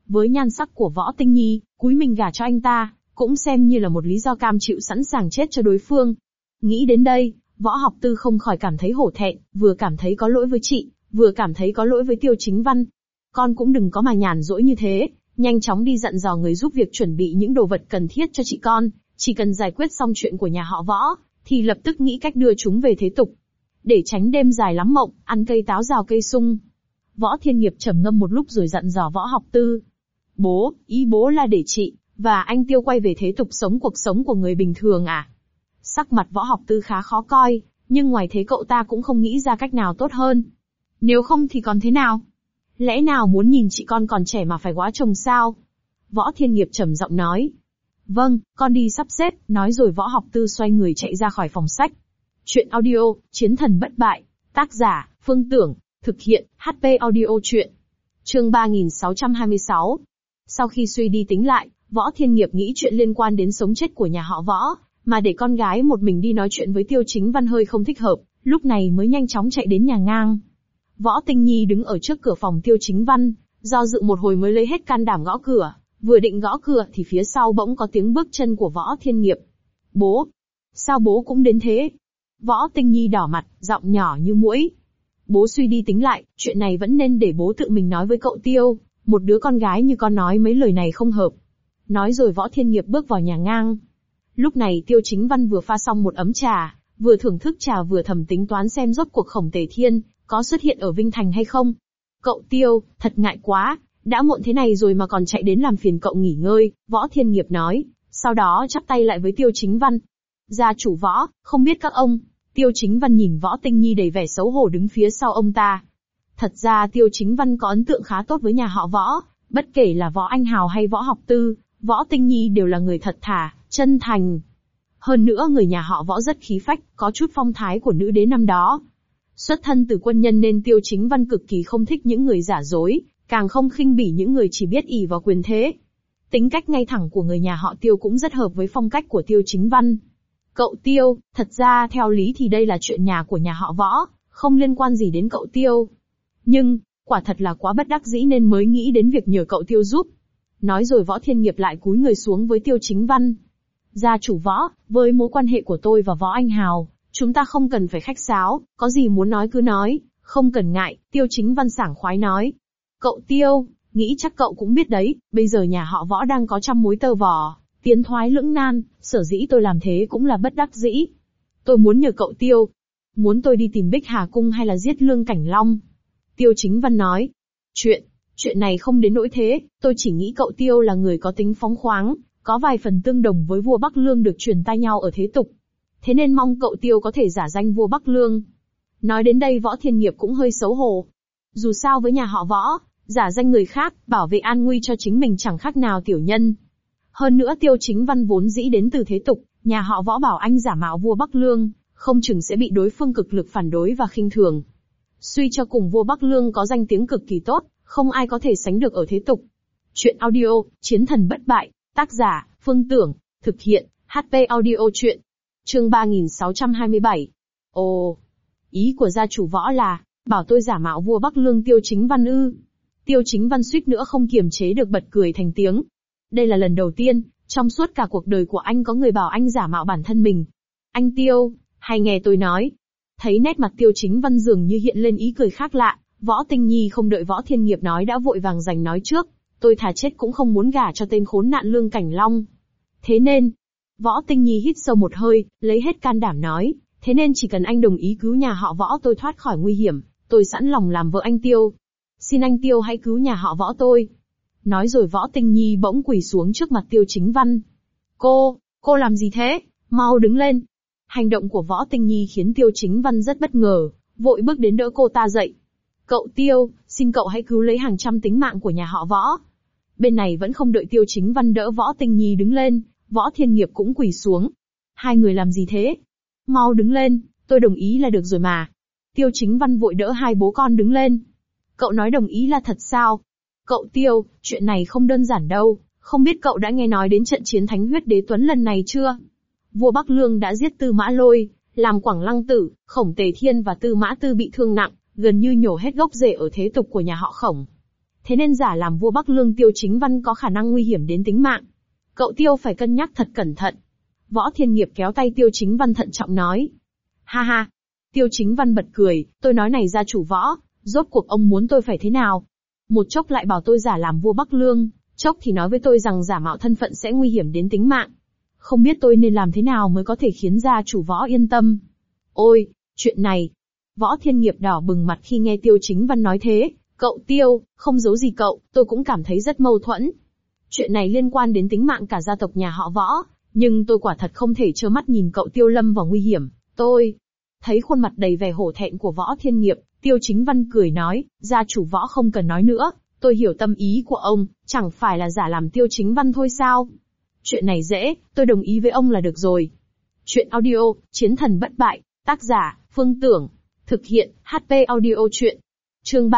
Với nhan sắc của Võ Tinh Nhi, cúi mình gả cho anh ta, cũng xem như là một lý do cam chịu sẵn sàng chết cho đối phương. Nghĩ đến đây, Võ Học Tư không khỏi cảm thấy hổ thẹn, vừa cảm thấy có lỗi với chị, vừa cảm thấy có lỗi với Tiêu Chính Văn. Con cũng đừng có mà nhàn rỗi như thế, nhanh chóng đi dặn dò người giúp việc chuẩn bị những đồ vật cần thiết cho chị con, chỉ cần giải quyết xong chuyện của nhà họ Võ, thì lập tức nghĩ cách đưa chúng về thế tục. Để tránh đêm dài lắm mộng, ăn cây táo rào cây sung. Võ Thiên Nghiệp trầm ngâm một lúc rồi dặn dò Võ Học Tư. Bố, ý bố là để chị và anh Tiêu quay về thế tục sống cuộc sống của người bình thường à? Sắc mặt Võ Học Tư khá khó coi, nhưng ngoài thế cậu ta cũng không nghĩ ra cách nào tốt hơn. Nếu không thì còn thế nào? Lẽ nào muốn nhìn chị con còn trẻ mà phải góa chồng sao? Võ Thiên Nghiệp trầm giọng nói. Vâng, con đi sắp xếp, nói rồi Võ Học Tư xoay người chạy ra khỏi phòng sách. Chuyện audio, Chiến thần bất bại, tác giả, Phương Tưởng, thực hiện, HP audio truyện. Chương 3626. Sau khi suy đi tính lại, Võ Thiên Nghiệp nghĩ chuyện liên quan đến sống chết của nhà họ Võ, mà để con gái một mình đi nói chuyện với Tiêu Chính Văn hơi không thích hợp, lúc này mới nhanh chóng chạy đến nhà ngang. Võ Tinh Nhi đứng ở trước cửa phòng Tiêu Chính Văn, do dự một hồi mới lấy hết can đảm gõ cửa, vừa định gõ cửa thì phía sau bỗng có tiếng bước chân của Võ Thiên Nghiệp. Bố! Sao bố cũng đến thế? Võ Tinh Nhi đỏ mặt, giọng nhỏ như muỗi. Bố suy đi tính lại, chuyện này vẫn nên để bố tự mình nói với cậu Tiêu, một đứa con gái như con nói mấy lời này không hợp. Nói rồi Võ Thiên Nghiệp bước vào nhà ngang. Lúc này Tiêu Chính Văn vừa pha xong một ấm trà, vừa thưởng thức trà vừa thầm tính toán xem rốt cuộc Khổng Tề Thiên có xuất hiện ở Vinh Thành hay không. Cậu Tiêu, thật ngại quá, đã muộn thế này rồi mà còn chạy đến làm phiền cậu nghỉ ngơi, Võ Thiên Nghiệp nói, sau đó chắp tay lại với Tiêu Chính Văn. Gia chủ Võ, không biết các ông. Tiêu Chính Văn nhìn Võ Tinh Nhi đầy vẻ xấu hổ đứng phía sau ông ta. Thật ra Tiêu Chính Văn có ấn tượng khá tốt với nhà họ Võ, bất kể là Võ Anh Hào hay Võ Học Tư, Võ Tinh Nhi đều là người thật thà, chân thành. Hơn nữa người nhà họ Võ rất khí phách, có chút phong thái của nữ đế năm đó. Xuất thân từ quân nhân nên Tiêu Chính Văn cực kỳ không thích những người giả dối, càng không khinh bỉ những người chỉ biết ỷ vào quyền thế. Tính cách ngay thẳng của người nhà họ Tiêu cũng rất hợp với phong cách của Tiêu Chính Văn. Cậu Tiêu, thật ra theo lý thì đây là chuyện nhà của nhà họ Võ, không liên quan gì đến cậu Tiêu. Nhưng, quả thật là quá bất đắc dĩ nên mới nghĩ đến việc nhờ cậu Tiêu giúp. Nói rồi Võ Thiên Nghiệp lại cúi người xuống với Tiêu Chính Văn. Gia chủ Võ, với mối quan hệ của tôi và Võ Anh Hào, chúng ta không cần phải khách sáo, có gì muốn nói cứ nói, không cần ngại, Tiêu Chính Văn sảng khoái nói. Cậu Tiêu, nghĩ chắc cậu cũng biết đấy, bây giờ nhà họ Võ đang có trăm mối tơ vò, tiến thoái lưỡng nan, sở dĩ tôi làm thế cũng là bất đắc dĩ. Tôi muốn nhờ cậu Tiêu. Muốn tôi đi tìm Bích Hà Cung hay là giết Lương Cảnh Long? Tiêu Chính Văn nói. Chuyện này không đến nỗi thế, tôi chỉ nghĩ cậu Tiêu là người có tính phóng khoáng, có vài phần tương đồng với vua Bắc Lương được truyền tai nhau ở thế tục. Thế nên mong cậu Tiêu có thể giả danh vua Bắc Lương. Nói đến đây Võ Thiên Nghiệp cũng hơi xấu hổ. Dù sao với nhà họ Võ, giả danh người khác, bảo vệ an nguy cho chính mình chẳng khác nào tiểu nhân. Hơn nữa Tiêu Chính Văn vốn dĩ đến từ thế tục, nhà họ Võ bảo anh giả mạo vua Bắc Lương, không chừng sẽ bị đối phương cực lực phản đối và khinh thường. Suy cho cùng vua Bắc Lương có danh tiếng cực kỳ tốt, không ai có thể sánh được ở thế tục. Chuyện audio, Chiến thần bất bại, tác giả, Phương Tưởng, thực hiện, HP audio truyện. Chương 3627. Ồ, ý của gia chủ Võ là, bảo tôi giả mạo vua Bắc Lương Tiêu Chính Văn ư? Tiêu Chính Văn suýt nữa không kiềm chế được bật cười thành tiếng. Đây là lần đầu tiên, trong suốt cả cuộc đời của anh có người bảo anh giả mạo bản thân mình. Anh Tiêu, hay nghe tôi nói. Thấy nét mặt Tiêu Chính Văn dường như hiện lên ý cười khác lạ, Võ Tinh Nhi không đợi Võ Thiên Nghiệp nói đã vội vàng giành nói trước. Tôi thà chết cũng không muốn gả cho tên khốn nạn Lương Cảnh Long. Thế nên, Võ Tinh Nhi hít sâu một hơi, lấy hết can đảm nói, thế nên chỉ cần anh đồng ý cứu nhà họ Võ tôi thoát khỏi nguy hiểm, tôi sẵn lòng làm vợ anh Tiêu. Xin anh Tiêu hãy cứu nhà họ Võ tôi. Nói rồi Võ Tinh Nhi bỗng quỳ xuống trước mặt Tiêu Chính Văn. Cô làm gì thế? Mau đứng lên. Hành động của Võ Tinh Nhi khiến Tiêu Chính Văn rất bất ngờ, vội bước đến đỡ cô ta dậy. Cậu Tiêu, xin cậu hãy cứu lấy hàng trăm tính mạng của nhà họ Võ. Bên này vẫn không đợi Tiêu Chính Văn đỡ Võ Tinh Nhi đứng lên, Võ Thiên Nghiệp cũng quỳ xuống. Hai người làm gì thế? Mau đứng lên, tôi đồng ý là được rồi mà. Tiêu Chính Văn vội đỡ hai bố con đứng lên. Cậu nói đồng ý là thật sao? Cậu Tiêu, chuyện này không đơn giản đâu, không biết cậu đã nghe nói đến trận chiến Thánh Huyết Đế Tuấn lần này chưa? Vua Bắc Lương đã giết Tư Mã Lôi, làm Quảng Lăng Tử, Khổng Tề Thiên và Tư Mã Tư bị thương nặng, gần như nhổ hết gốc rễ ở thế tục của nhà họ Khổng. thế nên giả làm vua Bắc Lương Tiêu Chính Văn có khả năng nguy hiểm đến tính mạng. Cậu Tiêu phải cân nhắc thật cẩn thận. Võ Thiên Nghiệp kéo tay Tiêu Chính Văn thận trọng nói. Ha ha. Tiêu Chính Văn bật cười, tôi nói này gia chủ Võ, rốt cuộc ông muốn tôi phải thế nào? Một chốc lại bảo tôi giả làm vua Bắc Lương, chốc thì nói với tôi rằng giả mạo thân phận sẽ nguy hiểm đến tính mạng. Không biết tôi nên làm thế nào mới có thể khiến gia chủ Võ yên tâm. Ôi, chuyện này. Võ Thiên Nghiệp đỏ bừng mặt khi nghe Tiêu Chính Văn nói thế. Cậu Tiêu, không giấu gì cậu, tôi cũng cảm thấy rất mâu thuẫn. Chuyện này liên quan đến tính mạng cả gia tộc nhà họ Võ, nhưng tôi quả thật không thể trơ mắt nhìn cậu Tiêu lâm vào nguy hiểm. Tôi thấy khuôn mặt đầy vẻ hổ thẹn của Võ Thiên Nghiệp, Tiêu Chính Văn cười nói, gia chủ Võ không cần nói nữa, tôi hiểu tâm ý của ông, chẳng phải là giả làm Tiêu Chính Văn thôi sao? Chuyện này dễ, tôi đồng ý với ông là được rồi. Chuyện audio, Chiến thần bất bại, tác giả, Phương Tưởng, thực hiện, HP audio chuyện. Chương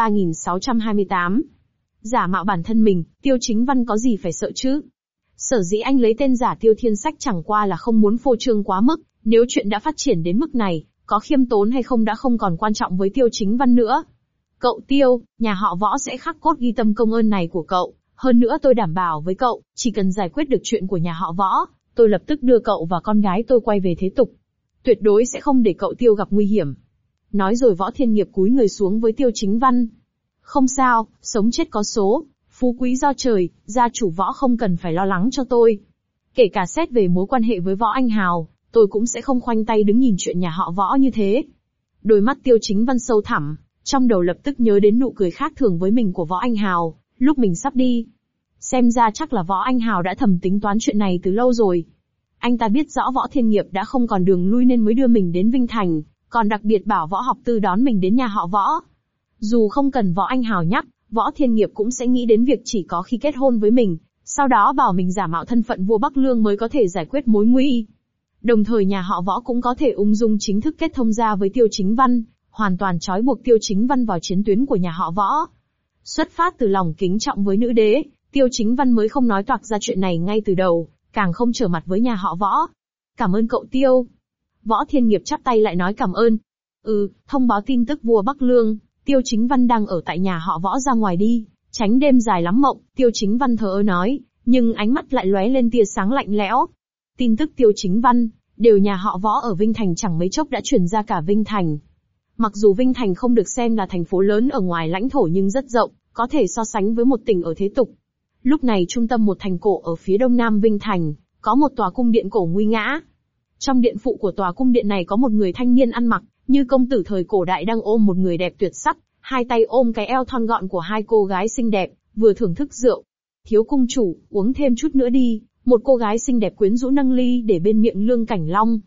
3628. Giả mạo bản thân mình, Tiêu Chính Văn có gì phải sợ chứ? Sở dĩ anh lấy tên giả Tiêu Thiên Sách chẳng qua là không muốn phô trương quá mức, nếu chuyện đã phát triển đến mức này, có khiêm tốn hay không đã không còn quan trọng với Tiêu Chính Văn nữa. Cậu Tiêu, nhà họ Võ sẽ khắc cốt ghi tâm công ơn này của cậu, hơn nữa tôi đảm bảo với cậu, chỉ cần giải quyết được chuyện của nhà họ Võ, tôi lập tức đưa cậu và con gái tôi quay về thế tục. Tuyệt đối sẽ không để cậu Tiêu gặp nguy hiểm. Nói rồi Võ Thiên Nghiệp cúi người xuống với Tiêu Chính Văn. Không sao, sống chết có số, phú quý do trời, gia chủ Võ không cần phải lo lắng cho tôi. Kể cả xét về mối quan hệ với Võ Anh Hào, tôi cũng sẽ không khoanh tay đứng nhìn chuyện nhà họ Võ như thế. Đôi mắt Tiêu Chính Văn sâu thẳm, trong đầu lập tức nhớ đến nụ cười khác thường với mình của Võ Anh Hào, lúc mình sắp đi. Xem ra chắc là Võ Anh Hào đã thầm tính toán chuyện này từ lâu rồi. Anh ta biết rõ Võ Thiên Nghiệp đã không còn đường lui nên mới đưa mình đến Vinh Thành, còn đặc biệt bảo Võ Học Tư đón mình đến nhà họ Võ. Dù không cần Võ Anh Hào nhắc, Võ Thiên Nghiệp cũng sẽ nghĩ đến việc chỉ có khi kết hôn với mình, sau đó bảo mình giả mạo thân phận vua Bắc Lương mới có thể giải quyết mối nguy. Đồng thời nhà họ Võ cũng có thể ung dung chính thức kết thông gia với Tiêu Chính Văn, hoàn toàn trói buộc Tiêu Chính Văn vào chiến tuyến của nhà họ Võ. Xuất phát từ lòng kính trọng với nữ đế, Tiêu Chính Văn mới không nói toạc ra chuyện này ngay từ đầu, càng không trở mặt với nhà họ Võ. Cảm ơn cậu Tiêu. Võ Thiên Nghiệp chắp tay lại nói cảm ơn. Thông báo tin tức vua Bắc Lương, Tiêu Chính Văn đang ở tại nhà họ Võ ra ngoài đi, tránh đêm dài lắm mộng, Tiêu Chính Văn thờ ơ nói, nhưng ánh mắt lại lóe lên tia sáng lạnh lẽo. Tin tức Tiêu Chính Văn, đều nhà họ Võ ở Vinh Thành chẳng mấy chốc đã truyền ra cả Vinh Thành. Mặc dù Vinh Thành không được xem là thành phố lớn ở ngoài lãnh thổ nhưng rất rộng, có thể so sánh với một tỉnh ở thế tục. Lúc này trung tâm một thành cổ ở phía đông nam Vinh Thành, có một tòa cung điện cổ nguy nga. Trong điện phụ của tòa cung điện này có một người thanh niên ăn mặc như công tử thời cổ đại đang ôm một người đẹp tuyệt sắc, hai tay ôm cái eo thon gọn của hai cô gái xinh đẹp, vừa thưởng thức rượu. Thiếu cung chủ, uống thêm chút nữa đi, một cô gái xinh đẹp quyến rũ nâng ly để bên miệng Lương Cảnh Long.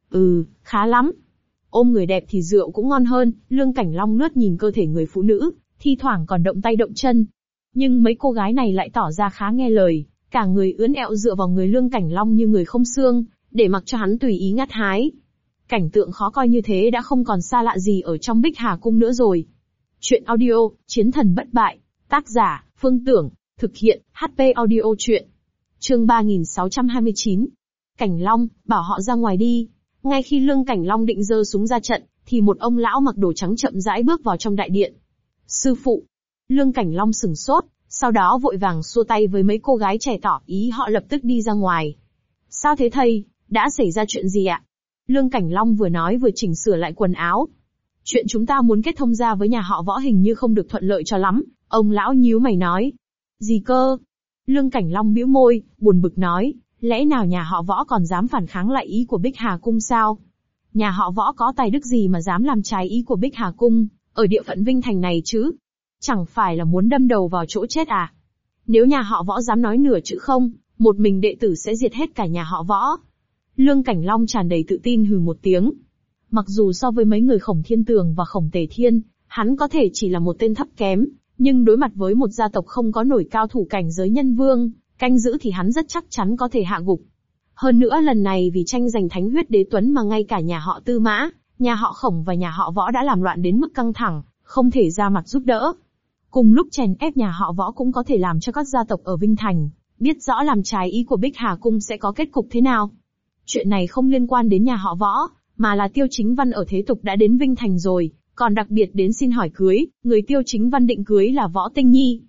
Khá lắm. Ôm người đẹp thì rượu cũng ngon hơn, Lương Cảnh Long lướt nhìn cơ thể người phụ nữ, thi thoảng còn động tay động chân. Nhưng mấy cô gái này lại tỏ ra khá nghe lời, cả người ưỡn ẹo dựa vào người Lương Cảnh Long như người không xương, để mặc cho hắn tùy ý ngắt hái. Cảnh tượng khó coi như thế đã không còn xa lạ gì ở trong Bích Hà Cung nữa rồi. Chuyện audio, Chiến thần bất bại, tác giả, Phương Tưởng, thực hiện, HP audio chuyện. Chương 3629. Cảnh Long, bảo họ ra ngoài đi. Ngay khi Lương Cảnh Long định giơ súng ra trận, thì một ông lão mặc đồ trắng chậm rãi bước vào trong đại điện. Sư phụ. Lương Cảnh Long sửng sốt, sau đó vội vàng xua tay với mấy cô gái trẻ tỏ ý họ lập tức đi ra ngoài. Sao thế thầy, đã xảy ra chuyện gì ạ? Lương Cảnh Long vừa nói vừa chỉnh sửa lại quần áo. Chuyện chúng ta muốn kết thông gia với nhà họ Võ hình như không được thuận lợi cho lắm, ông lão nhíu mày nói. Gì cơ? Lương Cảnh Long bĩu môi, buồn bực nói, lẽ nào nhà họ Võ còn dám phản kháng lại ý của Bích Hà Cung sao? Nhà họ Võ có tài đức gì mà dám làm trái ý của Bích Hà Cung, ở địa phận Vinh Thành này chứ? Chẳng phải là muốn đâm đầu vào chỗ chết à? Nếu nhà họ Võ dám nói nửa chữ không, một mình đệ tử sẽ diệt hết cả nhà họ Võ. Lương Cảnh Long tràn đầy tự tin hừ một tiếng. Mặc dù so với mấy người Khổng Thiên Tường và Khổng Tề Thiên, hắn có thể chỉ là một tên thấp kém, nhưng đối mặt với một gia tộc không có nổi cao thủ cảnh giới nhân vương, canh giữ thì hắn rất chắc chắn có thể hạ gục. Hơn nữa lần này vì tranh giành thánh huyết đế tuấn mà ngay cả nhà họ Tư Mã, nhà họ Khổng và nhà họ Võ đã làm loạn đến mức căng thẳng, không thể ra mặt giúp đỡ. Cùng lúc chèn ép nhà họ Võ cũng có thể làm cho các gia tộc ở Vinh Thành biết rõ làm trái ý của Bích Hà Cung sẽ có kết cục thế nào. Chuyện này không liên quan đến nhà họ Võ, mà là Tiêu Chính Văn ở thế tục đã đến Vinh Thành rồi, còn đặc biệt đến xin hỏi cưới, người Tiêu Chính Văn định cưới là Võ Tinh Nhi.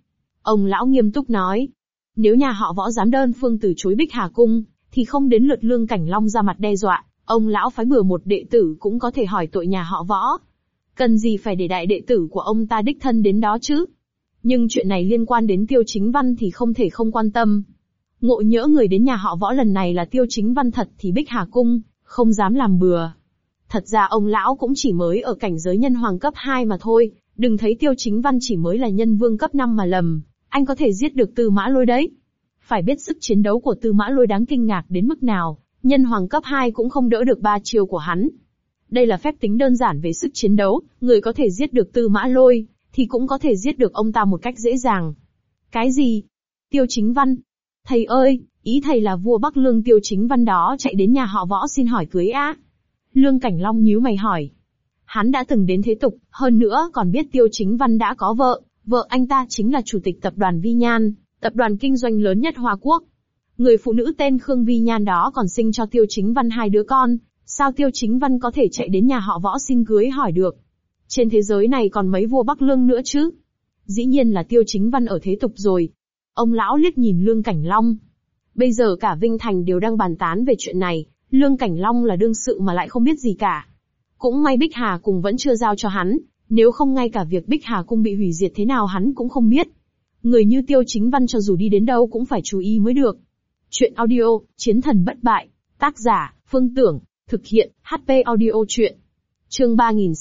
Ông lão nghiêm túc nói. Nếu nhà họ Võ dám đơn phương từ chối Bích Hà Cung, thì không đến lượt Lương Cảnh Long ra mặt đe dọa, ông lão phái bừa một đệ tử cũng có thể hỏi tội nhà họ Võ. Cần gì phải để đại đệ tử của ông ta đích thân đến đó chứ? Nhưng chuyện này liên quan đến Tiêu Chính Văn thì không thể không quan tâm. Ngộ nhỡ người đến nhà họ Võ lần này là Tiêu Chính Văn thật thì Bích Hà Cung không dám làm bừa. Thật ra ông lão cũng chỉ mới ở cảnh giới nhân hoàng cấp 2 mà thôi, đừng thấy Tiêu Chính Văn chỉ mới là nhân vương cấp 5 mà lầm, anh có thể giết được Tư Mã Lôi đấy. Phải biết sức chiến đấu của Tư Mã Lôi đáng kinh ngạc đến mức nào, nhân hoàng cấp 2 cũng không đỡ được 3 chiêu của hắn. Đây là phép tính đơn giản về sức chiến đấu, người có thể giết được Tư Mã Lôi, thì cũng có thể giết được ông ta một cách dễ dàng. Cái gì? Tiêu Chính Văn? Thầy ơi, ý thầy là vua Bắc Lương Tiêu Chính Văn đó chạy đến nhà họ Võ xin hỏi cưới á? Lương Cảnh Long nhíu mày hỏi. Hắn đã từng đến thế tục, hơn nữa còn biết Tiêu Chính Văn đã có vợ anh ta chính là chủ tịch tập đoàn Vi Nhan, tập đoàn kinh doanh lớn nhất Hoa Quốc. Người phụ nữ tên Khương Vi Nhan đó còn sinh cho Tiêu Chính Văn 2 đứa con, sao Tiêu Chính Văn có thể chạy đến nhà họ Võ xin cưới hỏi được? Trên thế giới này còn mấy vua Bắc Lương nữa chứ? Dĩ nhiên là Tiêu Chính Văn ở thế tục rồi. Ông lão liếc nhìn Lương Cảnh Long. Bây giờ cả Vinh Thành đều đang bàn tán về chuyện này, Lương Cảnh Long là đương sự mà lại không biết gì cả. Cũng may Bích Hà Cung vẫn chưa giao cho hắn, nếu không ngay cả việc Bích Hà Cung bị hủy diệt thế nào hắn cũng không biết. Người như Tiêu Chính Văn cho dù đi đến đâu cũng phải chú ý mới được. Chuyện audio, Chiến thần bất bại. Tác giả, Phương Tưởng. Thực hiện, HP Audio Chuyện. Chương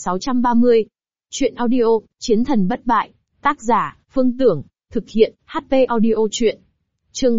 3630. Chuyện audio, Chiến thần bất bại. Tác giả, Phương Tưởng. Thực hiện, HP Audio Chuyện. Chương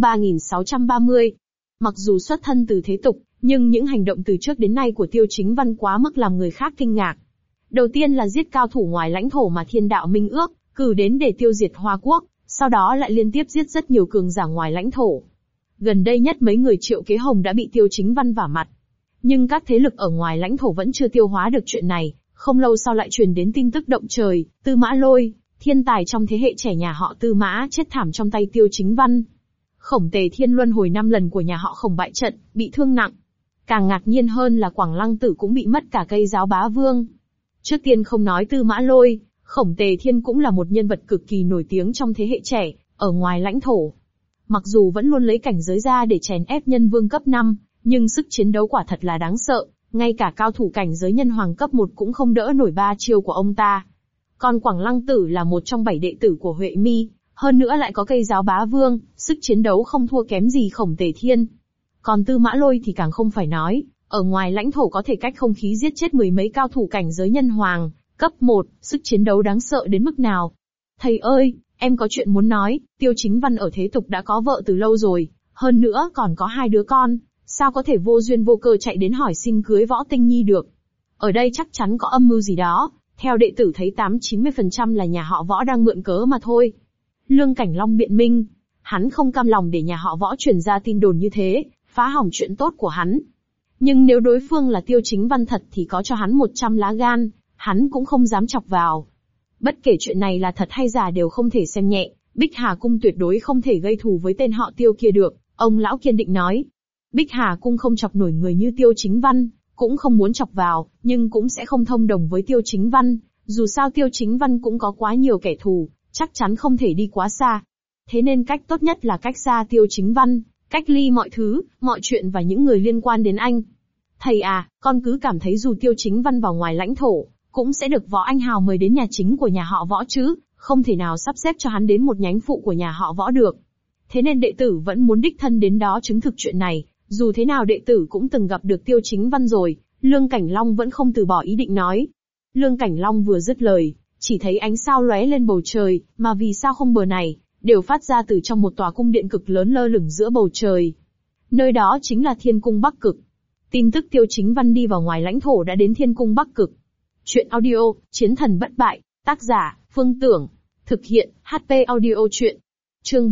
3630. Mặc dù xuất thân từ thế tục, nhưng những hành động từ trước đến nay của Tiêu Chính Văn quá mức làm người khác kinh ngạc. Đầu tiên là giết cao thủ ngoài lãnh thổ mà Thiên Đạo Minh ước, cử đến để tiêu diệt Hoa Quốc, sau đó lại liên tiếp giết rất nhiều cường giả ngoài lãnh thổ. Gần đây nhất mấy người Triệu Kế Hồng đã bị Tiêu Chính Văn vả mặt. Nhưng các thế lực ở ngoài lãnh thổ vẫn chưa tiêu hóa được chuyện này, không lâu sau lại truyền đến tin tức động trời, Tư Mã Lôi, thiên tài trong thế hệ trẻ nhà họ Tư Mã chết thảm trong tay Tiêu Chính Văn. Khổng Tề Thiên luân hồi 5 lần của nhà họ Khổng bại trận, bị thương nặng. Càng ngạc nhiên hơn là Quảng Lăng Tử cũng bị mất cả cây giáo bá vương. Trước tiên không nói Tư Mã Lôi, Khổng Tề Thiên cũng là một nhân vật cực kỳ nổi tiếng trong thế hệ trẻ, ở ngoài lãnh thổ. Mặc dù vẫn luôn lấy cảnh giới ra để chèn ép nhân vương cấp 5, nhưng sức chiến đấu quả thật là đáng sợ, ngay cả cao thủ cảnh giới nhân hoàng cấp 1 cũng không đỡ nổi 3 chiêu của ông ta. Còn Quảng Lăng Tử là một trong 7 đệ tử của Huệ Mi, hơn nữa lại có cây giáo bá vương, sức chiến đấu không thua kém gì Khổng Tề Thiên. Còn Tư Mã Lôi thì càng không phải nói, ở ngoài lãnh thổ có thể cách không khí giết chết 10 mấy cao thủ cảnh giới nhân hoàng, cấp 1, sức chiến đấu đáng sợ đến mức nào. Thầy ơi, em có chuyện muốn nói, Tiêu Chính Văn ở thế tục đã có vợ từ lâu rồi, hơn nữa còn có 2 đứa con, sao có thể vô duyên vô cơ chạy đến hỏi xin cưới Võ Tinh Nhi được. Ở đây chắc chắn có âm mưu gì đó, theo đệ tử thấy 80-90% là nhà họ Võ đang mượn cớ mà thôi. Lương Cảnh Long biện minh, hắn không cam lòng để nhà họ Võ truyền ra tin đồn như thế, phá hỏng chuyện tốt của hắn. Nhưng nếu đối phương là Tiêu Chính Văn thật thì có cho hắn 100 lá gan, hắn cũng không dám chọc vào. Bất kể chuyện này là thật hay giả đều không thể xem nhẹ, Bích Hà Cung tuyệt đối không thể gây thù với tên họ Tiêu kia được, ông lão kiên định nói. Bích Hà Cung không chọc nổi người như Tiêu Chính Văn, cũng không muốn chọc vào, nhưng cũng sẽ không thông đồng với Tiêu Chính Văn, dù sao Tiêu Chính Văn cũng có quá nhiều kẻ thù, chắc chắn không thể đi quá xa. Thế nên cách tốt nhất là cách xa Tiêu Chính Văn, cách ly mọi thứ, mọi chuyện và những người liên quan đến anh. Thầy à, con cứ cảm thấy dù Tiêu Chính Văn vào ngoài lãnh thổ, cũng sẽ được Võ Anh Hào mời đến nhà chính của nhà họ Võ chứ, không thể nào sắp xếp cho hắn đến một nhánh phụ của nhà họ Võ được. Thế nên đệ tử vẫn muốn đích thân đến đó chứng thực chuyện này, dù thế nào đệ tử cũng từng gặp được Tiêu Chính Văn rồi, Lương Cảnh Long vẫn không từ bỏ ý định nói. Lương Cảnh Long vừa dứt lời, chỉ thấy ánh sao lóe lên bầu trời, mà vì sao không bờ này, đều phát ra từ trong một tòa cung điện cực lớn lơ lửng giữa bầu trời. Nơi đó chính là Thiên Cung Bắc Cực. Tin tức Tiêu Chính Văn đi vào ngoài lãnh thổ đã đến Thiên Cung Bắc Cực. Chuyện audio, Chiến thần bất bại, tác giả, Phương Tưởng. Thực hiện, HP Audio Chuyện. Chương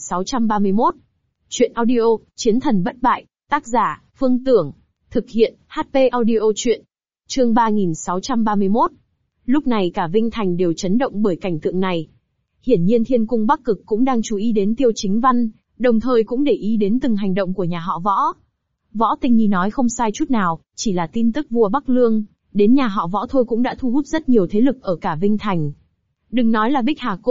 3631. Chuyện audio, Chiến thần bất bại, tác giả, Phương Tưởng. Thực hiện, HP Audio Chuyện. Chương 3631. Lúc này cả Vinh Thành đều chấn động bởi cảnh tượng này. Hiển nhiên Thiên Cung Bắc Cực cũng đang chú ý đến Tiêu Chính Văn, đồng thời cũng để ý đến từng hành động của nhà họ Võ. Võ Tinh Nhi nói không sai chút nào, chỉ là tin tức vua Bắc Lương, đến nhà họ Võ thôi cũng đã thu hút rất nhiều thế lực ở cả Vinh Thành. Đừng nói là Bích Hà Cung,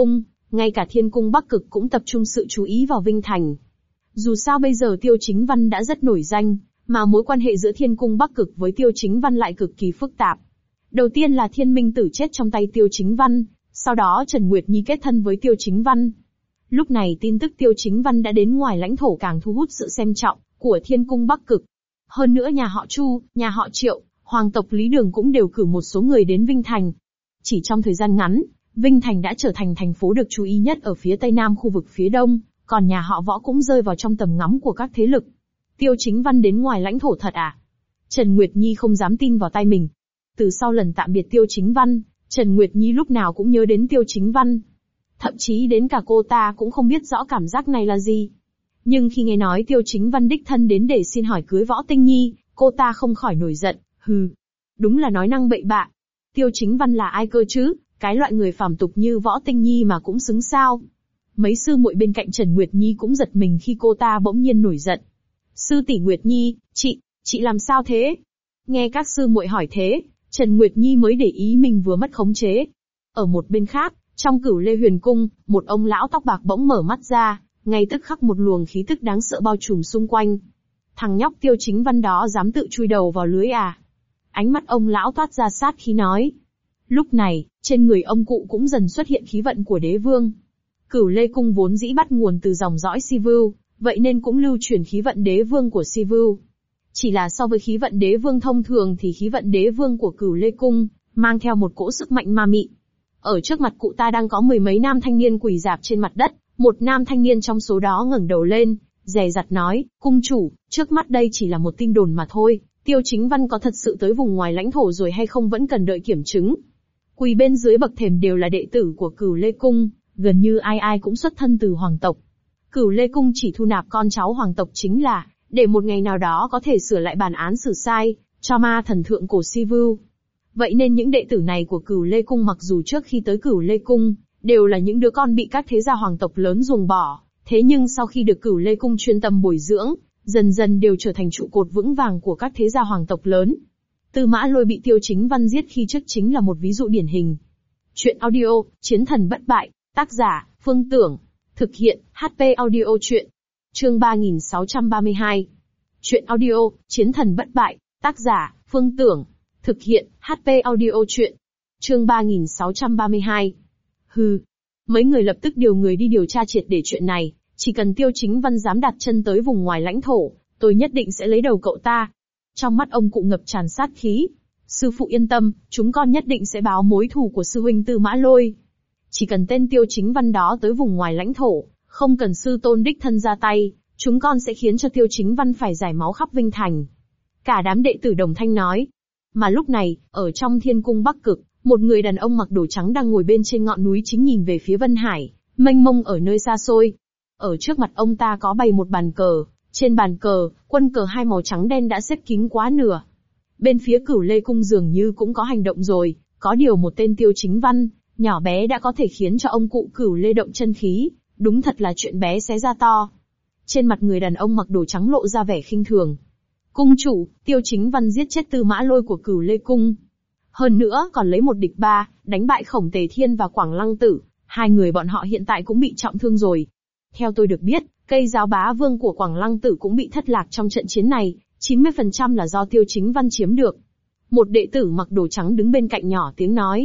Ngay cả Thiên Cung Bắc Cực cũng tập trung sự chú ý vào Vinh Thành. Dù sao bây giờ Tiêu Chính Văn đã rất nổi danh, mà mối quan hệ giữa Thiên Cung Bắc Cực với Tiêu Chính Văn lại cực kỳ phức tạp. Đầu tiên là Thiên Minh Tử chết trong tay Tiêu Chính Văn, sau đó Trần Nguyệt Nhi kết thân với Tiêu Chính Văn. Lúc này tin tức Tiêu Chính Văn đã đến ngoài lãnh thổ càng thu hút sự xem trọng của Thiên Cung Bắc Cực. Hơn nữa nhà họ Chu, nhà họ Triệu, hoàng tộc Lý Đường cũng đều cử một số người đến Vinh Thành. Chỉ trong thời gian ngắn, Vinh Thành đã trở thành thành phố được chú ý nhất ở phía tây nam khu vực phía đông, còn nhà họ Võ cũng rơi vào trong tầm ngắm của các thế lực. Tiêu Chính Văn đến ngoài lãnh thổ thật à? Trần Nguyệt Nhi không dám tin vào tai mình. Từ sau lần tạm biệt Tiêu Chính Văn, Trần Nguyệt Nhi lúc nào cũng nhớ đến Tiêu Chính Văn. Thậm chí đến cả cô ta cũng không biết rõ cảm giác này là gì. Nhưng khi nghe nói Tiêu Chính Văn đích thân đến để xin hỏi cưới Võ Tinh Nhi, cô ta không khỏi nổi giận, hừ. Đúng là nói năng bậy bạ. Tiêu Chính Văn là ai cơ chứ, cái loại người phàm tục như Võ Tinh Nhi mà cũng xứng sao. Mấy sư muội bên cạnh Trần Nguyệt Nhi cũng giật mình khi cô ta bỗng nhiên nổi giận. Sư tỷ Nguyệt Nhi, chị làm sao thế? Nghe các sư muội hỏi thế, Trần Nguyệt Nhi mới để ý mình vừa mất khống chế. Ở một bên khác, trong Cửu Lê Huyền Cung, một ông lão tóc bạc bỗng mở mắt ra, ngay tức khắc một luồng khí tức đáng sợ bao trùm xung quanh. Thằng nhóc Tiêu Chính Văn đó dám tự chui đầu vào lưới à? Ánh mắt ông lão toát ra sát khí nói. Lúc này, trên người ông cụ cũng dần xuất hiện khí vận của đế vương. Cửu Lê Cung vốn dĩ bắt nguồn từ dòng dõi Si Vưu, vậy nên cũng lưu truyền khí vận đế vương của Si Vưu. Chỉ là so với khí vận đế vương thông thường thì khí vận đế vương của Cửu Lê Cung mang theo một cỗ sức mạnh ma mị. Ở trước mặt cụ ta đang có mười mấy nam thanh niên quỳ rạp trên mặt đất, một nam thanh niên trong số đó ngẩng đầu lên, dè dặt nói, cung chủ, trước mắt đây chỉ là một tin đồn mà thôi, Tiêu Chính Văn có thật sự tới vùng ngoài lãnh thổ rồi hay không vẫn cần đợi kiểm chứng. Quỳ bên dưới bậc thềm đều là đệ tử của Cửu Lê Cung, gần như ai ai cũng xuất thân từ hoàng tộc. Cửu Lê Cung chỉ thu nạp con cháu hoàng tộc chính là, để một ngày nào đó có thể sửa lại bản án xử sai, cho ma thần thượng cổ Si Vưu. Vậy nên những đệ tử này của Cửu Lê Cung mặc dù trước khi tới Cửu Lê Cung, đều là những đứa con bị các thế gia hoàng tộc lớn ruồng bỏ, thế nhưng sau khi được Cửu Lê Cung chuyên tâm bồi dưỡng, dần dần đều trở thành trụ cột vững vàng của các thế gia hoàng tộc lớn. Tư Mã Lôi bị Tiêu Chính Văn giết khi trước chính là một ví dụ điển hình. Chuyện audio, Chiến thần bất bại, tác giả, Phương Tưởng, thực hiện, HP audio chuyện. Chương 3632. Chuyện audio, Chiến thần bất bại, tác giả, Phương Tưởng, thực hiện, HP audio chuyện. Chương 3632. Hừ. Mấy người lập tức điều người đi điều tra triệt để chuyện này, chỉ cần Tiêu Chính Văn dám đặt chân tới vùng ngoài lãnh thổ, tôi nhất định sẽ lấy đầu cậu ta. Trong mắt ông cụ ngập tràn sát khí. Sư phụ yên tâm, chúng con nhất định sẽ báo mối thù của sư huynh Tư Mã Lôi. Chỉ cần tên Tiêu Chính Văn đó tới vùng ngoài lãnh thổ, không cần sư tôn đích thân ra tay, chúng con sẽ khiến cho Tiêu Chính Văn phải giải máu khắp Vinh Thành. Cả đám đệ tử đồng thanh nói. Mà lúc này, ở trong Thiên Cung Bắc Cực, một người đàn ông mặc đồ trắng đang ngồi bên trên ngọn núi chính nhìn về phía Vân Hải, mênh mông ở nơi xa xôi. Ở trước mặt ông ta có bày một bàn cờ, trên bàn cờ, quân cờ hai màu trắng đen đã xếp kín quá nửa. Bên phía Cửu Lê Cung dường như cũng có hành động rồi, có điều một tên Tiêu Chính Văn, nhỏ bé đã có thể khiến cho ông cụ Cửu Lê động chân khí, đúng thật là chuyện bé xé ra to. Trên mặt người đàn ông mặc đồ trắng lộ ra vẻ khinh thường. Cung chủ, Tiêu Chính Văn giết chết Tư Mã Lôi của Cửu Lê Cung. Hơn nữa còn lấy một địch ba, đánh bại Khổng Tề Thiên và Quảng Lăng Tử, hai người bọn họ hiện tại cũng bị trọng thương rồi. Theo tôi được biết, cây giáo bá vương của Quảng Lăng Tử cũng bị thất lạc trong trận chiến này, 90% là do Tiêu Chính Văn chiếm được. Một đệ tử mặc đồ trắng đứng bên cạnh nhỏ tiếng nói.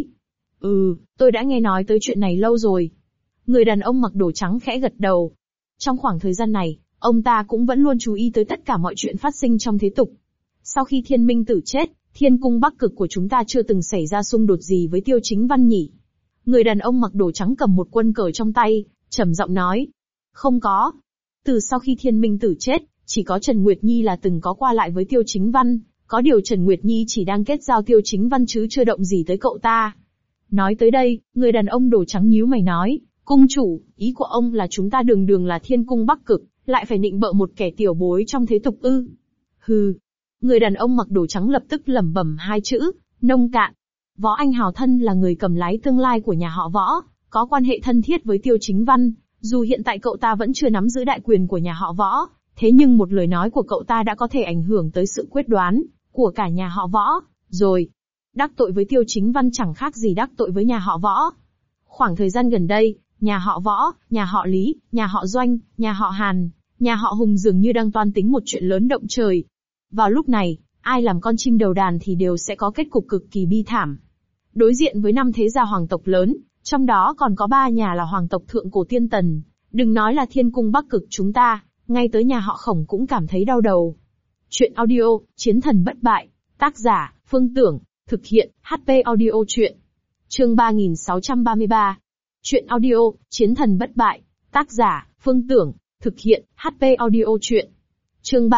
Tôi đã nghe nói tới chuyện này lâu rồi. Người đàn ông mặc đồ trắng khẽ gật đầu. Trong khoảng thời gian này, ông ta cũng vẫn luôn chú ý tới tất cả mọi chuyện phát sinh trong thế tục. Sau khi Thiên Minh Tử chết, Thiên Cung Bắc Cực của chúng ta chưa từng xảy ra xung đột gì với Tiêu Chính Văn nhỉ? Người đàn ông mặc đồ trắng cầm một quân cờ trong tay, trầm giọng nói. Không có. Từ sau khi Thiên Minh Tử chết, chỉ có Trần Nguyệt Nhi là từng có qua lại với Tiêu Chính Văn, có điều Trần Nguyệt Nhi chỉ đang kết giao Tiêu Chính Văn chứ chưa động gì tới cậu ta. Nói tới đây, người đàn ông đồ trắng nhíu mày nói, cung chủ, ý của ông là chúng ta đường đường là Thiên Cung Bắc Cực, lại phải nịnh bợ một kẻ tiểu bối trong thế tục ư? Hừ. Người đàn ông mặc đồ trắng lập tức lẩm bẩm hai chữ, nông cạn. Võ Anh Hào thân là người cầm lái tương lai của nhà họ Võ, có quan hệ thân thiết với Tiêu Chính Văn, dù hiện tại cậu ta vẫn chưa nắm giữ đại quyền của nhà họ Võ, thế nhưng một lời nói của cậu ta đã có thể ảnh hưởng tới sự quyết đoán của cả nhà họ Võ, rồi. Đắc tội với Tiêu Chính Văn chẳng khác gì đắc tội với nhà họ Võ. Khoảng thời gian gần đây, nhà họ Võ, nhà họ Lý, nhà họ Doanh, nhà họ Hàn, nhà họ Hùng dường như đang toan tính một chuyện lớn động trời. Vào lúc này, ai làm con chim đầu đàn thì đều sẽ có kết cục cực kỳ bi thảm. Đối diện với 5 thế gia hoàng tộc lớn, trong đó còn có 3 nhà là hoàng tộc thượng cổ Tiên Tần, đừng nói là Thiên Cung Bắc Cực chúng ta, ngay tới nhà họ Khổng cũng cảm thấy đau đầu. Chuyện audio, Chiến thần bất bại, tác giả, Phương Tưởng, thực hiện, HP audio chuyện. Chương 3633. Chuyện audio, Chiến thần bất bại, tác giả, Phương Tưởng, thực hiện, HP audio chuyện. Chương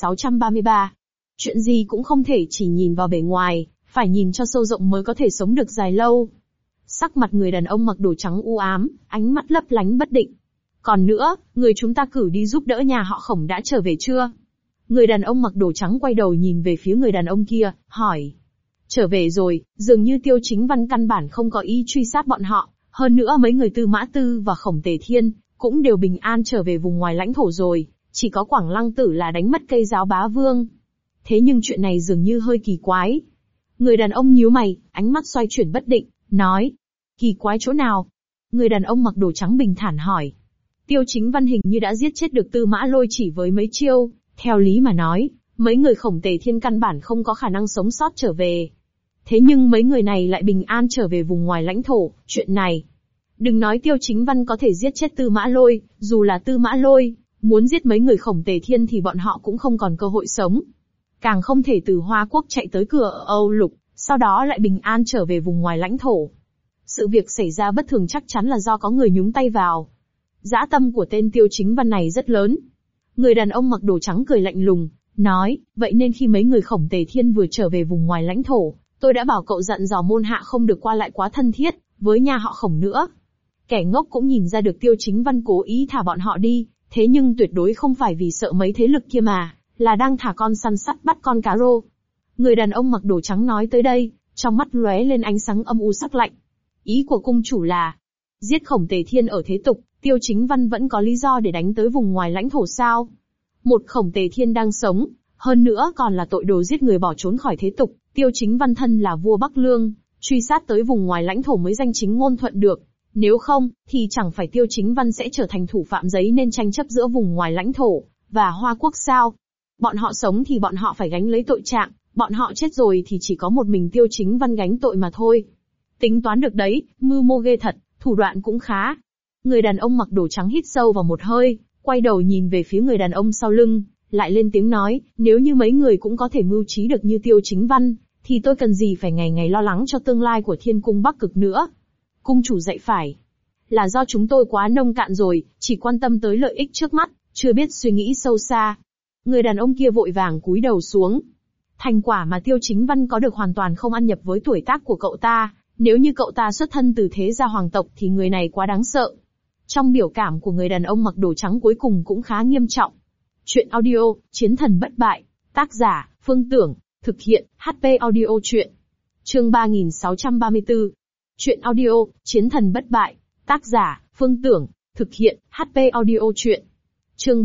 3633. Chuyện gì cũng không thể chỉ nhìn vào bề ngoài, phải nhìn cho sâu rộng mới có thể sống được dài lâu. Sắc mặt người đàn ông mặc đồ trắng u ám, ánh mắt lấp lánh bất định. Còn nữa, người chúng ta cử đi giúp đỡ nhà họ Khổng đã trở về chưa? Người đàn ông mặc đồ trắng quay đầu nhìn về phía người đàn ông kia, hỏi. Trở về rồi, dường như Tiêu Chính Văn căn bản không có ý truy sát bọn họ, hơn nữa mấy người Tư Mã Tư và Khổng Tề Thiên, cũng đều bình an trở về vùng ngoài lãnh thổ rồi, chỉ có Quảng Lăng Tử là đánh mất cây giáo bá vương. Thế nhưng chuyện này dường như hơi kỳ quái. Người đàn ông nhíu mày, ánh mắt xoay chuyển bất định, nói. Kỳ quái chỗ nào? Người đàn ông mặc đồ trắng bình thản hỏi. Tiêu Chính Văn hình như đã giết chết được Tư Mã Lôi chỉ với mấy chiêu, theo lý mà nói, mấy người Khổng Tề Thiên căn bản không có khả năng sống sót trở về. Thế nhưng mấy người này lại bình an trở về vùng ngoài lãnh thổ, chuyện này. Đừng nói Tiêu Chính Văn có thể giết chết Tư Mã Lôi, dù là Tư Mã Lôi, muốn giết mấy người Khổng Tề Thiên thì bọn họ cũng không còn cơ hội sống. Càng không thể từ Hoa Quốc chạy tới cửa ở Âu Lục, sau đó lại bình an trở về vùng ngoài lãnh thổ. Sự việc xảy ra bất thường chắc chắn là do có người nhúng tay vào. Dã tâm của tên Tiêu Chính Văn này rất lớn. Người đàn ông mặc đồ trắng cười lạnh lùng, nói, vậy nên khi mấy người Khổng Tề Thiên vừa trở về vùng ngoài lãnh thổ, tôi đã bảo cậu dặn dò môn hạ không được qua lại quá thân thiết với nhà họ Khổng nữa. Kẻ ngốc cũng nhìn ra được Tiêu Chính Văn cố ý thả bọn họ đi, thế nhưng tuyệt đối không phải vì sợ mấy thế lực kia mà, là đang thả con săn sắt bắt con cá rô. Người đàn ông mặc đồ trắng nói tới đây, trong mắt lóe lên ánh sáng âm u sắc lạnh. Ý của cung chủ là, giết Khổng Tề Thiên ở thế tục, Tiêu Chính Văn vẫn có lý do để đánh tới vùng ngoài lãnh thổ sao? Một Khổng Tề Thiên đang sống, hơn nữa còn là tội đồ giết người bỏ trốn khỏi thế tục, Tiêu Chính Văn thân là vua Bắc Lương, truy sát tới vùng ngoài lãnh thổ mới danh chính ngôn thuận được. Nếu không, thì chẳng phải Tiêu Chính Văn sẽ trở thành thủ phạm giấy nên tranh chấp giữa vùng ngoài lãnh thổ và Hoa Quốc sao? Bọn họ sống thì bọn họ phải gánh lấy tội trạng, bọn họ chết rồi thì chỉ có một mình Tiêu Chính Văn gánh tội mà thôi. Tính toán được đấy, mưu mô ghê thật, thủ đoạn cũng khá. Người đàn ông mặc đồ trắng hít sâu vào một hơi, quay đầu nhìn về phía người đàn ông sau lưng, lại lên tiếng nói, nếu như mấy người cũng có thể mưu trí được như Tiêu Chính Văn, thì tôi cần gì phải ngày ngày lo lắng cho tương lai của Thiên Cung Bắc Cực nữa. Cung chủ dạy phải. Là do chúng tôi quá nông cạn rồi, chỉ quan tâm tới lợi ích trước mắt, chưa biết suy nghĩ sâu xa. Người đàn ông kia vội vàng cúi đầu xuống. Thành quả mà Tiêu Chính Văn có được hoàn toàn không ăn nhập với tuổi tác của cậu ta, nếu như cậu ta xuất thân từ thế gia hoàng tộc thì người này quá đáng sợ. Trong biểu cảm của người đàn ông mặc đồ trắng cuối cùng cũng khá nghiêm trọng. Chuyện audio, Chiến thần bất bại, tác giả, Phương Tưởng, thực hiện, HP audio chuyện. Chương 3634. Chuyện audio, Chiến thần bất bại, tác giả, Phương Tưởng, thực hiện, HP audio chuyện. Chương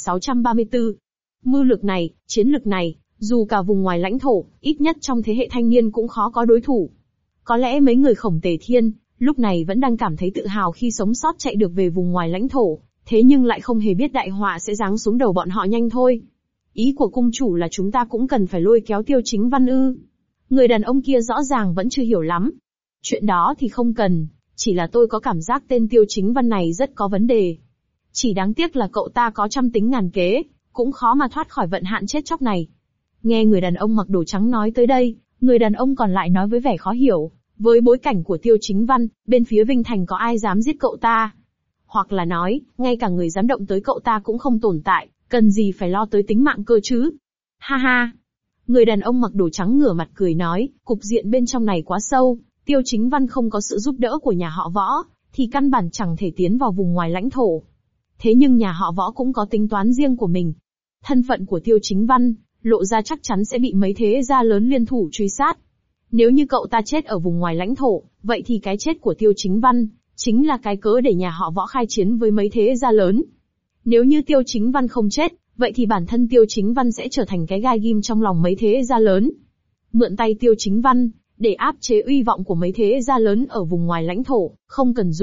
3634. Mưu lược này, chiến lược này, dù cả vùng ngoài lãnh thổ, ít nhất trong thế hệ thanh niên cũng khó có đối thủ. Có lẽ mấy người Khổng Tề Thiên, lúc này vẫn đang cảm thấy tự hào khi sống sót chạy được về vùng ngoài lãnh thổ, thế nhưng lại không hề biết đại họa sẽ giáng xuống đầu bọn họ nhanh thôi. Ý của cung chủ là chúng ta cũng cần phải lôi kéo Tiêu Chính Văn ư? Người đàn ông kia rõ ràng vẫn chưa hiểu lắm. Chuyện đó thì không cần, chỉ là tôi có cảm giác tên Tiêu Chính Văn này rất có vấn đề. Chỉ đáng tiếc là cậu ta có trăm tính ngàn kế, cũng khó mà thoát khỏi vận hạn chết chóc này. Nghe người đàn ông mặc đồ trắng nói tới đây, người đàn ông còn lại nói với vẻ khó hiểu. Với bối cảnh của Tiêu Chính Văn, bên phía Vinh Thành có ai dám giết cậu ta? Hoặc là nói, ngay cả người dám động tới cậu ta cũng không tồn tại, cần gì phải lo tới tính mạng cơ chứ? Ha ha! Người đàn ông mặc đồ trắng ngửa mặt cười nói, cục diện bên trong này quá sâu, Tiêu Chính Văn không có sự giúp đỡ của nhà họ Võ, thì căn bản chẳng thể tiến vào vùng ngoài lãnh thổ. Thế nhưng nhà họ Võ cũng có tính toán riêng của mình. Thân phận của Tiêu Chính Văn, lộ ra chắc chắn sẽ bị mấy thế gia lớn liên thủ truy sát. Nếu như cậu ta chết ở vùng ngoài lãnh thổ, vậy thì cái chết của Tiêu Chính Văn, chính là cái cớ để nhà họ Võ khai chiến với mấy thế gia lớn. Nếu như Tiêu Chính Văn không chết, vậy thì bản thân Tiêu Chính Văn sẽ trở thành cái gai ghim trong lòng mấy thế gia lớn. Mượn tay Tiêu Chính Văn, để áp chế uy vọng của mấy thế gia lớn ở vùng ngoài lãnh thổ, không cần dùng,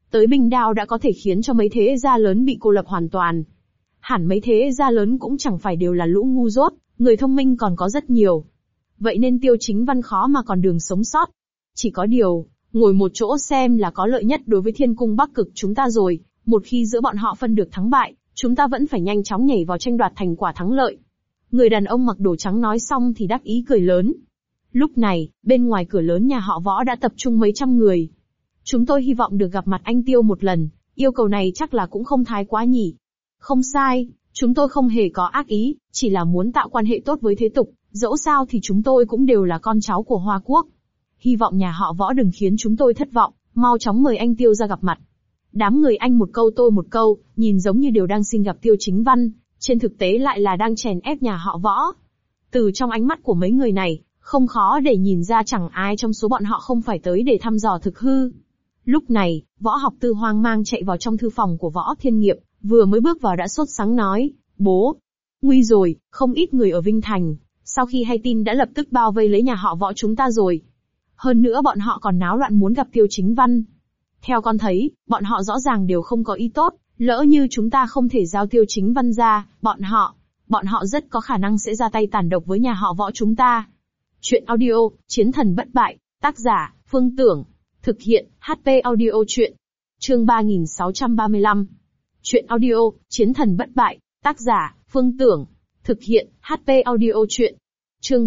tới Bình Đao đã có thể khiến cho mấy thế gia lớn bị cô lập hoàn toàn. Hẳn mấy thế gia lớn cũng chẳng phải đều là lũ ngu dốt, người thông minh còn có rất nhiều. Vậy nên Tiêu Chính Văn khó mà còn đường sống sót. Chỉ có điều, ngồi một chỗ xem là có lợi nhất đối với Thiên Cung Bắc Cực chúng ta rồi, một khi giữa bọn họ phân được thắng bại, chúng ta vẫn phải nhanh chóng nhảy vào tranh đoạt thành quả thắng lợi. Người đàn ông mặc đồ trắng nói xong thì đắc ý cười lớn. Lúc này, bên ngoài cửa lớn nhà họ Võ đã tập trung mấy trăm người. Chúng tôi hy vọng được gặp mặt anh Tiêu một lần, yêu cầu này chắc là cũng không thái quá nhỉ. Không sai, chúng tôi không hề có ác ý, chỉ là muốn tạo quan hệ tốt với thế tục, dẫu sao thì chúng tôi cũng đều là con cháu của Hoa Quốc. Hy vọng nhà họ Võ đừng khiến chúng tôi thất vọng, mau chóng mời anh Tiêu ra gặp mặt. Đám người anh một câu tôi một câu, nhìn giống như đều đang xin gặp Tiêu Chính Văn, trên thực tế lại là đang chèn ép nhà họ Võ. Từ trong ánh mắt của mấy người này, không khó để nhìn ra chẳng ai trong số bọn họ không phải tới để thăm dò thực hư. Lúc này, Võ Học Tư hoang mang chạy vào trong thư phòng của Võ Thiên Nghiệp, vừa mới bước vào đã sốt sắng nói, bố, nguy rồi, không ít người ở Vinh Thành, sau khi hay tin đã lập tức bao vây lấy nhà họ Võ chúng ta rồi. Hơn nữa bọn họ còn náo loạn muốn gặp Tiêu Chính Văn. Theo con thấy, bọn họ rõ ràng đều không có ý tốt, lỡ như chúng ta không thể giao Tiêu Chính Văn ra, bọn họ rất có khả năng sẽ ra tay tàn độc với nhà họ Võ chúng ta. Chuyện audio, Chiến thần bất bại, tác giả, Phương Tưởng. Thực hiện, HP Audio Chuyện. Chương 3635. Chuyện audio, Chiến thần bất bại, tác giả, Phương Tưởng. Thực hiện, HP Audio Chuyện. Chương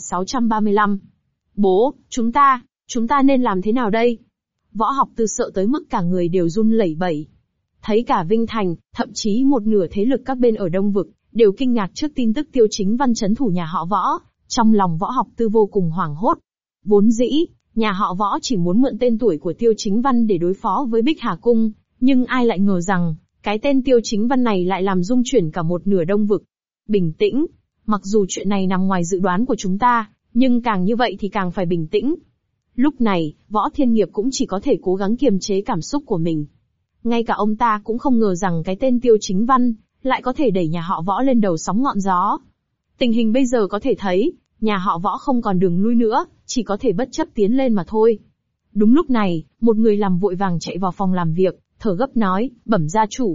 3635. Bố, chúng ta nên làm thế nào đây? Võ Học Tư sợ tới mức cả người đều run lẩy bẩy. Thấy cả Vinh Thành, thậm chí một nửa thế lực các bên ở Đông Vực, đều kinh ngạc trước tin tức Tiêu Chính Văn trấn thủ nhà họ Võ, trong lòng Võ Học Tư vô cùng hoảng hốt. Vốn dĩ, nhà họ Võ chỉ muốn mượn tên tuổi của Tiêu Chính Văn để đối phó với Bích Hà Cung, nhưng ai lại ngờ rằng, cái tên Tiêu Chính Văn này lại làm rung chuyển cả một nửa Đông Vực. Bình tĩnh, mặc dù chuyện này nằm ngoài dự đoán của chúng ta, nhưng càng như vậy thì càng phải bình tĩnh. Lúc này, Võ Thiên Nghiệp cũng chỉ có thể cố gắng kiềm chế cảm xúc của mình. Ngay cả ông ta cũng không ngờ rằng cái tên Tiêu Chính Văn lại có thể đẩy nhà họ Võ lên đầu sóng ngọn gió. Tình hình bây giờ có thể thấy, nhà họ Võ không còn đường lui nữa, chỉ có thể bất chấp tiến lên mà thôi. Đúng lúc này, một người làm vội vàng chạy vào phòng làm việc, thở gấp nói, bẩm gia chủ.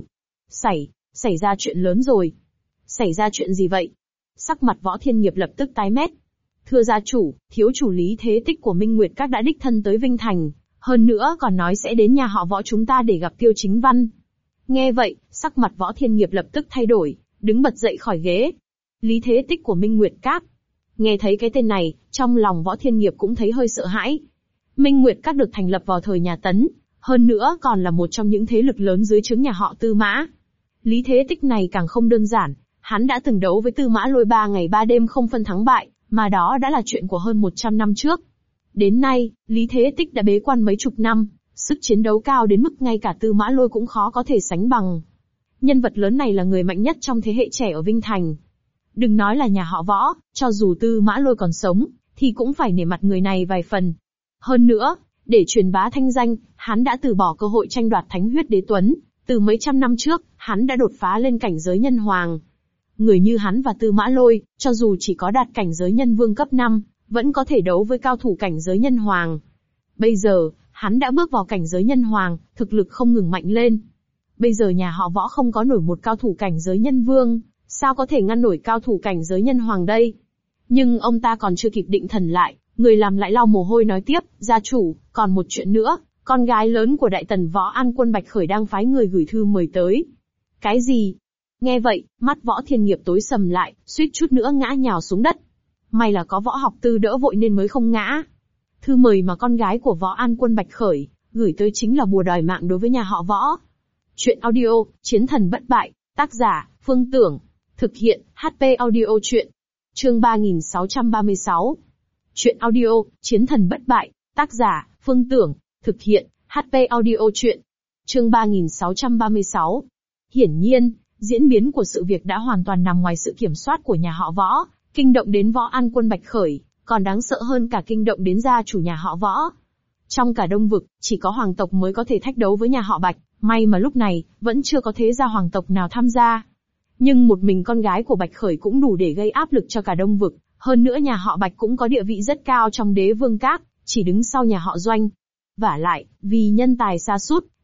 Xảy ra chuyện lớn rồi. Xảy ra chuyện gì vậy? Sắc mặt Võ Thiên Nghiệp lập tức tái mét. Thưa gia chủ, thiếu chủ Lý Thế Tích của Minh Nguyệt Các đã đích thân tới Vinh Thành, hơn nữa còn nói sẽ đến nhà họ Võ chúng ta để gặp Tiêu Chính Văn. Nghe vậy, sắc mặt Võ Thiên Nghiệp lập tức thay đổi, đứng bật dậy khỏi ghế. Lý Thế Tích của Minh Nguyệt Các. Nghe thấy cái tên này, trong lòng Võ Thiên Nghiệp cũng thấy hơi sợ hãi. Minh Nguyệt Các được thành lập vào thời nhà Tấn, hơn nữa còn là một trong những thế lực lớn dưới trướng nhà họ Tư Mã. Lý Thế Tích này càng không đơn giản, hắn đã từng đấu với Tư Mã Lôi 3 ngày 3 đêm không phân thắng bại, mà đó đã là chuyện của hơn 100 năm trước. Đến nay, Lý Thế Tích đã bế quan mấy chục năm, sức chiến đấu cao đến mức ngay cả Tư Mã Lôi cũng khó có thể sánh bằng. Nhân vật lớn này là người mạnh nhất trong thế hệ trẻ ở Vinh Thành. Đừng nói là nhà họ Võ, cho dù Tư Mã Lôi còn sống, thì cũng phải nể mặt người này vài phần. Hơn nữa, để truyền bá thanh danh, hắn đã từ bỏ cơ hội tranh đoạt Thánh Huyết Đế Tuấn. Từ mấy trăm năm trước, hắn đã đột phá lên cảnh giới nhân hoàng. Người như hắn và Tư Mã Lôi, cho dù chỉ có đạt cảnh giới nhân vương cấp 5, vẫn có thể đấu với cao thủ cảnh giới nhân hoàng. Bây giờ, hắn đã bước vào cảnh giới nhân hoàng, thực lực không ngừng mạnh lên. Bây giờ nhà họ Võ không có nổi một cao thủ cảnh giới nhân vương, sao có thể ngăn nổi cao thủ cảnh giới nhân hoàng đây? Nhưng ông ta còn chưa kịp định thần lại, người làm lại lau mồ hôi nói tiếp, gia chủ, còn một chuyện nữa, con gái lớn của đại tần Võ An Quân Bạch Khởi đang phái người gửi thư mời tới. Cái gì? Nghe vậy, mắt Võ Thiên Nghiệp tối sầm lại, suýt chút nữa ngã nhào xuống đất. May là có Võ Học Tư đỡ vội nên mới không ngã. Thư mời mà con gái của Võ An Quân Bạch Khởi gửi tới chính là bùa đòi mạng đối với nhà họ Võ. Chuyện audio, Chiến thần bất bại, tác giả, Phương Tưởng. Thực hiện, HP Audio Chuyện. Chương 3636. Chuyện audio, Chiến thần bất bại, tác giả, Phương Tưởng. Thực hiện, HP Audio Chuyện. Chương 3636. Hiển nhiên, diễn biến của sự việc đã hoàn toàn nằm ngoài sự kiểm soát của nhà họ Võ, kinh động đến Võ An Quân Bạch Khởi, còn đáng sợ hơn cả kinh động đến gia chủ nhà họ Võ. Trong cả Đông Vực, chỉ có hoàng tộc mới có thể thách đấu với nhà họ Bạch, may mà lúc này, vẫn chưa có thế gia hoàng tộc nào tham gia. Nhưng một mình con gái của Bạch Khởi cũng đủ để gây áp lực cho cả Đông Vực, hơn nữa nhà họ Bạch cũng có địa vị rất cao trong Đế Vương Các, chỉ đứng sau nhà họ Doanh. Vả lại, vì nhân tài sa sút,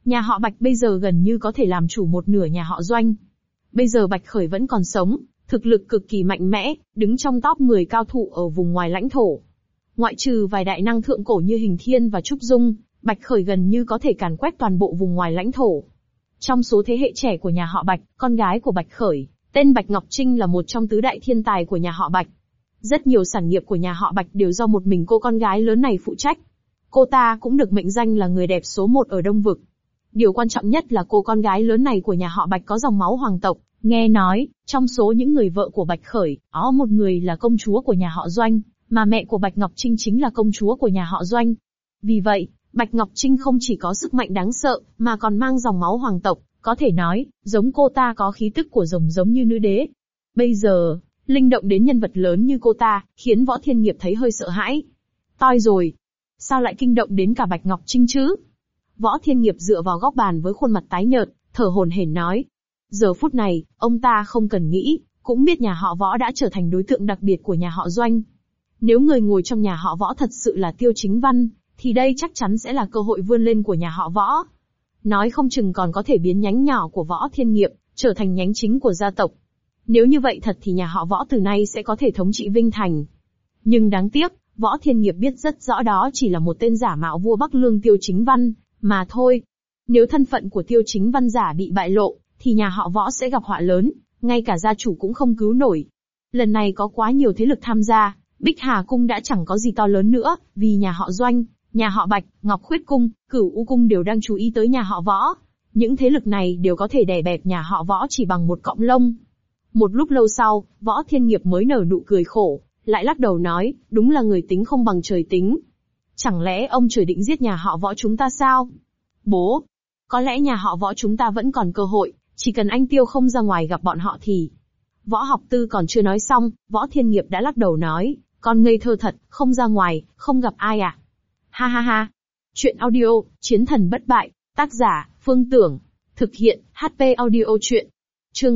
Nhà họ Bạch bây giờ gần như có thể làm chủ một nửa nhà họ Doanh. Bây giờ Bạch Khởi vẫn còn sống, thực lực cực kỳ mạnh mẽ, đứng trong top 10 cao thủ ở vùng ngoài lãnh thổ. Ngoại trừ vài đại năng thượng cổ như Hình Thiên và Trúc Dung, Bạch Khởi gần như có thể càn quét toàn bộ vùng ngoài lãnh thổ. Trong số thế hệ trẻ của nhà họ Bạch, con gái của Bạch Khởi, tên Bạch Ngọc Trinh là một trong tứ đại thiên tài của nhà họ Bạch. Rất nhiều sản nghiệp của nhà họ Bạch đều do một mình cô con gái lớn này phụ trách. Cô ta cũng được mệnh danh là người đẹp số 1 ở Đông Vực. Điều quan trọng nhất là cô con gái lớn này của nhà họ Bạch có dòng máu hoàng tộc. Nghe nói, trong số những người vợ của Bạch Khởi, có một người là công chúa của nhà họ Doanh, mà mẹ của Bạch Ngọc Trinh chính là công chúa của nhà họ Doanh. Vì vậy, Bạch Ngọc Trinh không chỉ có sức mạnh đáng sợ, mà còn mang dòng máu hoàng tộc, có thể nói, giống cô ta có khí tức của rồng giống như nữ đế. Bây giờ, linh động đến nhân vật lớn như cô ta, khiến Võ Thiên Nghiệp thấy hơi sợ hãi. Toi rồi. Sao lại kinh động đến cả Bạch Ngọc Trinh chứ? Võ Thiên Nghiệp dựa vào góc bàn với khuôn mặt tái nhợt, thở hổn hển nói. Giờ phút này, ông ta không cần nghĩ, cũng biết nhà họ Võ đã trở thành đối tượng đặc biệt của nhà họ Doanh. Nếu người ngồi trong nhà họ Võ thật sự là Tiêu Chính Văn, thì đây chắc chắn sẽ là cơ hội vươn lên của nhà họ Võ. Nói không chừng còn có thể biến nhánh nhỏ của Võ Thiên Nghiệp, trở thành nhánh chính của gia tộc. Nếu như vậy thật thì nhà họ Võ từ nay sẽ có thể thống trị Vinh Thành. Nhưng đáng tiếc, Võ Thiên Nghiệp biết rất rõ đó chỉ là một tên giả mạo vua Bắc Lương Tiêu Chính Văn, mà thôi. Nếu thân phận của Tiêu Chính Văn giả bị bại lộ, thì nhà họ Võ sẽ gặp họa lớn, ngay cả gia chủ cũng không cứu nổi. Lần này có quá nhiều thế lực tham gia, Bích Hà Cung đã chẳng có gì to lớn nữa, vì nhà họ Doanh, nhà họ Bạch, Ngọc Khuyết Cung, Cửu U Cung đều đang chú ý tới nhà họ Võ. Những thế lực này đều có thể đè bẹp nhà họ Võ chỉ bằng một cọng lông. Một lúc lâu sau, Võ Thiên Nghiệp mới nở nụ cười khổ, lại lắc đầu nói, đúng là người tính không bằng trời tính. Chẳng lẽ ông trời định giết nhà họ Võ chúng ta sao? Bố! Có lẽ nhà họ Võ chúng ta vẫn còn cơ hội, chỉ cần anh Tiêu không ra ngoài gặp bọn họ thì... Võ Học Tư còn chưa nói xong, Võ Thiên Nghiệp đã lắc đầu nói, con ngây thơ thật, không ra ngoài, không gặp ai à? Ha ha ha! Chuyện audio, Chiến thần bất bại, tác giả, Phương Tưởng, thực hiện, HP audio chuyện. Chương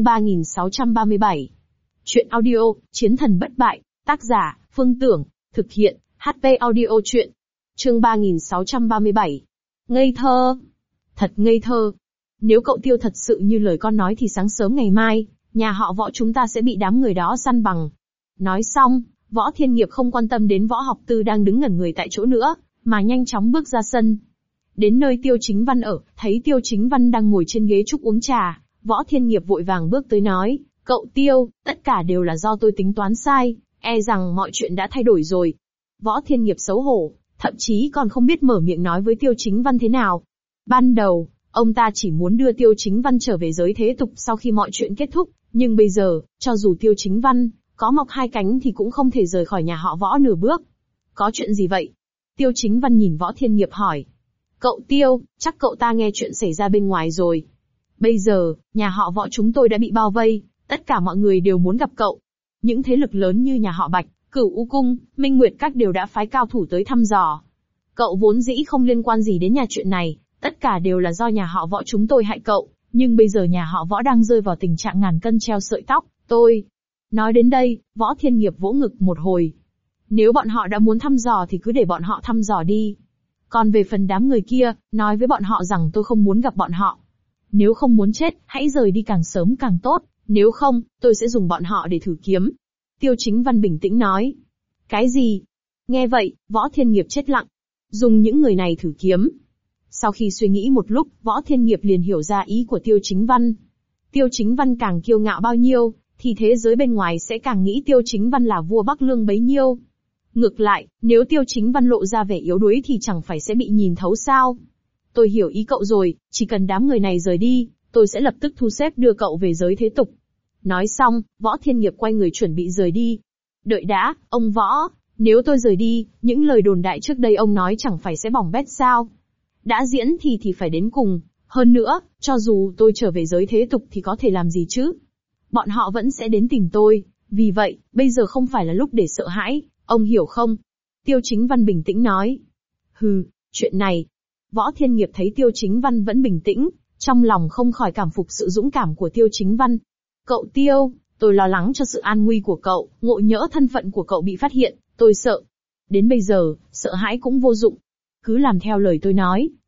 3637. Chuyện audio, Chiến thần bất bại, tác giả, Phương Tưởng, thực hiện, HP audio chuyện. Chương 3637. Ngây thơ. Thật ngây thơ. Nếu cậu Tiêu thật sự như lời con nói thì sáng sớm ngày mai, nhà họ Võ chúng ta sẽ bị đám người đó săn bằng. Nói xong, Võ Thiên Nghiệp không quan tâm đến Võ Học Tư đang đứng ngẩn người tại chỗ nữa, mà nhanh chóng bước ra sân. Đến nơi Tiêu Chính Văn ở, thấy Tiêu Chính Văn đang ngồi trên ghế trúc uống trà, Võ Thiên Nghiệp vội vàng bước tới nói, cậu Tiêu, tất cả đều là do tôi tính toán sai, e rằng mọi chuyện đã thay đổi rồi. Võ Thiên Nghiệp xấu hổ, thậm chí còn không biết mở miệng nói với Tiêu Chính Văn thế nào. Ban đầu, ông ta chỉ muốn đưa Tiêu Chính Văn trở về giới thế tục sau khi mọi chuyện kết thúc, nhưng bây giờ, cho dù Tiêu Chính Văn có mọc hai cánh thì cũng không thể rời khỏi nhà họ Võ nửa bước. Có chuyện gì vậy? Tiêu Chính Văn nhìn Võ Thiên Nghiệp hỏi. Cậu Tiêu, chắc cậu ta nghe chuyện xảy ra bên ngoài rồi. Bây giờ, nhà họ Võ chúng tôi đã bị bao vây, tất cả mọi người đều muốn gặp cậu. Những thế lực lớn như nhà họ Bạch, Cửu U Cung, Minh Nguyệt Các đều đã phái cao thủ tới thăm dò. Cậu vốn dĩ không liên quan gì đến nhà chuyện này, tất cả đều là do nhà họ Võ chúng tôi hại cậu, nhưng bây giờ nhà họ Võ đang rơi vào tình trạng ngàn cân treo sợi tóc, tôi. Nói đến đây, Võ Thiên Nghiệp vỗ ngực một hồi. Nếu bọn họ đã muốn thăm dò thì cứ để bọn họ thăm dò đi. Còn về phần đám người kia, nói với bọn họ rằng tôi không muốn gặp bọn họ. Nếu không muốn chết, hãy rời đi càng sớm càng tốt, nếu không, tôi sẽ dùng bọn họ để thử kiếm. Tiêu Chính Văn bình tĩnh nói. Cái gì? Nghe vậy, Võ Thiên Nghiệp chết lặng. Dùng những người này thử kiếm. Sau khi suy nghĩ một lúc, Võ Thiên Nghiệp liền hiểu ra ý của Tiêu Chính Văn. Tiêu Chính Văn càng kiêu ngạo bao nhiêu, thì thế giới bên ngoài sẽ càng nghĩ Tiêu Chính Văn là vua Bắc Lương bấy nhiêu. Ngược lại, nếu Tiêu Chính Văn lộ ra vẻ yếu đuối thì chẳng phải sẽ bị nhìn thấu sao? Tôi hiểu ý cậu rồi, chỉ cần đám người này rời đi, tôi sẽ lập tức thu xếp đưa cậu về giới thế tục. Nói xong, Võ Thiên Nghiệp quay người chuẩn bị rời đi. Đợi đã, ông Võ, nếu tôi rời đi, những lời đồn đại trước đây ông nói chẳng phải sẽ bỏng bét sao? Đã diễn thì phải đến cùng, hơn nữa, cho dù tôi trở về giới thế tục thì có thể làm gì chứ? Bọn họ vẫn sẽ đến tìm tôi, vì vậy, bây giờ không phải là lúc để sợ hãi, ông hiểu không? Tiêu Chính Văn bình tĩnh nói. Hừ, chuyện này. Võ Thiên Nghiệp thấy Tiêu Chính Văn vẫn bình tĩnh, trong lòng không khỏi cảm phục sự dũng cảm của Tiêu Chính Văn. Cậu Tiêu, tôi lo lắng cho sự an nguy của cậu, ngộ nhỡ thân phận của cậu bị phát hiện, tôi sợ. Đến bây giờ, sợ hãi cũng vô dụng. Cứ làm theo lời tôi nói,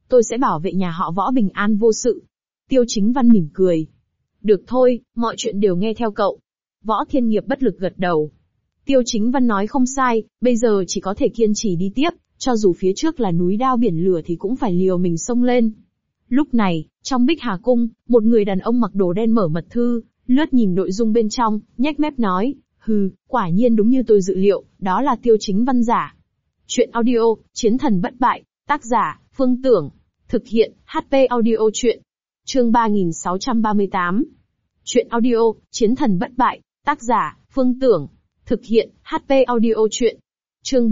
tôi sẽ bảo vệ nhà họ Võ bình an vô sự. Tiêu Chính Văn mỉm cười. Được thôi, mọi chuyện đều nghe theo cậu. Võ Thiên Nghiệp bất lực gật đầu. Tiêu Chính Văn nói không sai, bây giờ chỉ có thể kiên trì đi tiếp, cho dù phía trước là núi đao biển lửa thì cũng phải liều mình xông lên. Lúc này, trong Bích Hà Cung, một người đàn ông mặc đồ đen mở mật thư, lướt nhìn nội dung bên trong, nhếch mép nói, quả nhiên đúng như tôi dự liệu, đó là Tiêu Chính Văn giả. Chuyện audio, Chiến thần bất bại, tác giả, Phương Tưởng, thực hiện, HP audio chuyện. Chương 3638. Chuyện audio, Chiến thần bất bại, tác giả, Phương Tưởng, thực hiện, HP audio chuyện. Chương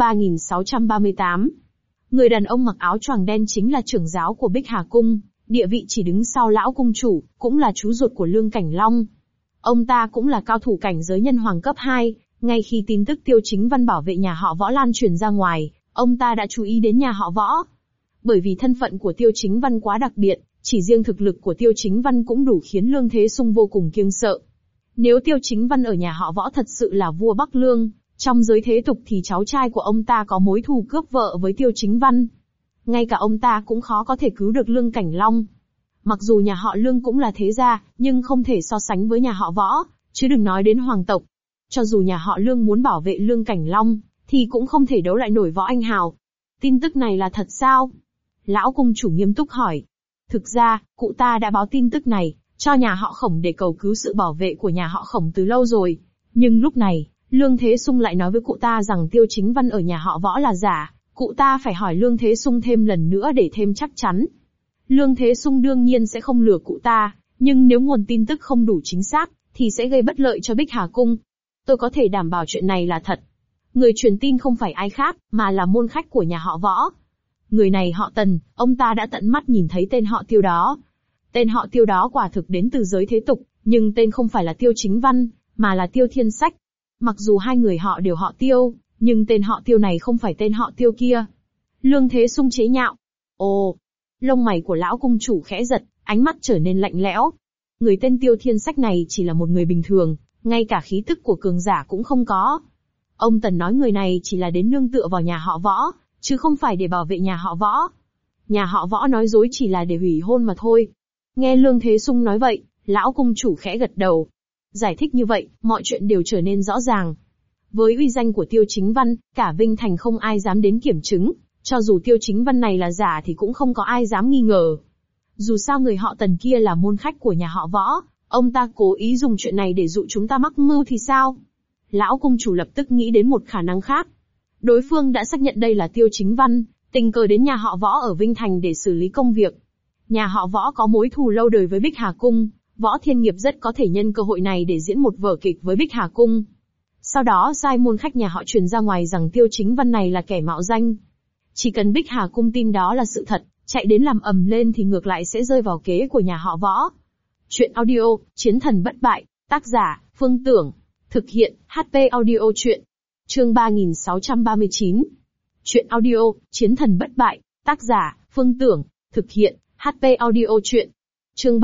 3638. Người đàn ông mặc áo choàng đen chính là trưởng giáo của Bích Hà Cung, địa vị chỉ đứng sau lão cung chủ, cũng là chú ruột của Lương Cảnh Long. Ông ta cũng là cao thủ cảnh giới nhân hoàng cấp 2, ngay khi tin tức Tiêu Chính Văn bảo vệ nhà họ Võ lan truyền ra ngoài, ông ta đã chú ý đến nhà họ Võ. Bởi vì thân phận của Tiêu Chính Văn quá đặc biệt, chỉ riêng thực lực của Tiêu Chính Văn cũng đủ khiến Lương Thế Sung vô cùng kiêng sợ. Nếu Tiêu Chính Văn ở nhà họ Võ thật sự là vua Bắc Lương, trong giới thế tục thì cháu trai của ông ta có mối thù cướp vợ với Tiêu Chính Văn. Ngay cả ông ta cũng khó có thể cứu được Lương Cảnh Long. Mặc dù nhà họ Lương cũng là thế gia, nhưng không thể so sánh với nhà họ Võ, chứ đừng nói đến hoàng tộc. Cho dù nhà họ Lương muốn bảo vệ Lương Cảnh Long, thì cũng không thể đấu lại nổi Võ Anh Hào. Tin tức này là thật sao? Lão cung chủ nghiêm túc hỏi. Thực ra, cụ ta đã báo tin tức này, cho nhà họ Khổng để cầu cứu sự bảo vệ của nhà họ Khổng từ lâu rồi. Nhưng lúc này, Lương Thế Sung lại nói với cụ ta rằng Tiêu Chính Văn ở nhà họ Võ là giả, cụ ta phải hỏi Lương Thế Sung thêm lần nữa để thêm chắc chắn. Lương Thế Sung đương nhiên sẽ không lừa cụ ta, nhưng nếu nguồn tin tức không đủ chính xác, thì sẽ gây bất lợi cho Bích Hà Cung. Tôi có thể đảm bảo chuyện này là thật. Người truyền tin không phải ai khác, mà là môn khách của nhà họ Võ. Người này họ Tần, ông ta đã tận mắt nhìn thấy tên họ Tiêu đó. Tên họ Tiêu đó quả thực đến từ giới thế tục, nhưng tên không phải là Tiêu Chính Văn, mà là Tiêu Thiên Sách. Mặc dù hai người họ đều họ Tiêu, nhưng tên họ Tiêu này không phải tên họ Tiêu kia. Lương Thế Sung chế nhạo. Ồ! Lông mày của lão cung chủ khẽ giật, ánh mắt trở nên lạnh lẽo. Người tên Tiêu Thiên Sách này chỉ là một người bình thường, ngay cả khí tức của cường giả cũng không có. Ông Tần nói người này chỉ là đến nương tựa vào nhà họ Võ, chứ không phải để bảo vệ nhà họ Võ. Nhà họ Võ nói dối chỉ là để hủy hôn mà thôi. Nghe Lương Thế Sung nói vậy, lão cung chủ khẽ gật đầu. Giải thích như vậy, mọi chuyện đều trở nên rõ ràng. Với uy danh của Tiêu Chính Văn, cả Vinh Thành không ai dám đến kiểm chứng, cho dù Tiêu Chính Văn này là giả thì cũng không có ai dám nghi ngờ. Dù sao người họ Tần kia là môn khách của nhà họ Võ, ông ta cố ý dùng chuyện này để dụ chúng ta mắc mưu thì sao? Lão cung chủ lập tức nghĩ đến một khả năng khác. Đối phương đã xác nhận đây là Tiêu Chính Văn, tình cờ đến nhà họ Võ ở Vinh Thành để xử lý công việc. Nhà họ Võ có mối thù lâu đời với Bích Hà Cung, Võ Thiên Nghiệp rất có thể nhân cơ hội này để diễn một vở kịch với Bích Hà Cung. Sau đó sai môn khách nhà họ truyền ra ngoài rằng Tiêu Chính Văn này là kẻ mạo danh. Chỉ cần Bích Hà Cung tin đó là sự thật, chạy đến làm ầm lên thì ngược lại sẽ rơi vào kế của nhà họ Võ. Chuyện audio, Chiến thần bất bại, tác giả, Phương Tưởng, thực hiện, HP audio chuyện. Chương 3639. Chuyện audio, Chiến thần bất bại, tác giả, Phương Tưởng, thực hiện, HP audio chuyện. Chương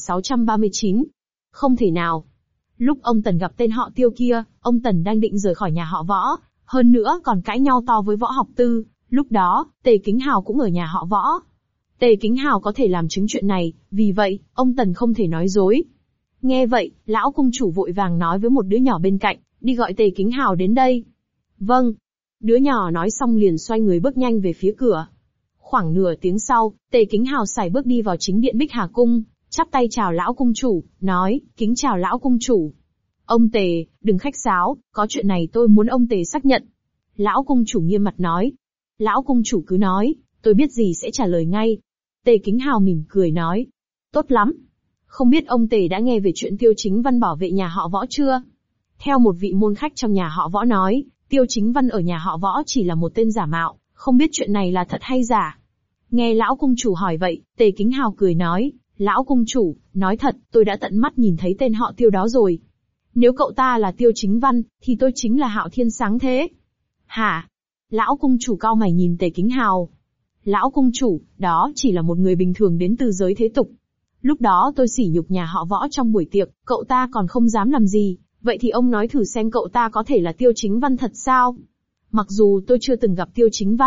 3639. Không thể nào. Lúc ông Tần gặp tên họ Tiêu kia, ông Tần đang định rời khỏi nhà họ Võ, hơn nữa còn cãi nhau to với Võ Học Tư. Lúc đó, Tề Kính Hào cũng ở nhà họ Võ. Tề Kính Hào có thể làm chứng chuyện này, vì vậy, ông Tần không thể nói dối. Nghe vậy, lão cung chủ vội vàng nói với một đứa nhỏ bên cạnh, đi gọi Tề Kính Hào đến đây. Vâng. Đứa nhỏ nói xong liền xoay người bước nhanh về phía cửa. Khoảng nửa tiếng sau, Tề Kính Hào sải bước đi vào chính điện Bích Hà Cung, chắp tay chào lão cung chủ, nói, kính chào lão cung chủ. Ông Tề, đừng khách sáo, có chuyện này tôi muốn ông Tề xác nhận. Lão cung chủ nghiêm mặt nói. Lão cung chủ cứ nói, tôi biết gì sẽ trả lời ngay. Tề Kính Hào mỉm cười nói. Tốt lắm. Không biết ông Tề đã nghe về chuyện Tiêu Chính Văn bảo vệ nhà họ Võ chưa? Theo một vị môn khách trong nhà họ Võ nói, Tiêu Chính Văn ở nhà họ Võ chỉ là một tên giả mạo, không biết chuyện này là thật hay giả. Nghe lão cung chủ hỏi vậy, Tề Kính Hào cười nói, lão cung chủ, nói thật, tôi đã tận mắt nhìn thấy tên họ Tiêu đó rồi. Nếu cậu ta là Tiêu Chính Văn, thì tôi chính là Hạo Thiên Sáng Thế. Hả? Lão cung chủ cau mày nhìn Tề Kính Hào. Lão cung chủ, đó chỉ là một người bình thường đến từ giới thế tục. Lúc đó tôi sỉ nhục nhà họ Võ trong buổi tiệc, cậu ta còn không dám làm gì, vậy thì ông nói thử xem cậu ta có thể là Tiêu Chính Văn thật sao? Mặc dù tôi chưa từng gặp Tiêu Chính Văn,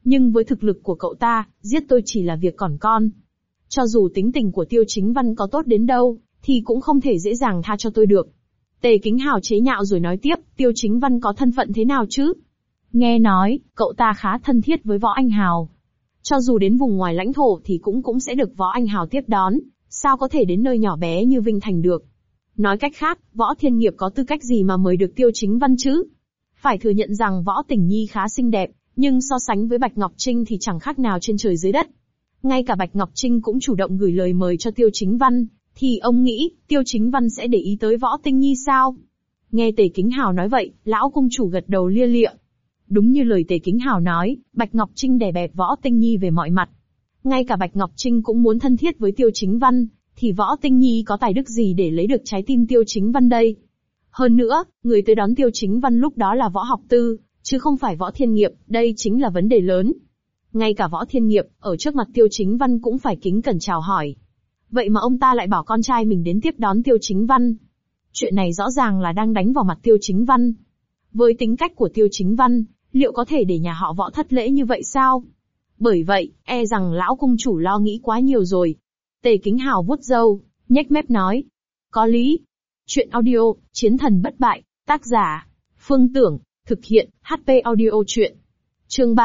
Nhưng với thực lực của cậu ta, giết tôi chỉ là việc còn con. Cho dù tính tình của Tiêu Chính Văn có tốt đến đâu, thì cũng không thể dễ dàng tha cho tôi được. Tề Kính Hào chế nhạo rồi nói tiếp, Tiêu Chính Văn có thân phận thế nào chứ? Nghe nói, cậu ta khá thân thiết với Võ Anh Hào. Cho dù đến vùng ngoài lãnh thổ thì cũng sẽ được Võ Anh Hào tiếp đón, sao có thể đến nơi nhỏ bé như Vinh Thành được. Nói cách khác, Võ Thiên Nghiệp có tư cách gì mà mời được Tiêu Chính Văn chứ? Phải thừa nhận rằng Võ Tình Nhi khá xinh đẹp, nhưng so sánh với Bạch Ngọc Trinh thì chẳng khác nào trên trời dưới đất. Ngay cả Bạch Ngọc Trinh cũng chủ động gửi lời mời cho Tiêu Chính Văn, thì ông nghĩ, Tiêu Chính Văn sẽ để ý tới Võ Tinh Nhi sao? Nghe Tề Kính Hào nói vậy, lão cung chủ gật đầu lia lịa. Đúng như lời Tề Kính Hào nói, Bạch Ngọc Trinh đè bẹp Võ Tinh Nhi về mọi mặt. Ngay cả Bạch Ngọc Trinh cũng muốn thân thiết với Tiêu Chính Văn, thì Võ Tinh Nhi có tài đức gì để lấy được trái tim Tiêu Chính Văn đây? Hơn nữa, người tới đón Tiêu Chính Văn lúc đó là Võ Học Tư, chứ không phải Võ Thiên Nghiệp, đây chính là vấn đề lớn. Ngay cả Võ Thiên Nghiệp, ở trước mặt Tiêu Chính Văn cũng phải kính cẩn chào hỏi. Vậy mà ông ta lại bảo con trai mình đến tiếp đón Tiêu Chính Văn. Chuyện này rõ ràng là đang đánh vào mặt Tiêu Chính Văn. Với tính cách của Tiêu Chính Văn, liệu có thể để nhà họ Võ thất lễ như vậy sao? Bởi vậy, e rằng lão cung chủ lo nghĩ quá nhiều rồi. Tề Kính Hào vuốt râu, nhếch mép nói. Có lý. Chuyện audio, Chiến Thần Bất Bại, tác giả, Phương Tưởng, thực hiện, HP audio chuyện. Chương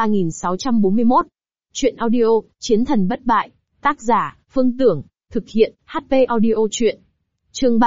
3641. Chuyện audio, Chiến Thần Bất Bại, tác giả, Phương Tưởng, thực hiện, HP audio chuyện. Chương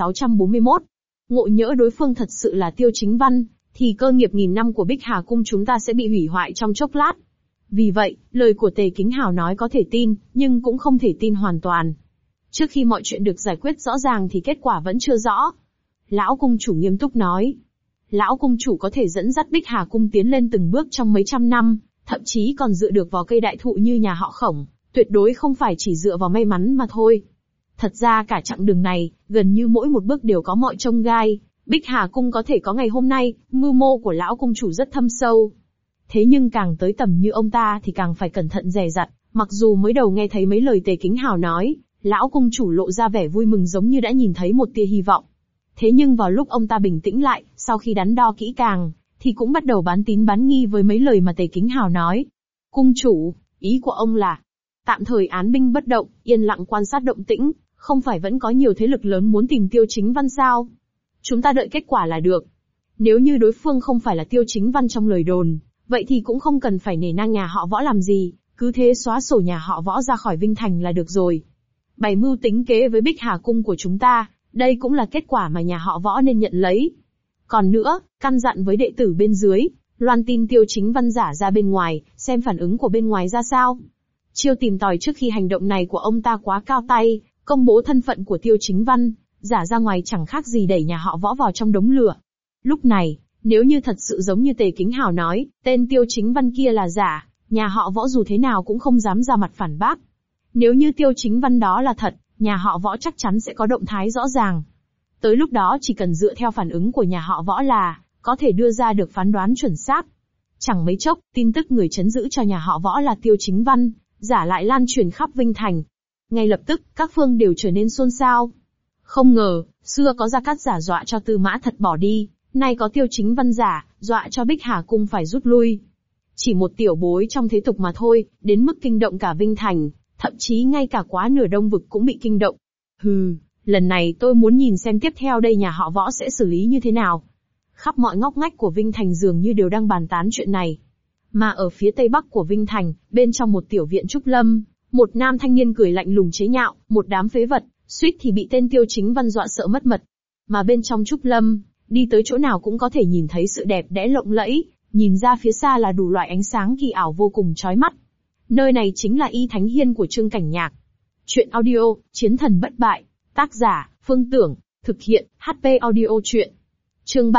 3641. Ngộ nhỡ đối phương thật sự là Tiêu Chính Văn, thì cơ nghiệp nghìn năm của Bích Hà Cung chúng ta sẽ bị hủy hoại trong chốc lát. Vì vậy, lời của Tề Kính Hào nói có thể tin, nhưng cũng không thể tin hoàn toàn. Trước khi mọi chuyện được giải quyết rõ ràng thì kết quả vẫn chưa rõ. Lão cung chủ nghiêm túc nói. Lão cung chủ có thể dẫn dắt Bích Hà Cung tiến lên từng bước trong mấy trăm năm, thậm chí còn dựa được vào cây đại thụ như nhà họ Khổng, tuyệt đối không phải chỉ dựa vào may mắn mà thôi. Thật ra cả chặng đường này, gần như mỗi một bước đều có mọi chông gai. Bích Hà Cung có thể có ngày hôm nay, mưu mô của lão cung chủ rất thâm sâu. Thế nhưng càng tới tầm như ông ta thì càng phải cẩn thận dè dặt, mặc dù mới đầu nghe thấy mấy lời Tề Kính Hào nói, lão cung chủ lộ ra vẻ vui mừng giống như đã nhìn thấy một tia hy vọng. Thế nhưng vào lúc ông ta bình tĩnh lại, sau khi đắn đo kỹ càng, thì cũng bắt đầu bán tín bán nghi với mấy lời mà Tề Kính Hào nói. Cung chủ, ý của ông là, tạm thời án binh bất động, yên lặng quan sát động tĩnh, không phải vẫn có nhiều thế lực lớn muốn tìm Tiêu Chính Văn sao? Chúng ta đợi kết quả là được. Nếu như đối phương không phải là Tiêu Chính Văn trong lời đồn, vậy thì cũng không cần phải nể nang nhà họ Võ làm gì, cứ thế xóa sổ nhà họ Võ ra khỏi Vinh Thành là được rồi. Bày mưu tính kế với Bích Hà Cung của chúng ta, đây cũng là kết quả mà nhà họ Võ nên nhận lấy. Còn nữa, căn dặn với đệ tử bên dưới, loan tin Tiêu Chính Văn giả ra bên ngoài, xem phản ứng của bên ngoài ra sao. Chiêu tìm tòi trước khi hành động này của ông ta quá cao tay, công bố thân phận của Tiêu Chính Văn, giả ra ngoài chẳng khác gì đẩy nhà họ Võ vào trong đống lửa. Lúc này, nếu như thật sự giống như Tề Kính Hào nói, tên Tiêu Chính Văn kia là giả, nhà họ Võ dù thế nào cũng không dám ra mặt phản bác. Nếu như Tiêu Chính Văn đó là thật, nhà họ Võ chắc chắn sẽ có động thái rõ ràng. Tới lúc đó chỉ cần dựa theo phản ứng của nhà họ Võ là có thể đưa ra được phán đoán chuẩn xác. Chẳng mấy chốc, tin tức người trấn giữ cho nhà họ Võ là Tiêu Chính Văn, giả lại lan truyền khắp Vinh Thành. Ngay lập tức, các phương đều trở nên xôn xao. Không ngờ, xưa có Gia Cát giả dọa cho Tư Mã Thật bỏ đi, nay có Tiêu Chính Văn giả, dọa cho Bích Hà Cung phải rút lui. Chỉ một tiểu bối trong thế tục mà thôi, đến mức kinh động cả Vinh Thành, thậm chí ngay cả quá nửa Đông Vực cũng bị kinh động. Hừ, lần này tôi muốn nhìn xem tiếp theo đây nhà họ Võ sẽ xử lý như thế nào. Khắp mọi ngóc ngách của Vinh Thành dường như đều đang bàn tán chuyện này. Mà ở phía tây bắc của Vinh Thành, bên trong một tiểu viện trúc lâm, một nam thanh niên cười lạnh lùng chế nhạo, một đám phế vật, suýt thì bị tên Tiêu Chính Văn dọa sợ mất mật. Mà bên trong trúc lâm, đi tới chỗ nào cũng có thể nhìn thấy sự đẹp đẽ lộng lẫy, nhìn ra phía xa là đủ loại ánh sáng kỳ ảo vô cùng chói mắt. Nơi này chính là Y Thánh Hiên của Trương Cảnh Nhạc. Chuyện audio, Chiến Thần Bất Bại, tác giả, Phương Tưởng, thực hiện, HP audio chuyện. Chương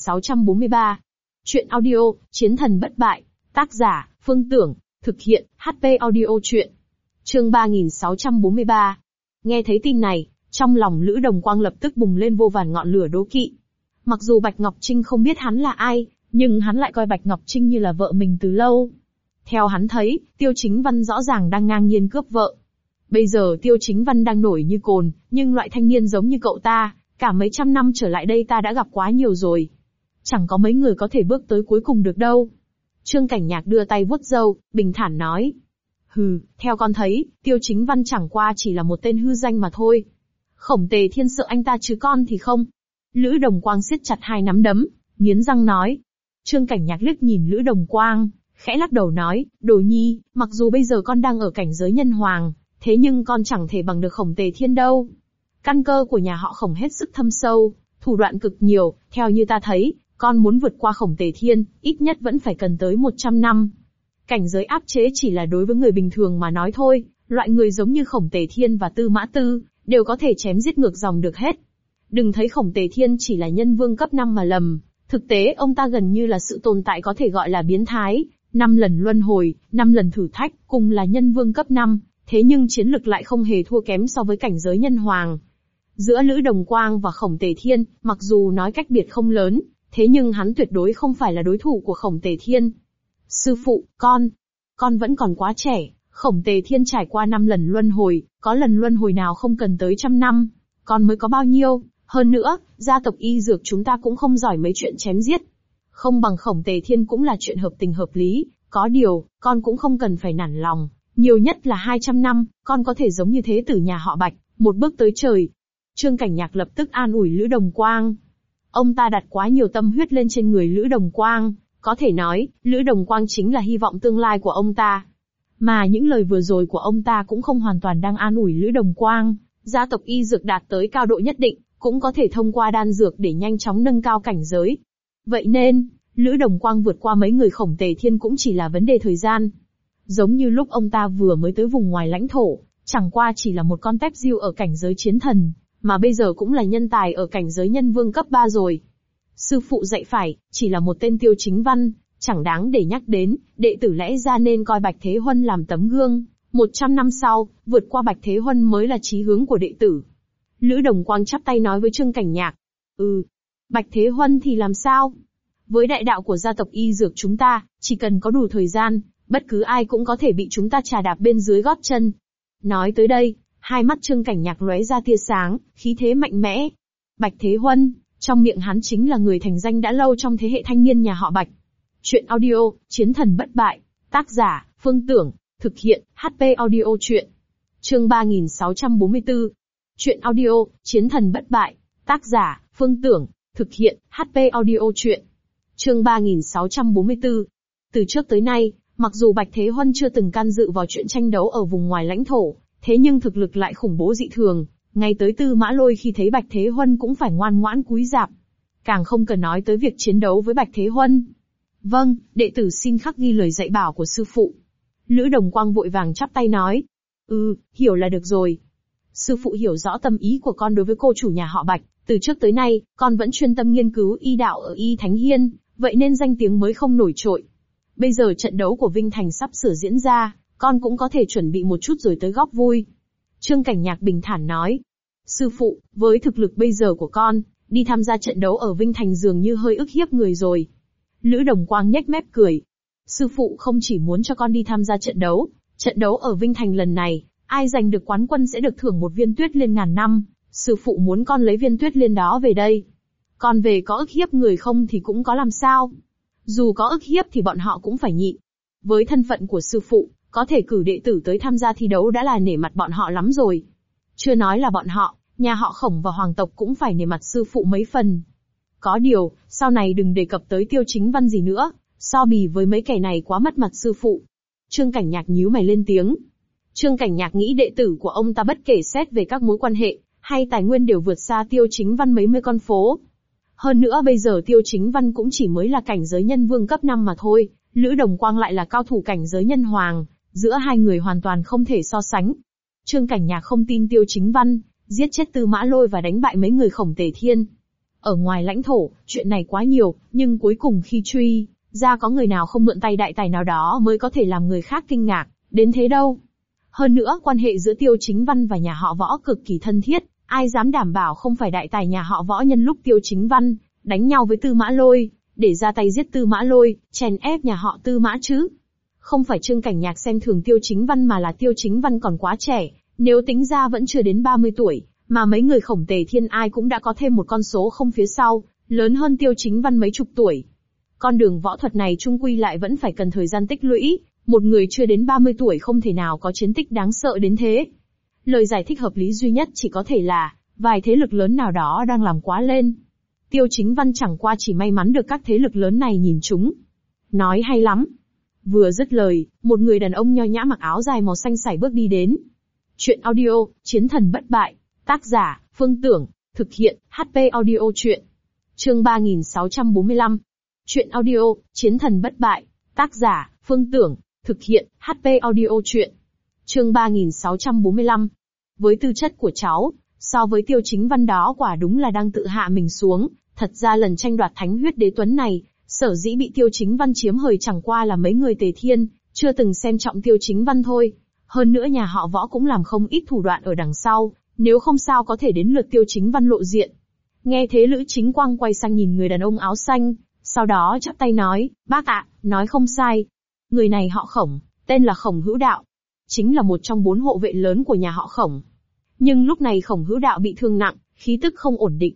3643. Chuyện audio, Chiến Thần Bất Bại, tác giả, Phương Tưởng, thực hiện, HP audio chuyện. Chương 3643. Nghe thấy tin này, trong lòng Lữ Đồng Quang lập tức bùng lên vô vàn ngọn lửa đố kỵ. Mặc dù Bạch Ngọc Trinh không biết hắn là ai, nhưng hắn lại coi Bạch Ngọc Trinh như là vợ mình từ lâu. Theo hắn thấy, Tiêu Chính Văn rõ ràng đang ngang nhiên cướp vợ. Bây giờ Tiêu Chính Văn đang nổi như cồn, nhưng loại thanh niên giống như cậu ta, cả mấy trăm năm trở lại đây ta đã gặp quá nhiều rồi. Chẳng có mấy người có thể bước tới cuối cùng được đâu. Trương Cảnh Nhạc đưa tay vuốt râu, bình thản nói. Hừ, theo con thấy, Tiêu Chính Văn chẳng qua chỉ là một tên hư danh mà thôi. Khổng Tề Thiên sợ anh ta chứ con thì không. Lữ Đồng Quang siết chặt hai nắm đấm, nghiến răng nói. Trương Cảnh Nhạc liếc nhìn Lữ Đồng Quang, khẽ lắc đầu nói, Đồ Nhi, mặc dù bây giờ con đang ở cảnh giới nhân hoàng, thế nhưng con chẳng thể bằng được Khổng Tề Thiên đâu. Căn cơ của nhà họ Khổng hết sức thâm sâu, thủ đoạn cực nhiều, theo như ta thấy, con muốn vượt qua Khổng Tề Thiên, ít nhất vẫn phải cần tới 100 năm. Cảnh giới áp chế chỉ là đối với người bình thường mà nói thôi, loại người giống như Khổng Tề Thiên và Tư Mã Tư, đều có thể chém giết ngược dòng được hết. Đừng thấy Khổng Tề Thiên chỉ là nhân vương cấp 5 mà lầm, thực tế ông ta gần như là sự tồn tại có thể gọi là biến thái, 5 lần luân hồi, 5 lần thử thách, cùng là nhân vương cấp 5, thế nhưng chiến lực lại không hề thua kém so với cảnh giới nhân hoàng. Giữa Lữ Đồng Quang và Khổng Tề Thiên, mặc dù nói cách biệt không lớn, thế nhưng hắn tuyệt đối không phải là đối thủ của Khổng Tề Thiên. Sư phụ, con vẫn còn quá trẻ, Khổng Tề Thiên trải qua 5 lần luân hồi, có lần luân hồi nào không cần tới 100 năm, con mới có bao nhiêu, hơn nữa, gia tộc y dược chúng ta cũng không giỏi mấy chuyện chém giết. Không bằng Khổng Tề Thiên cũng là chuyện hợp tình hợp lý, có điều, con cũng không cần phải nản lòng, nhiều nhất là 200 năm, con có thể giống như thế tử nhà họ Bạch, một bước tới trời. Trương Cảnh Nhạc lập tức an ủi Lữ Đồng Quang. Ông ta đặt quá nhiều tâm huyết lên trên người Lữ Đồng Quang, có thể nói, Lữ Đồng Quang chính là hy vọng tương lai của ông ta. Mà những lời vừa rồi của ông ta cũng không hoàn toàn đang an ủi Lữ Đồng Quang, gia tộc y dược đạt tới cao độ nhất định, cũng có thể thông qua đan dược để nhanh chóng nâng cao cảnh giới. Vậy nên, Lữ Đồng Quang vượt qua mấy người Khổng Tề Thiên cũng chỉ là vấn đề thời gian. Giống như lúc ông ta vừa mới tới vùng ngoài lãnh thổ, chẳng qua chỉ là một con tép diêu ở cảnh giới chiến thần, mà bây giờ cũng là nhân tài ở cảnh giới nhân vương cấp 3 rồi. Sư phụ dạy phải, chỉ là một tên Tiêu Chính Văn, chẳng đáng để nhắc đến, đệ tử lẽ ra nên coi Bạch Thế Huân làm tấm gương. 100 năm sau, vượt qua Bạch Thế Huân mới là chí hướng của đệ tử. Lữ Đồng Quang chắp tay nói với Trương Cảnh Nhạc. Bạch Thế Huân thì làm sao? Với đại đạo của gia tộc y dược chúng ta, chỉ cần có đủ thời gian, bất cứ ai cũng có thể bị chúng ta trà đạp bên dưới gót chân. Nói tới đây, hai mắt Trương Cảnh Nhạc lóe ra tia sáng, khí thế mạnh mẽ. Bạch Thế Huân, trong miệng hắn chính là người thành danh đã lâu trong thế hệ thanh niên nhà họ Bạch. Chuyện audio, Chiến thần bất bại, tác giả, Phương Tưởng, thực hiện, HP Audio Chuyện. Chương 3644. Chuyện audio, Chiến thần bất bại, tác giả, Phương Tưởng, thực hiện, HP Audio Chuyện. Chương 3644. Từ trước tới nay, mặc dù Bạch Thế Huân chưa từng can dự vào chuyện tranh đấu ở vùng ngoài lãnh thổ, thế nhưng thực lực lại khủng bố dị thường, ngay tới Tư Mã Lôi khi thấy Bạch Thế Huân cũng phải ngoan ngoãn cúi rạp. Càng không cần nói tới việc chiến đấu với Bạch Thế Huân. Vâng, đệ tử xin khắc ghi lời dạy bảo của sư phụ. Lữ Đồng Quang vội vàng chắp tay nói. Hiểu là được rồi. Sư phụ hiểu rõ tâm ý của con đối với cô chủ nhà họ Bạch, từ trước tới nay, con vẫn chuyên tâm nghiên cứu y đạo ở Y Thánh Hiên, vậy nên danh tiếng mới không nổi trội. Bây giờ trận đấu của Vinh Thành sắp sửa diễn ra, con cũng có thể chuẩn bị một chút rồi tới góp vui. Trương Cảnh Nhạc bình thản nói. Sư phụ, với thực lực bây giờ của con, đi tham gia trận đấu ở Vinh Thành dường như hơi ức hiếp người rồi. Lữ Đồng Quang nhếch mép cười. Sư phụ không chỉ muốn cho con đi tham gia trận đấu ở Vinh Thành lần này, ai giành được quán quân sẽ được thưởng một viên tuyết liên ngàn năm, sư phụ muốn con lấy viên tuyết liên đó về đây. Còn về có ức hiếp người không thì cũng có làm sao. Dù có ức hiếp thì bọn họ cũng phải nhịn. Với thân phận của sư phụ, có thể cử đệ tử tới tham gia thi đấu đã là nể mặt bọn họ lắm rồi. Chưa nói là bọn họ, nhà họ Khổng và hoàng tộc cũng phải nể mặt sư phụ mấy phần. Có điều, sau này đừng đề cập tới Tiêu Chính Văn gì nữa, so bì với mấy kẻ này quá mất mặt sư phụ. Trương Cảnh Nhạc nhíu mày lên tiếng. Trương Cảnh Nhạc nghĩ đệ tử của ông ta bất kể xét về các mối quan hệ, hay tài nguyên đều vượt xa Tiêu Chính Văn mấy mươi con phố. Hơn nữa bây giờ Tiêu Chính Văn cũng chỉ mới là cảnh giới nhân vương cấp 5 mà thôi, Lữ Đồng Quang lại là cao thủ cảnh giới nhân hoàng, giữa hai người hoàn toàn không thể so sánh. Trương Cảnh Nhạc không tin Tiêu Chính Văn giết chết Tư Mã Lôi và đánh bại mấy người Khổng Tề Thiên. Ở ngoài lãnh thổ, chuyện này quá nhiều, nhưng cuối cùng khi truy ra có người nào không mượn tay đại tài nào đó mới có thể làm người khác kinh ngạc, đến thế đâu. Hơn nữa quan hệ giữa Tiêu Chính Văn và nhà họ Võ cực kỳ thân thiết, ai dám đảm bảo không phải đại tài nhà họ Võ nhân lúc Tiêu Chính Văn đánh nhau với Tư Mã Lôi, để ra tay giết Tư Mã Lôi, chèn ép nhà họ Tư Mã chứ. Không phải Trương Cảnh Nhạc xem thường Tiêu Chính Văn mà là Tiêu Chính Văn còn quá trẻ, nếu tính ra vẫn chưa đến 30 tuổi, mà mấy người Khổng Tề Thiên ai cũng đã có thêm một con số không phía sau, lớn hơn Tiêu Chính Văn mấy chục tuổi. Con đường võ thuật này chung quy lại vẫn phải cần thời gian tích lũy, một người chưa đến 30 tuổi không thể nào có chiến tích đáng sợ đến thế. Lời giải thích hợp lý duy nhất chỉ có thể là, vài thế lực lớn nào đó đang làm quá lên. Tiêu Chính Văn chẳng qua chỉ may mắn được các thế lực lớn này nhìn chúng. Nói hay lắm. Vừa dứt lời, một người đàn ông nho nhã mặc áo dài màu xanh sải bước đi đến. Chuyện audio, Chiến thần bất bại. Tác giả, Phương Tưởng. Thực hiện, HP Audio Chuyện. Chương 3645. Chuyện audio, Chiến thần bất bại. Tác giả, Phương Tưởng. Thực hiện, HP Audio Chuyện. Chương 3645. Với tư chất của cháu, so với Tiêu Chính Văn đó quả đúng là đang tự hạ mình xuống. Thật ra lần tranh đoạt thánh huyết đế tuấn này, sở dĩ bị Tiêu Chính Văn chiếm hời chẳng qua là mấy người Tề Thiên, chưa từng xem trọng Tiêu Chính Văn thôi. Hơn nữa nhà họ Võ cũng làm không ít thủ đoạn ở đằng sau, nếu không sao có thể đến lượt Tiêu Chính Văn lộ diện. Nghe thế Lữ Chính Quang quay sang nhìn người đàn ông áo xanh, sau đó chắp tay nói, bác ạ, nói không sai. Người này họ Khổng, tên là Khổng Hữu Đạo. Chính là một trong 4 hộ vệ lớn của nhà họ Khổng. Nhưng lúc này Khổng Hữu Đạo bị thương nặng, khí tức không ổn định.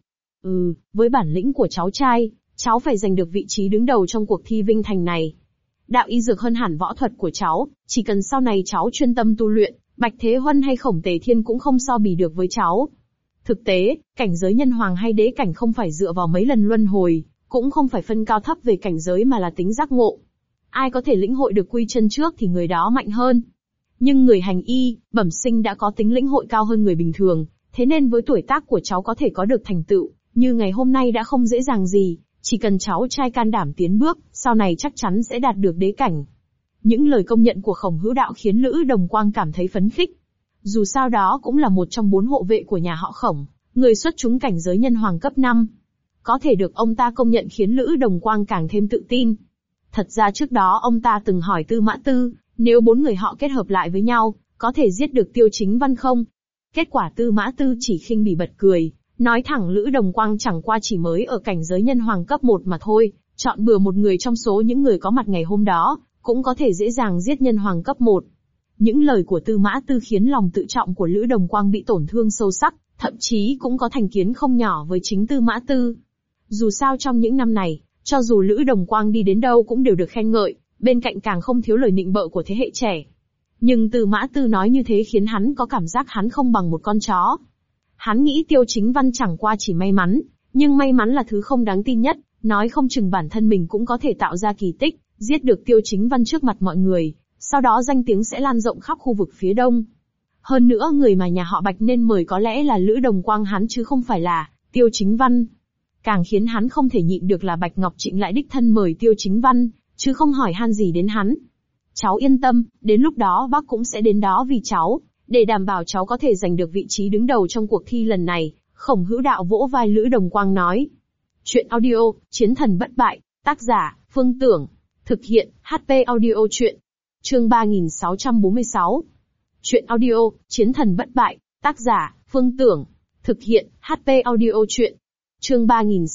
Với bản lĩnh của cháu trai, cháu phải giành được vị trí đứng đầu trong cuộc thi Vinh Thành này. Đạo y dược hơn hẳn võ thuật của cháu, chỉ cần sau này cháu chuyên tâm tu luyện, Bạch Thế Huân hay Khổng Tề Thiên cũng không so bì được với cháu. Thực tế, cảnh giới nhân hoàng hay đế cảnh không phải dựa vào mấy lần luân hồi, cũng không phải phân cao thấp về cảnh giới mà là tính giác ngộ. Ai có thể lĩnh hội được quy chân trước thì người đó mạnh hơn. Nhưng người hành y, bẩm sinh đã có tính lĩnh hội cao hơn người bình thường, thế nên với tuổi tác của cháu có thể có được thành tựu như ngày hôm nay đã không dễ dàng gì, chỉ cần cháu trai can đảm tiến bước, sau này chắc chắn sẽ đạt được đế cảnh. Những lời công nhận của Khổng Hữu Đạo khiến Lữ Đồng Quang cảm thấy phấn khích. Dù sao đó cũng là một trong 4 hộ vệ của nhà họ Khổng, người xuất chúng cảnh giới nhân hoàng cấp 5. Có thể được ông ta công nhận khiến Lữ Đồng Quang càng thêm tự tin. Thật ra trước đó ông ta từng hỏi Tư Mã Tư, nếu 4 người họ kết hợp lại với nhau, có thể giết được Tiêu Chính Văn không? Kết quả Tư Mã Tư chỉ khinh bỉ bật cười, nói thẳng Lữ Đồng Quang chẳng qua chỉ mới ở cảnh giới nhân hoàng cấp 1 mà thôi, chọn bừa một người trong số những người có mặt ngày hôm đó, cũng có thể dễ dàng giết nhân hoàng cấp 1. Những lời của Tư Mã Tư khiến lòng tự trọng của Lữ Đồng Quang bị tổn thương sâu sắc, thậm chí cũng có thành kiến không nhỏ với chính Tư Mã Tư. Dù sao trong những năm này, cho dù Lữ Đồng Quang đi đến đâu cũng đều được khen ngợi, bên cạnh càng không thiếu lời nịnh bợ của thế hệ trẻ. Nhưng Tư Mã Tư nói như thế khiến hắn có cảm giác hắn không bằng một con chó. Hắn nghĩ Tiêu Chính Văn chẳng qua chỉ may mắn, nhưng may mắn là thứ không đáng tin nhất, nói không chừng bản thân mình cũng có thể tạo ra kỳ tích, giết được Tiêu Chính Văn trước mặt mọi người, sau đó danh tiếng sẽ lan rộng khắp khu vực phía đông. Hơn nữa người mà nhà họ Bạch nên mời có lẽ là Lữ Đồng Quang hắn chứ không phải là Tiêu Chính Văn. Càng khiến hắn không thể nhịn được là Bạch Ngọc Trịnh lại đích thân mời Tiêu Chính Văn, chứ không hỏi han gì đến hắn. Cháu yên tâm, đến lúc đó bác cũng sẽ đến đó vì cháu, để đảm bảo cháu có thể giành được vị trí đứng đầu trong cuộc thi lần này, Khổng Hữu Đạo vỗ vai Lữ Đồng Quang nói. Chuyện audio, Chiến thần bất bại, tác giả, Phương Tưởng. Thực hiện, HP Audio Chuyện. Chương 3646. Chuyện audio, Chiến thần bất bại, tác giả, Phương Tưởng. Thực hiện, HP Audio Chuyện. Chương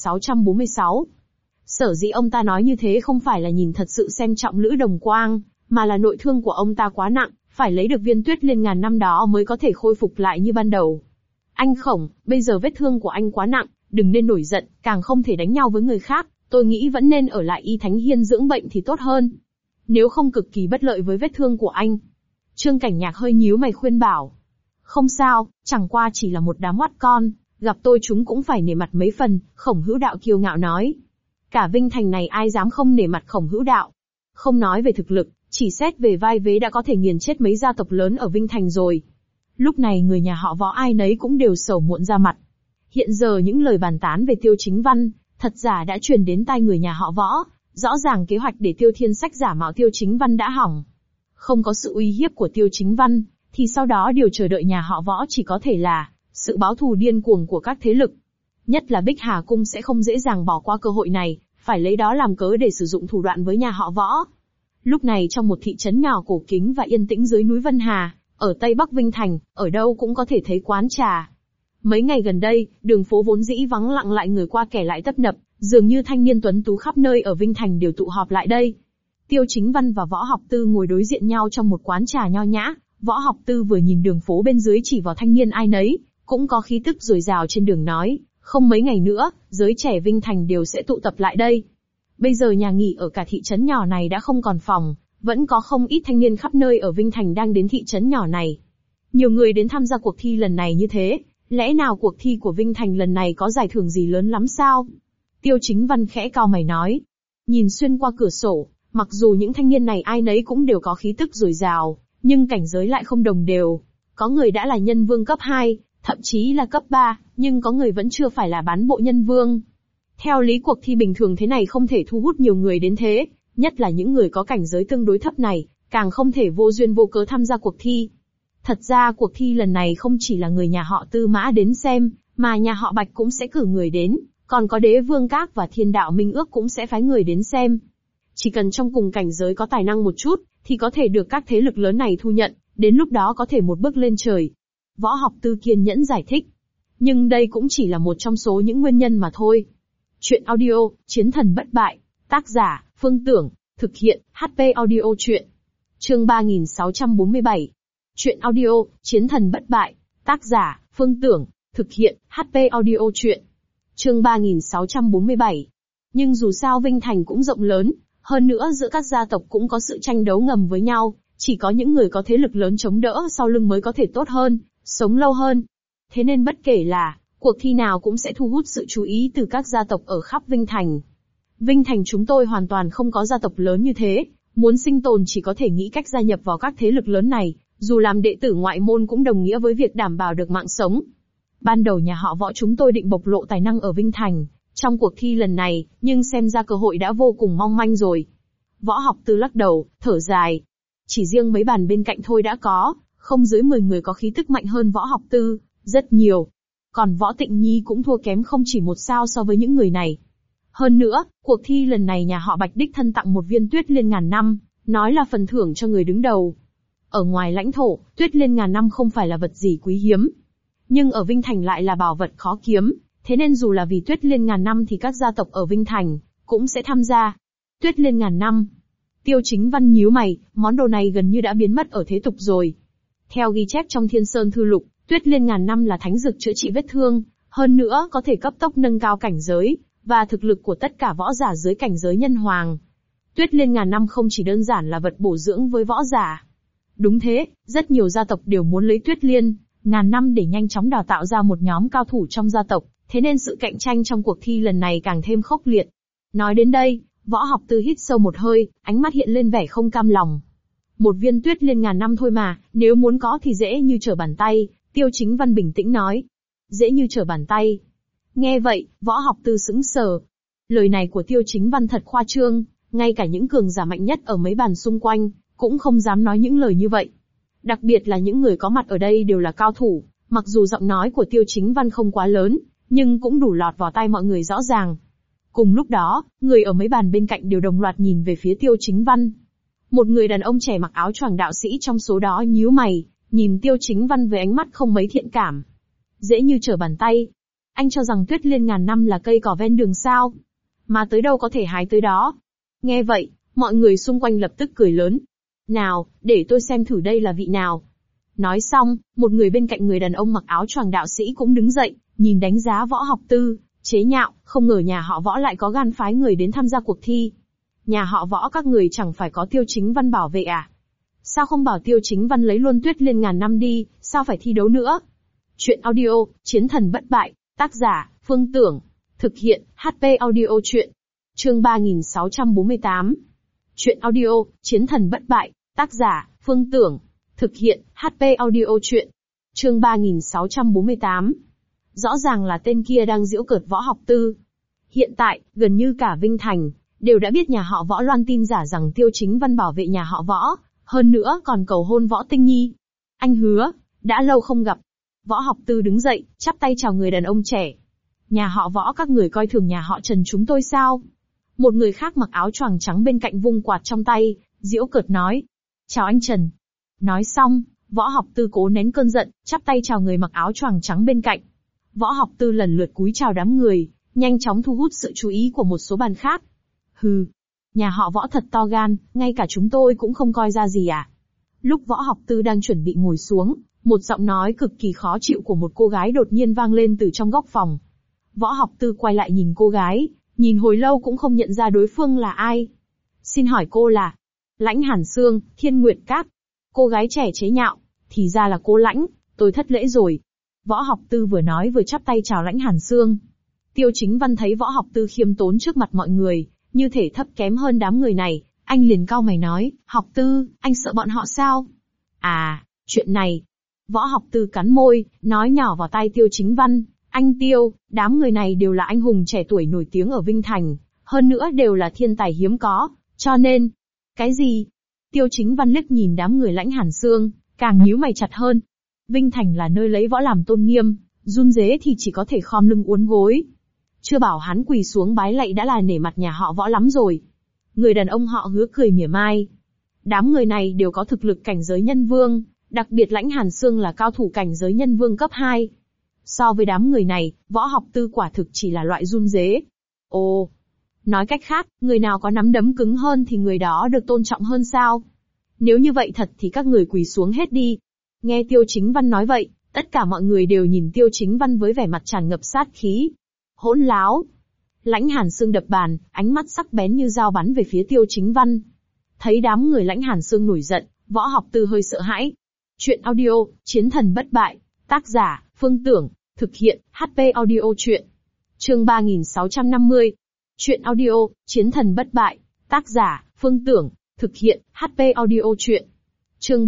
3646. Sở dĩ ông ta nói như thế không phải là nhìn thật sự xem trọng Lữ Đồng Quang, mà là nội thương của ông ta quá nặng, phải lấy được viên tuyết liên ngàn năm đó mới có thể khôi phục lại như ban đầu. Anh Khổng, bây giờ vết thương của anh quá nặng, đừng nên nổi giận, càng không thể đánh nhau với người khác, tôi nghĩ vẫn nên ở lại Y Thánh Hiên dưỡng bệnh thì tốt hơn. Nếu không cực kỳ bất lợi với vết thương của anh. Trương Cảnh Nhạc hơi nhíu mày khuyên bảo. Không sao, chẳng qua chỉ là một đám oát con, gặp tôi chúng cũng phải nể mặt mấy phần, Khổng Hữu Đạo kiêu ngạo nói. Cả Vinh Thành này ai dám không nể mặt Khổng Hữu Đạo. Không nói về thực lực, chỉ xét về vai vế đã có thể nghiền chết mấy gia tộc lớn ở Vinh Thành rồi. Lúc này người nhà họ Võ ai nấy cũng đều sầu muộn ra mặt. Hiện giờ những lời bàn tán về Tiêu Chính Văn, thật giả đã truyền đến tai người nhà họ Võ, rõ ràng kế hoạch để Tiêu Thiên Sách giả mạo Tiêu Chính Văn đã hỏng. Không có sự uy hiếp của Tiêu Chính Văn, thì sau đó điều chờ đợi nhà họ Võ chỉ có thể là sự báo thù điên cuồng của các thế lực. Nhất là Bích Hà Cung sẽ không dễ dàng bỏ qua cơ hội này, phải lấy đó làm cớ để sử dụng thủ đoạn với nhà họ Võ. Lúc này trong một thị trấn nhỏ cổ kính và yên tĩnh dưới núi Vân Hà, ở Tây Bắc Vinh Thành, ở đâu cũng có thể thấy quán trà. Mấy ngày gần đây, đường phố vốn dĩ vắng lặng lại người qua kẻ lại tấp nập, dường như thanh niên tuấn tú khắp nơi ở Vinh Thành đều tụ họp lại đây. Tiêu Chính Văn và Võ Học Tư ngồi đối diện nhau trong một quán trà nho nhã, Võ Học Tư vừa nhìn đường phố bên dưới chỉ vào thanh niên ai nấy, cũng có khí tức dồi dào trên đường nói, không mấy ngày nữa, giới trẻ Vinh Thành đều sẽ tụ tập lại đây. Bây giờ nhà nghỉ ở cả thị trấn nhỏ này đã không còn phòng, vẫn có không ít thanh niên khắp nơi ở Vinh Thành đang đến thị trấn nhỏ này. Nhiều người đến tham gia cuộc thi lần này như thế, lẽ nào cuộc thi của Vinh Thành lần này có giải thưởng gì lớn lắm sao? Tiêu Chính Văn khẽ cau mày nói. Nhìn xuyên qua cửa sổ, mặc dù những thanh niên này ai nấy cũng đều có khí tức dồi dào, nhưng cảnh giới lại không đồng đều. Có người đã là nhân vương cấp 2, thậm chí là cấp 3, nhưng có người vẫn chưa phải là bán bộ nhân vương. Theo lý cuộc thi bình thường thế này không thể thu hút nhiều người đến thế, nhất là những người có cảnh giới tương đối thấp này, càng không thể vô duyên vô cớ tham gia cuộc thi. Thật ra cuộc thi lần này không chỉ là người nhà họ Tư Mã đến xem, mà nhà họ Bạch cũng sẽ cử người đến, còn có Đế Vương Các và Thiên Đạo Minh Ước cũng sẽ phái người đến xem. Chỉ cần trong cùng cảnh giới có tài năng một chút, thì có thể được các thế lực lớn này thu nhận, đến lúc đó có thể một bước lên trời. Võ Học Tư kiên nhẫn giải thích. Nhưng đây cũng chỉ là một trong số những nguyên nhân mà thôi. Chuyện audio, Chiến thần bất bại. Tác giả, Phương Tưởng. Thực hiện, HP Audio Chuyện. Chương 3647. Chuyện audio, Chiến thần bất bại. Tác giả, Phương Tưởng. Thực hiện, HP Audio Chuyện. Chương 3647. Nhưng dù sao Vinh Thành cũng rộng lớn, hơn nữa giữa các gia tộc cũng có sự tranh đấu ngầm với nhau, chỉ có những người có thế lực lớn chống đỡ sau lưng mới có thể tốt hơn, sống lâu hơn. Thế nên bất kể là cuộc thi nào cũng sẽ thu hút sự chú ý từ các gia tộc ở khắp Vinh Thành. Vinh Thành chúng tôi hoàn toàn không có gia tộc lớn như thế, muốn sinh tồn chỉ có thể nghĩ cách gia nhập vào các thế lực lớn này, dù làm đệ tử ngoại môn cũng đồng nghĩa với việc đảm bảo được mạng sống. Ban đầu nhà họ Võ chúng tôi định bộc lộ tài năng ở Vinh Thành, trong cuộc thi lần này, nhưng xem ra cơ hội đã vô cùng mong manh rồi. Võ Học Tư lắc đầu, thở dài. Chỉ riêng mấy bàn bên cạnh thôi đã có, không dưới 10 người có khí tức mạnh hơn Võ Học Tư, rất nhiều. Còn Võ Tịnh Nhi cũng thua kém không chỉ một sao so với những người này. Hơn nữa, cuộc thi lần này nhà họ Bạch đích thân tặng một viên tuyết liên ngàn năm, nói là phần thưởng cho người đứng đầu. Ở ngoài lãnh thổ, tuyết liên ngàn năm không phải là vật gì quý hiếm. Nhưng ở Vinh Thành lại là bảo vật khó kiếm, thế nên dù là vì tuyết liên ngàn năm thì các gia tộc ở Vinh Thành cũng sẽ tham gia. Tuyết liên ngàn năm. Tiêu Chính Văn nhíu mày, món đồ này gần như đã biến mất ở thế tục rồi. Theo ghi chép trong Thiên Sơn Thư Lục, tuyết liên ngàn năm là thánh dược chữa trị vết thương, hơn nữa có thể cấp tốc nâng cao cảnh giới và thực lực của tất cả võ giả dưới cảnh giới nhân hoàng. Tuyết liên ngàn năm không chỉ đơn giản là vật bổ dưỡng với võ giả. Đúng thế, rất nhiều gia tộc đều muốn lấy tuyết liên ngàn năm để nhanh chóng đào tạo ra một nhóm cao thủ trong gia tộc, thế nên sự cạnh tranh trong cuộc thi lần này càng thêm khốc liệt. Nói đến đây, Võ Học Tư hít sâu một hơi, ánh mắt hiện lên vẻ không cam lòng. Một viên tuyết liên ngàn năm thôi mà, nếu muốn có thì dễ như trở bàn tay, Tiêu Chính Văn bình tĩnh nói. Dễ như trở bàn tay. Nghe vậy, Võ Học Tư sững sờ. Lời này của Tiêu Chính Văn thật khoa trương, ngay cả những cường giả mạnh nhất ở mấy bàn xung quanh, cũng không dám nói những lời như vậy. Đặc biệt là những người có mặt ở đây đều là cao thủ, mặc dù giọng nói của Tiêu Chính Văn không quá lớn, nhưng cũng đủ lọt vào tai mọi người rõ ràng. Cùng lúc đó, người ở mấy bàn bên cạnh đều đồng loạt nhìn về phía Tiêu Chính Văn. Một người đàn ông trẻ mặc áo choàng đạo sĩ trong số đó nhíu mày, nhìn Tiêu Chính Văn với ánh mắt không mấy thiện cảm. Dễ như trở bàn tay. Anh cho rằng tuyết liên ngàn năm là cây cỏ ven đường sao? Mà tới đâu có thể hái tới đó. Nghe vậy, mọi người xung quanh lập tức cười lớn. Nào, để tôi xem thử đây là vị nào. Nói xong, một người bên cạnh người đàn ông mặc áo choàng đạo sĩ cũng đứng dậy, nhìn đánh giá Võ Học Tư, chế nhạo, không ngờ nhà họ Võ lại có gan phái người đến tham gia cuộc thi. Nhà họ Võ các người chẳng phải có Tiêu Chính Văn bảo vệ à? Sao không bảo Tiêu Chính Văn lấy luôn tuyết liên ngàn năm đi, sao phải thi đấu nữa? Chuyện audio, Chiến thần bất bại, tác giả, Phương Tưởng. Thực hiện, HP Audio Chuyện. Chương 3648. Chuyện audio, Chiến thần bất bại, tác giả, Phương Tưởng. Thực hiện, HP Audio Chuyện. Chương 3648. Rõ ràng là tên kia đang giễu cợt Võ Học Tư. Hiện tại, gần như cả Vinh Thành đều đã biết nhà họ Võ loan tin giả rằng Tiêu Chính Văn bảo vệ nhà họ Võ, hơn nữa còn cầu hôn Võ Tinh Nhi. Anh Hứa, đã lâu không gặp. Võ Học Tư đứng dậy, chắp tay chào người đàn ông trẻ. Nhà họ Võ các người coi thường nhà họ Trần chúng tôi sao? Một người khác mặc áo choàng trắng bên cạnh vung quạt trong tay, giễu cợt nói. Chào anh Trần. Nói xong, Võ Học Tư cố nén cơn giận, chắp tay chào người mặc áo choàng trắng bên cạnh. Võ Học Tư lần lượt cúi chào đám người, nhanh chóng thu hút sự chú ý của một số bàn khác. Hừ, nhà họ Võ thật to gan, ngay cả chúng tôi cũng không coi ra gì à? Lúc Võ Học Tư đang chuẩn bị ngồi xuống, một giọng nói cực kỳ khó chịu của một cô gái đột nhiên vang lên từ trong góc phòng. Võ Học Tư quay lại nhìn cô gái, nhìn hồi lâu cũng không nhận ra đối phương là ai. Xin hỏi cô là? Lãnh Hàn Sương, Thiên Nguyệt Các. Cô gái trẻ chế nhạo, thì ra là cô Lãnh, tôi thất lễ rồi. Võ Học Tư vừa nói vừa chắp tay chào Lãnh Hàn Sương. Tiêu Chính Văn thấy Võ Học Tư khiêm tốn trước mặt mọi người, như thể thấp kém hơn đám người này, anh liền cau mày nói, Học Tư, anh sợ bọn họ sao? À, chuyện này. Võ Học Tư cắn môi, nói nhỏ vào tai Tiêu Chính Văn, anh Tiêu, đám người này đều là anh hùng trẻ tuổi nổi tiếng ở Vinh Thành, hơn nữa đều là thiên tài hiếm có, cho nên... Cái gì? Tiêu Chính Văn liếc nhìn đám người Lãnh Hàn Sương, càng nhíu mày chặt hơn. Vinh Thành là nơi lấy võ làm tôn nghiêm, run rế thì chỉ có thể khom lưng uốn gối. Chưa bảo hắn quỳ xuống bái lạy đã là nể mặt nhà họ Võ lắm rồi. Người đàn ông họ Hứa cười mỉa mai. Đám người này đều có thực lực cảnh giới nhân vương, đặc biệt Lãnh Hàn Sương là cao thủ cảnh giới nhân vương cấp 2. So với đám người này, Võ Học Tư quả thực chỉ là loại run rế. Ồ, nói cách khác, người nào có nắm đấm cứng hơn thì người đó được tôn trọng hơn sao? Nếu như vậy thật thì các người quỳ xuống hết đi. Nghe Tiêu Chính Văn nói vậy, tất cả mọi người đều nhìn Tiêu Chính Văn với vẻ mặt tràn ngập sát khí. Hỗn láo! Lãnh Hàn Sương đập bàn, ánh mắt sắc bén như dao bắn về phía Tiêu Chính Văn. Thấy đám người Lãnh Hàn Sương nổi giận, Võ Học Tư hơi sợ hãi. Chuyện audio, Chiến thần bất bại, tác giả, Phương Tưởng, thực hiện, HP audio truyện. Chương 3650. Chuyện audio, Chiến thần bất bại, tác giả, Phương Tưởng, thực hiện, HP audio truyện. Chương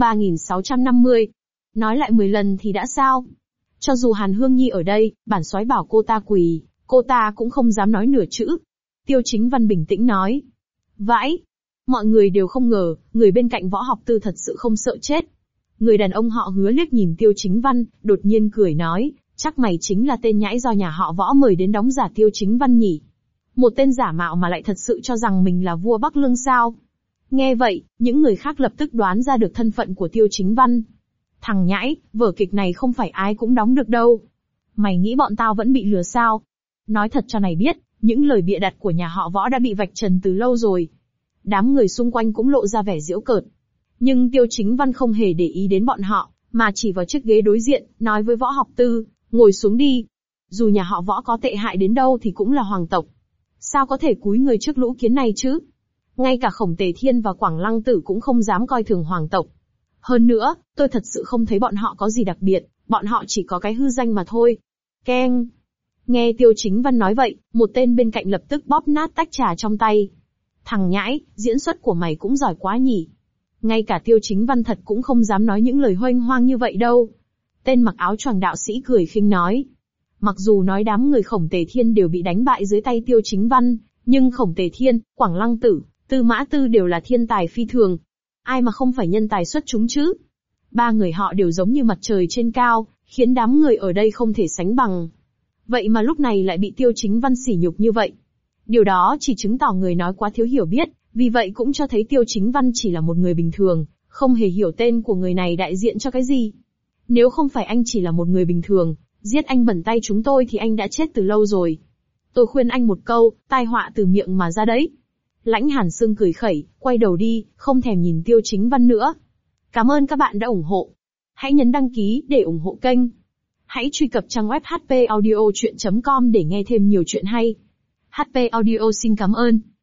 3650. Nói lại 10 lần thì đã sao? Cho dù Hàn Hương Nhi ở đây, bản soái bảo cô ta quỳ, cô ta cũng không dám nói nửa chữ. Tiêu Chính Văn bình tĩnh nói. Vãi! Mọi người đều không ngờ, người bên cạnh Võ Học Tư thật sự không sợ chết. Người đàn ông họ Hứa liếc nhìn Tiêu Chính Văn, đột nhiên cười nói, chắc mày chính là tên nhãi do nhà họ Võ mời đến đóng giả Tiêu Chính Văn nhỉ? Một tên giả mạo mà lại thật sự cho rằng mình là vua Bắc Lương sao? Nghe vậy, những người khác lập tức đoán ra được thân phận của Tiêu Chính Văn. Thằng nhãi, vở kịch này không phải ai cũng đóng được đâu. Mày nghĩ bọn tao vẫn bị lừa sao? Nói thật cho này biết, những lời bịa đặt của nhà họ Võ đã bị vạch trần từ lâu rồi. Đám người xung quanh cũng lộ ra vẻ giễu cợt. Nhưng Tiêu Chính Văn không hề để ý đến bọn họ, mà chỉ vào chiếc ghế đối diện, nói với Võ Học Tư, ngồi xuống đi. Dù nhà họ Võ có tệ hại đến đâu thì cũng là hoàng tộc. Sao có thể cúi người trước lũ kiến này chứ? Ngay cả Khổng Tề Thiên và Quảng Lăng Tử cũng không dám coi thường hoàng tộc. Hơn nữa, tôi thật sự không thấy bọn họ có gì đặc biệt, bọn họ chỉ có cái hư danh mà thôi. Keng! Nghe Tiêu Chính Văn nói vậy, một tên bên cạnh lập tức bóp nát tách trà trong tay. Thằng nhãi, diễn xuất của mày cũng giỏi quá nhỉ. Ngay cả Tiêu Chính Văn thật cũng không dám nói những lời huênh hoang như vậy đâu. Tên mặc áo choàng đạo sĩ cười khinh nói. Mặc dù nói đám người Khổng Tề Thiên đều bị đánh bại dưới tay Tiêu Chính Văn, nhưng Khổng Tề Thiên, Quảng Lăng Tử, Tư Mã Tư đều là thiên tài phi thường. Ai mà không phải nhân tài xuất chúng chứ? Ba người họ đều giống như mặt trời trên cao, khiến đám người ở đây không thể sánh bằng. Vậy mà lúc này lại bị Tiêu Chính Văn sỉ nhục như vậy. Điều đó chỉ chứng tỏ người nói quá thiếu hiểu biết, vì vậy cũng cho thấy Tiêu Chính Văn chỉ là một người bình thường, không hề hiểu tên của người này đại diện cho cái gì. Nếu không phải anh chỉ là một người bình thường, giết anh bẩn tay chúng tôi thì anh đã chết từ lâu rồi. Tôi khuyên anh một câu, tai họa từ miệng mà ra đấy. Lãnh Hàn Sương cười khẩy, quay đầu đi, không thèm nhìn Tiêu Chính Văn nữa. Cảm ơn các bạn đã ủng hộ. Hãy nhấn đăng ký để ủng hộ kênh. Hãy truy cập trang web hpaudiochuyen.com để nghe thêm nhiều chuyện hay. HP Audio xin cảm ơn.